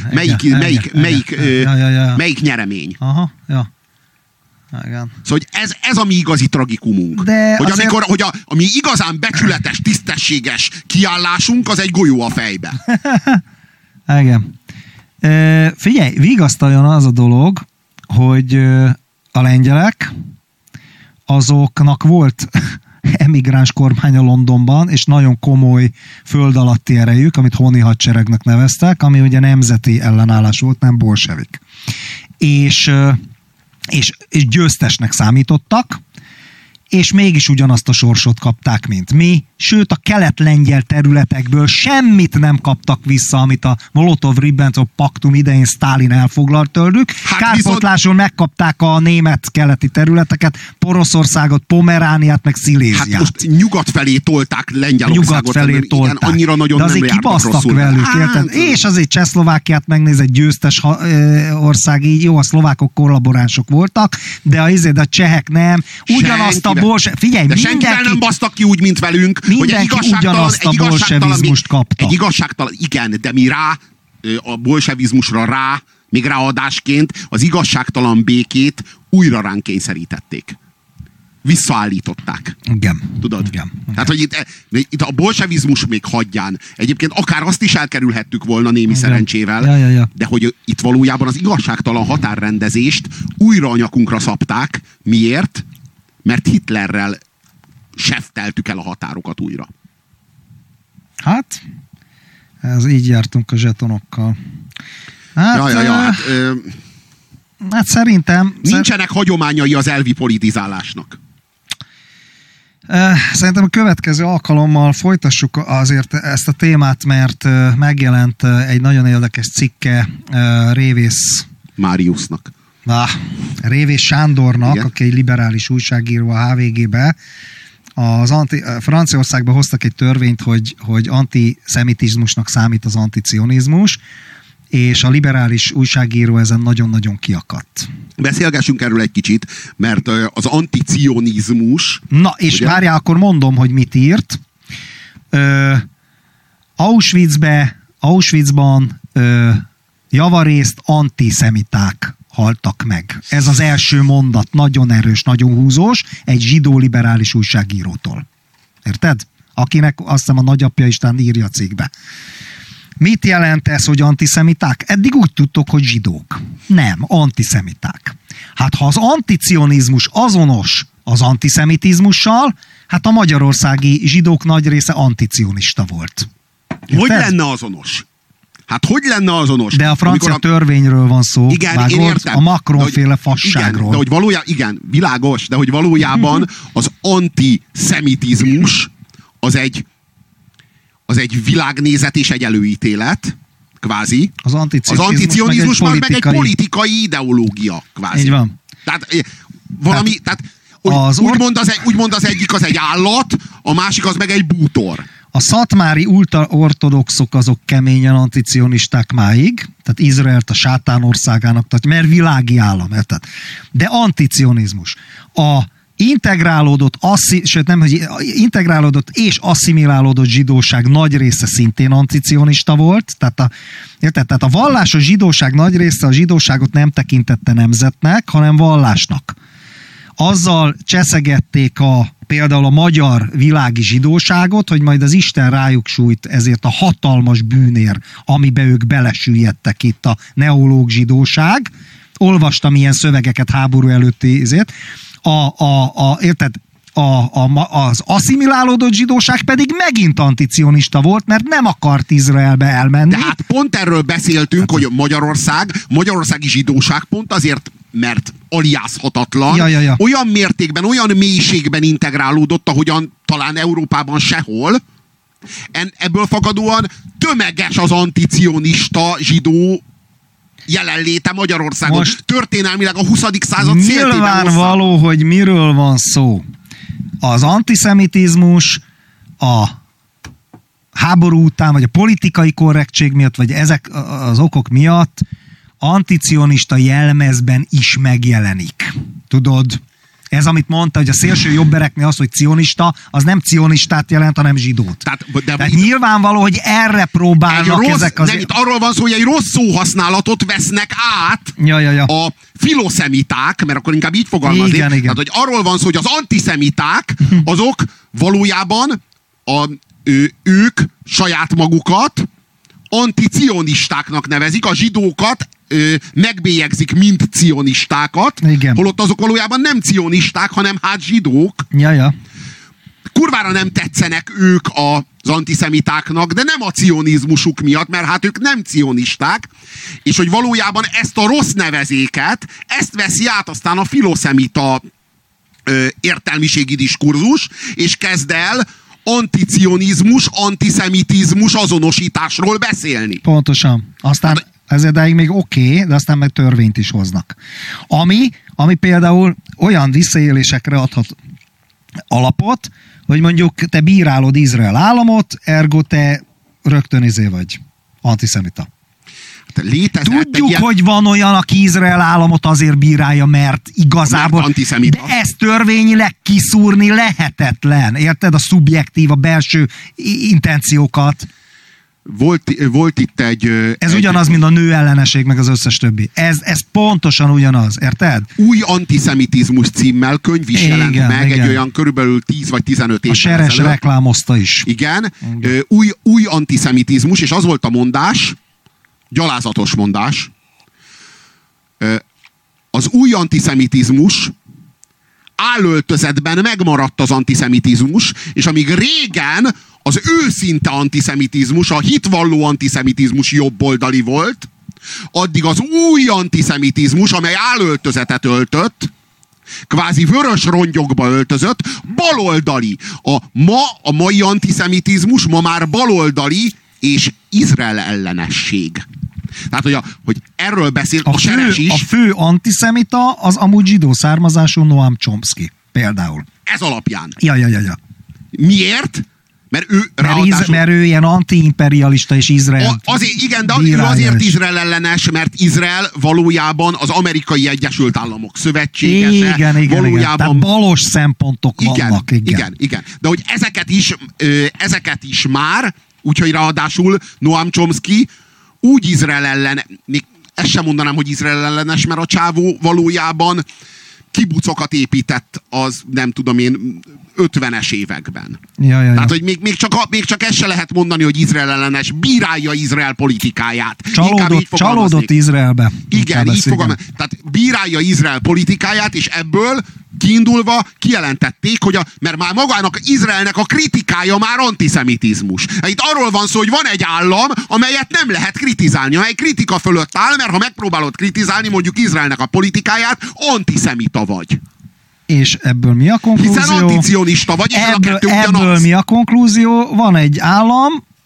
Melyik nyeremény. Aha, ja. Igen. Szóval ez a mi igazi tragikumunk. Hogy a mi igazán becsületes, tisztességes kiállásunk az egy golyó a fejbe. Igen. Figyelj, vigasztaljon az a dolog, hogy a lengyelek azoknak volt emigráns kormánya Londonban, és nagyon komoly föld alatti erejük, amit honi hadseregnek neveztek, ami ugye nemzeti ellenállás volt, nem bolsevik. És győztesnek számítottak, és mégis ugyanazt a sorsot kapták, mint mi. Sőt, a kelet-lengyel területekből semmit nem kaptak vissza, amit a Molotov-Ribbentrop paktum idején Sztálin elfoglalt tőlük. Kárpótlásul megkapták a német keleti területeket, Poroszországot, Pomerániát, meg Sziléziát. Hát most nyugat felé tolták Lengyelországot. Nyugat felé tolták. Igen, annyira nagyon de azért nem jártak rosszul. velük, érted? És azért Csehszlovákiát megnéz, egy győztes ország, így jó, a szlovákok kollaboránsok voltak, de a csehek nem. Ugyanazt a figyelj, de senkivel nem basztak ki úgy, mint velünk, hogy egy igazságtalan, igen, de mi a bolsevizmusra még ráadásként az igazságtalan békét újra ránk kényszerítették. Visszaállították. Igen. Tudod? Igen. Tehát, hogy itt a bolsevizmus még hagyján. Egyébként akár azt is elkerülhettük volna némi szerencsével, ja. De hogy itt valójában az igazságtalan határrendezést újra a nyakunkra szabták. Miért? Mert Hitlerrel sefteltük el a határokat újra. Hát, ez így jártunk a zsetonokkal. Hát szerintem... Nincsenek hagyományai az elvi politizálásnak. Szerintem a következő alkalommal folytassuk azért ezt a témát, mert megjelent egy nagyon érdekes cikke Révész Máriusznak. Révész Sándornak, igen? Aki egy liberális újságíró a HVG-be. Franciaországban hoztak egy törvényt, hogy antiszemitizmusnak számít az anticionizmus, és a liberális újságíró ezen nagyon-nagyon kiakadt. Beszélgessünk erről egy kicsit, mert az anticionizmus... Na, és várjál, akkor mondom, hogy mit írt. Auschwitzban javarészt antiszemiták haltak meg. Ez az első mondat, nagyon erős, nagyon húzós, egy zsidó liberális újságírótól. Érted? Akinek azt hiszem a nagyapja Isten írja a cikkbe. Mit jelent ez, hogy antiszemiták? Eddig úgy tudtok, hogy zsidók. Nem, antiszemiták. Hát ha az anticionizmus azonos az antiszemitizmussal, hát a magyarországi zsidók nagy része anticionista volt. Érted? Hogy lenne azonos? Hát hogy lenne azonos? De a francia törvényről van szó. Igen, én értem. A Macron-féle fasságról. Igen, világos, de hogy valójában az antiszemitizmus az egy világnézet és egy előítélet, kvázi. Az anticionizmus meg egy politikai ideológia, kvázi. Így van. Tehát Úgymond az egyik az egy állat, a másik az meg egy bútor. A szatmári ultraortodoxok azok keményen anticionisták máig, tehát Izraelt a sátán országának, tehát mert világi állam, érted? De anticionizmus. A integrálódott és asszimilálódott zsidóság nagy része szintén anticionista volt, tehát a vallásos zsidóság nagy része a zsidóságot nem tekintette nemzetnek, hanem vallásnak. Azzal cseszegették például a magyar világi zsidóságot, hogy majd az Isten rájuk sújt ezért a hatalmas bűnér, amibe ők belesüllyedtek itt a neológ zsidóság. Olvastam ilyen szövegeket háború előtti ezért. Érted? Az asszimilálódott zsidóság pedig megint anticionista volt, mert nem akart Izraelbe elmenni. De hát pont erről beszéltünk, hogy magyarországi zsidóság pont azért, mert aliázhatatlan, olyan mértékben, olyan mélységben integrálódott, ahogyan talán Európában sehol. Ebből fakadóan tömeges az anticionista zsidó jelenléte Magyarországon. Most történelmileg a 20. század széltében. Nyilvánvaló, hogy miről van szó. Az antiszemitizmus a háború után, vagy a politikai korrektség miatt, vagy ezek az okok miatt anticionista jelmezben is megjelenik. Tudod? Ez, amit mondta, hogy a szélső jobbereknél az, hogy cionista, az nem cionistát jelent, hanem zsidót. Tehát nyilvánvaló, hogy erre próbálnak ezek az... Nem, itt arról van szó, hogy egy rossz szóhasználatot vesznek át a filoszemiták, mert akkor inkább így fogalmazni. Igen. Tehát, hogy arról van szó, hogy az antiszemiták, azok valójában ők saját magukat anticionistáknak nevezik, a zsidókat megbélyegzik, mint cionistákat, holott azok valójában nem cionisták, hanem hát zsidók. Kurvára nem tetszenek ők az antiszemitáknak, de nem a cionizmusuk miatt, mert hát ők nem cionisták, és hogy valójában ezt a rossz nevezéket, ezt veszi át aztán a filoszemita értelmiségi diskurzus, és kezd el anticionizmus, antiszemitizmus azonosításról beszélni. Pontosan. Aztán ez edáig még oké, de aztán meg törvényt is hoznak. Ami például olyan visszaélésekre adhat alapot, hogy mondjuk te bírálod Izrael államot, ergo te rögtön vagy antiszemita. Tudjuk, hogy van olyan, aki Izrael államot azért bírálja, mert igazából... antiszemita. De ezt törvényileg kiszúrni lehetetlen. Érted? A szubjektív, a belső intenciókat. Volt itt egy... Ez ugyanaz, mint a nő ellenesség, meg az összes többi. Ez pontosan ugyanaz, érted? Új antiszemitizmus címmel könyv is jelent meg, egy olyan körülbelül 10 vagy 15 évvel ezelőtt. A Seres reklámozta is. Igen. Új antiszemitizmus, és az volt a mondás, gyalázatos mondás, az új antiszemitizmus állöltözetben megmaradt az antiszemitizmus, és amíg régen az őszinte antiszemitizmus, a hitvalló antiszemitizmus jobboldali volt, addig az új antiszemitizmus, amely állöltözetet öltött, kvázi vörös rongyokba öltözött, baloldali. A mai antiszemitizmus ma már baloldali és Izrael ellenesség. Tehát, hogy erről beszél a Seres is. A fő antiszemita az amúgy zsidó származású Noam Chomsky például. Ez alapján. Ja. Miért? Mert ő ilyen antiimperialista és Izrael. Igen, de ő azért Izrael ellenes, mert Izrael valójában az Amerikai Egyesült Államok szövetségese. Igen. Valójában... Tehát balos szempontok vannak. Igen. De hogy ezeket is már, úgyhogy ráadásul Noam Chomsky úgy Izrael ellen, még ezt sem mondanám, hogy Izrael ellenes, mert a csávó valójában kibucokat épített az, nem tudom én, 50-es években. Ja. Tehát, hogy még csak ezt se lehet mondani, hogy Izrael ellenes, bírálja Izrael politikáját. Csalódott Izraelbe. Igen, így fogalmaz. Tehát bírálja Izrael politikáját, és ebből kiindulva kijelentették, hogy mert már magának Izraelnek a kritikája már antiszemitizmus. Itt arról van szó, hogy van egy állam, amelyet nem lehet kritizálni, amely kritika fölött áll, mert ha megpróbálod kritizálni mondjuk Izraelnek a politikáját, antiszemita vagy. És ebből mi a konklúzió? Hiszen anticionista vagy, és ebből mi a konklúzió? Van egy állam,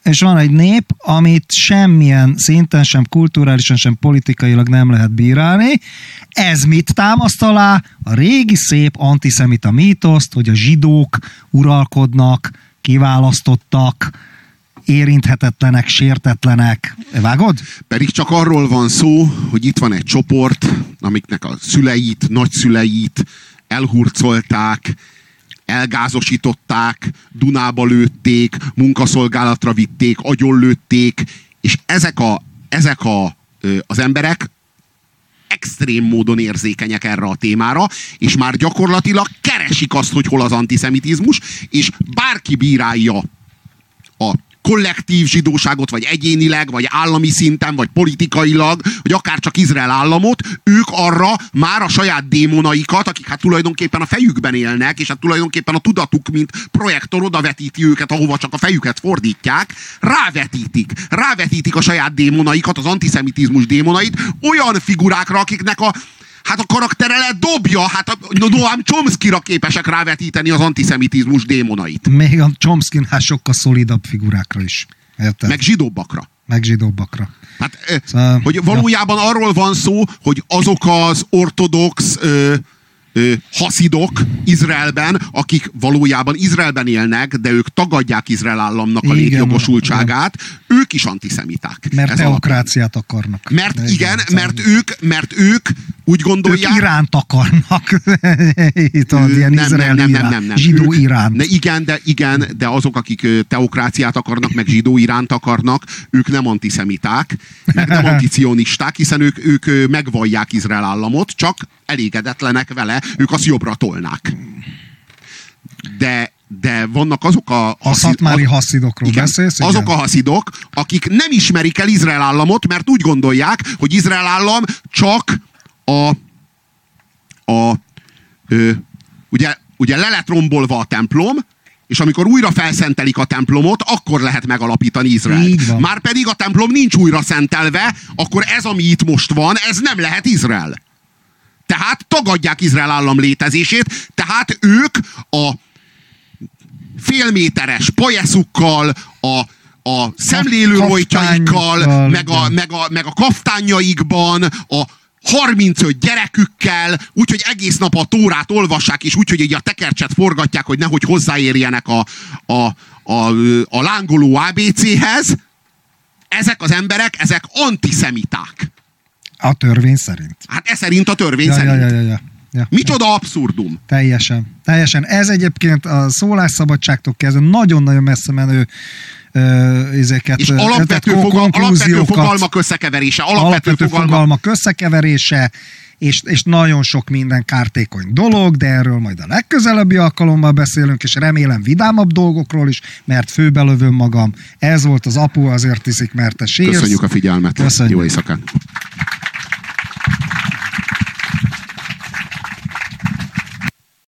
és van egy nép, amit semmilyen szinten, sem kulturálisan, sem politikailag nem lehet bírálni. Ez mit támaszt alá? A régi szép antiszemita mítoszt, hogy a zsidók uralkodnak, kiválasztottak, érinthetetlenek, sértetlenek. Vágod? Pedig csak arról van szó, hogy itt van egy csoport, amiknek a szüleit, nagyszüleit elhurcolták, elgázosították, Dunába lőtték, munkaszolgálatra vitték, agyonlőtték, és ezek az emberek extrém módon érzékenyek erre a témára, és már gyakorlatilag keresik azt, hogy hol az antiszemitizmus, és bárki bírálja a kollektív zsidóságot, vagy egyénileg, vagy állami szinten, vagy politikailag, vagy akár csak Izrael államot, ők arra már a saját démonaikat, akik hát tulajdonképpen a fejükben élnek, és hát tulajdonképpen a tudatuk, mint projektor odavetíti őket, ahova csak a fejüket fordítják, rávetítik a saját démonaikat, az antiszemitizmus démonait, olyan figurákra, akiknek a karaktere dobja, Noam Chomskyra képesek rávetíteni az antiszemitizmus démonait. Még a Chomskynál sokkal szolidabb figurákra is. Érted? Meg zsidóbbakra. Szóval, hogy valójában arról van szó, hogy azok az ortodox haszidok Izraelben, akik valójában Izraelben élnek, de ők tagadják Izrael államnak a létjogosultságát, ők is antiszemiták. Mert teokráciát akarnak. Mert ők úgy gondolják... Ők Iránt akarnak. Itt ilyen nem. Zsidó Iránt. Igen, de azok, akik teokráciát akarnak, meg zsidó Iránt akarnak, ők nem antiszemiták, meg nem anticionisták, hiszen ők megvallják Izrael államot, csak elégedetlenek vele, ők azt jobbra tolnák. De vannak azok a szatmári haszidokról beszélsz? Igen. Azok a haszidok, akik nem ismerik el Izrael államot, mert úgy gondolják, hogy Izrael állam csak ugye le lett rombolva a templom, és amikor újra felszentelik a templomot, akkor lehet megalapítani Izraelt. Márpedig a templom nincs újra szentelve, akkor ez, ami itt most van, ez nem lehet Izrael. Tehát tagadják Izrael állam létezését, tehát ők a félméteres pajeszukkal, a szemlélőrojtjaikkal, meg a kaftányaikban, a 35 gyerekükkel, úgyhogy egész nap a Tórát olvassák, és úgyhogy így a tekercset forgatják, hogy nehogy hozzáérjenek a lángoló ABC-hez. Ezek az emberek, ezek antiszemiták. A törvény szerint. Hát ez szerint a törvény szerint. Ja. Micsoda abszurdum. Teljesen. Ez egyébként a szólásszabadságtól kezdve nagyon-nagyon messze menő és alapvető fogalmak összekeverése. Alapvető fogalmak összekeverése, és nagyon sok minden kártékony dolog, de erről majd a legközelebbi alkalommal beszélünk, és remélem vidámabb dolgokról is, mert főbelövöm magam. Ez volt az Apu azért iszik, mert te sírsz. Köszönjük a figyelmet. Jó éjszakát.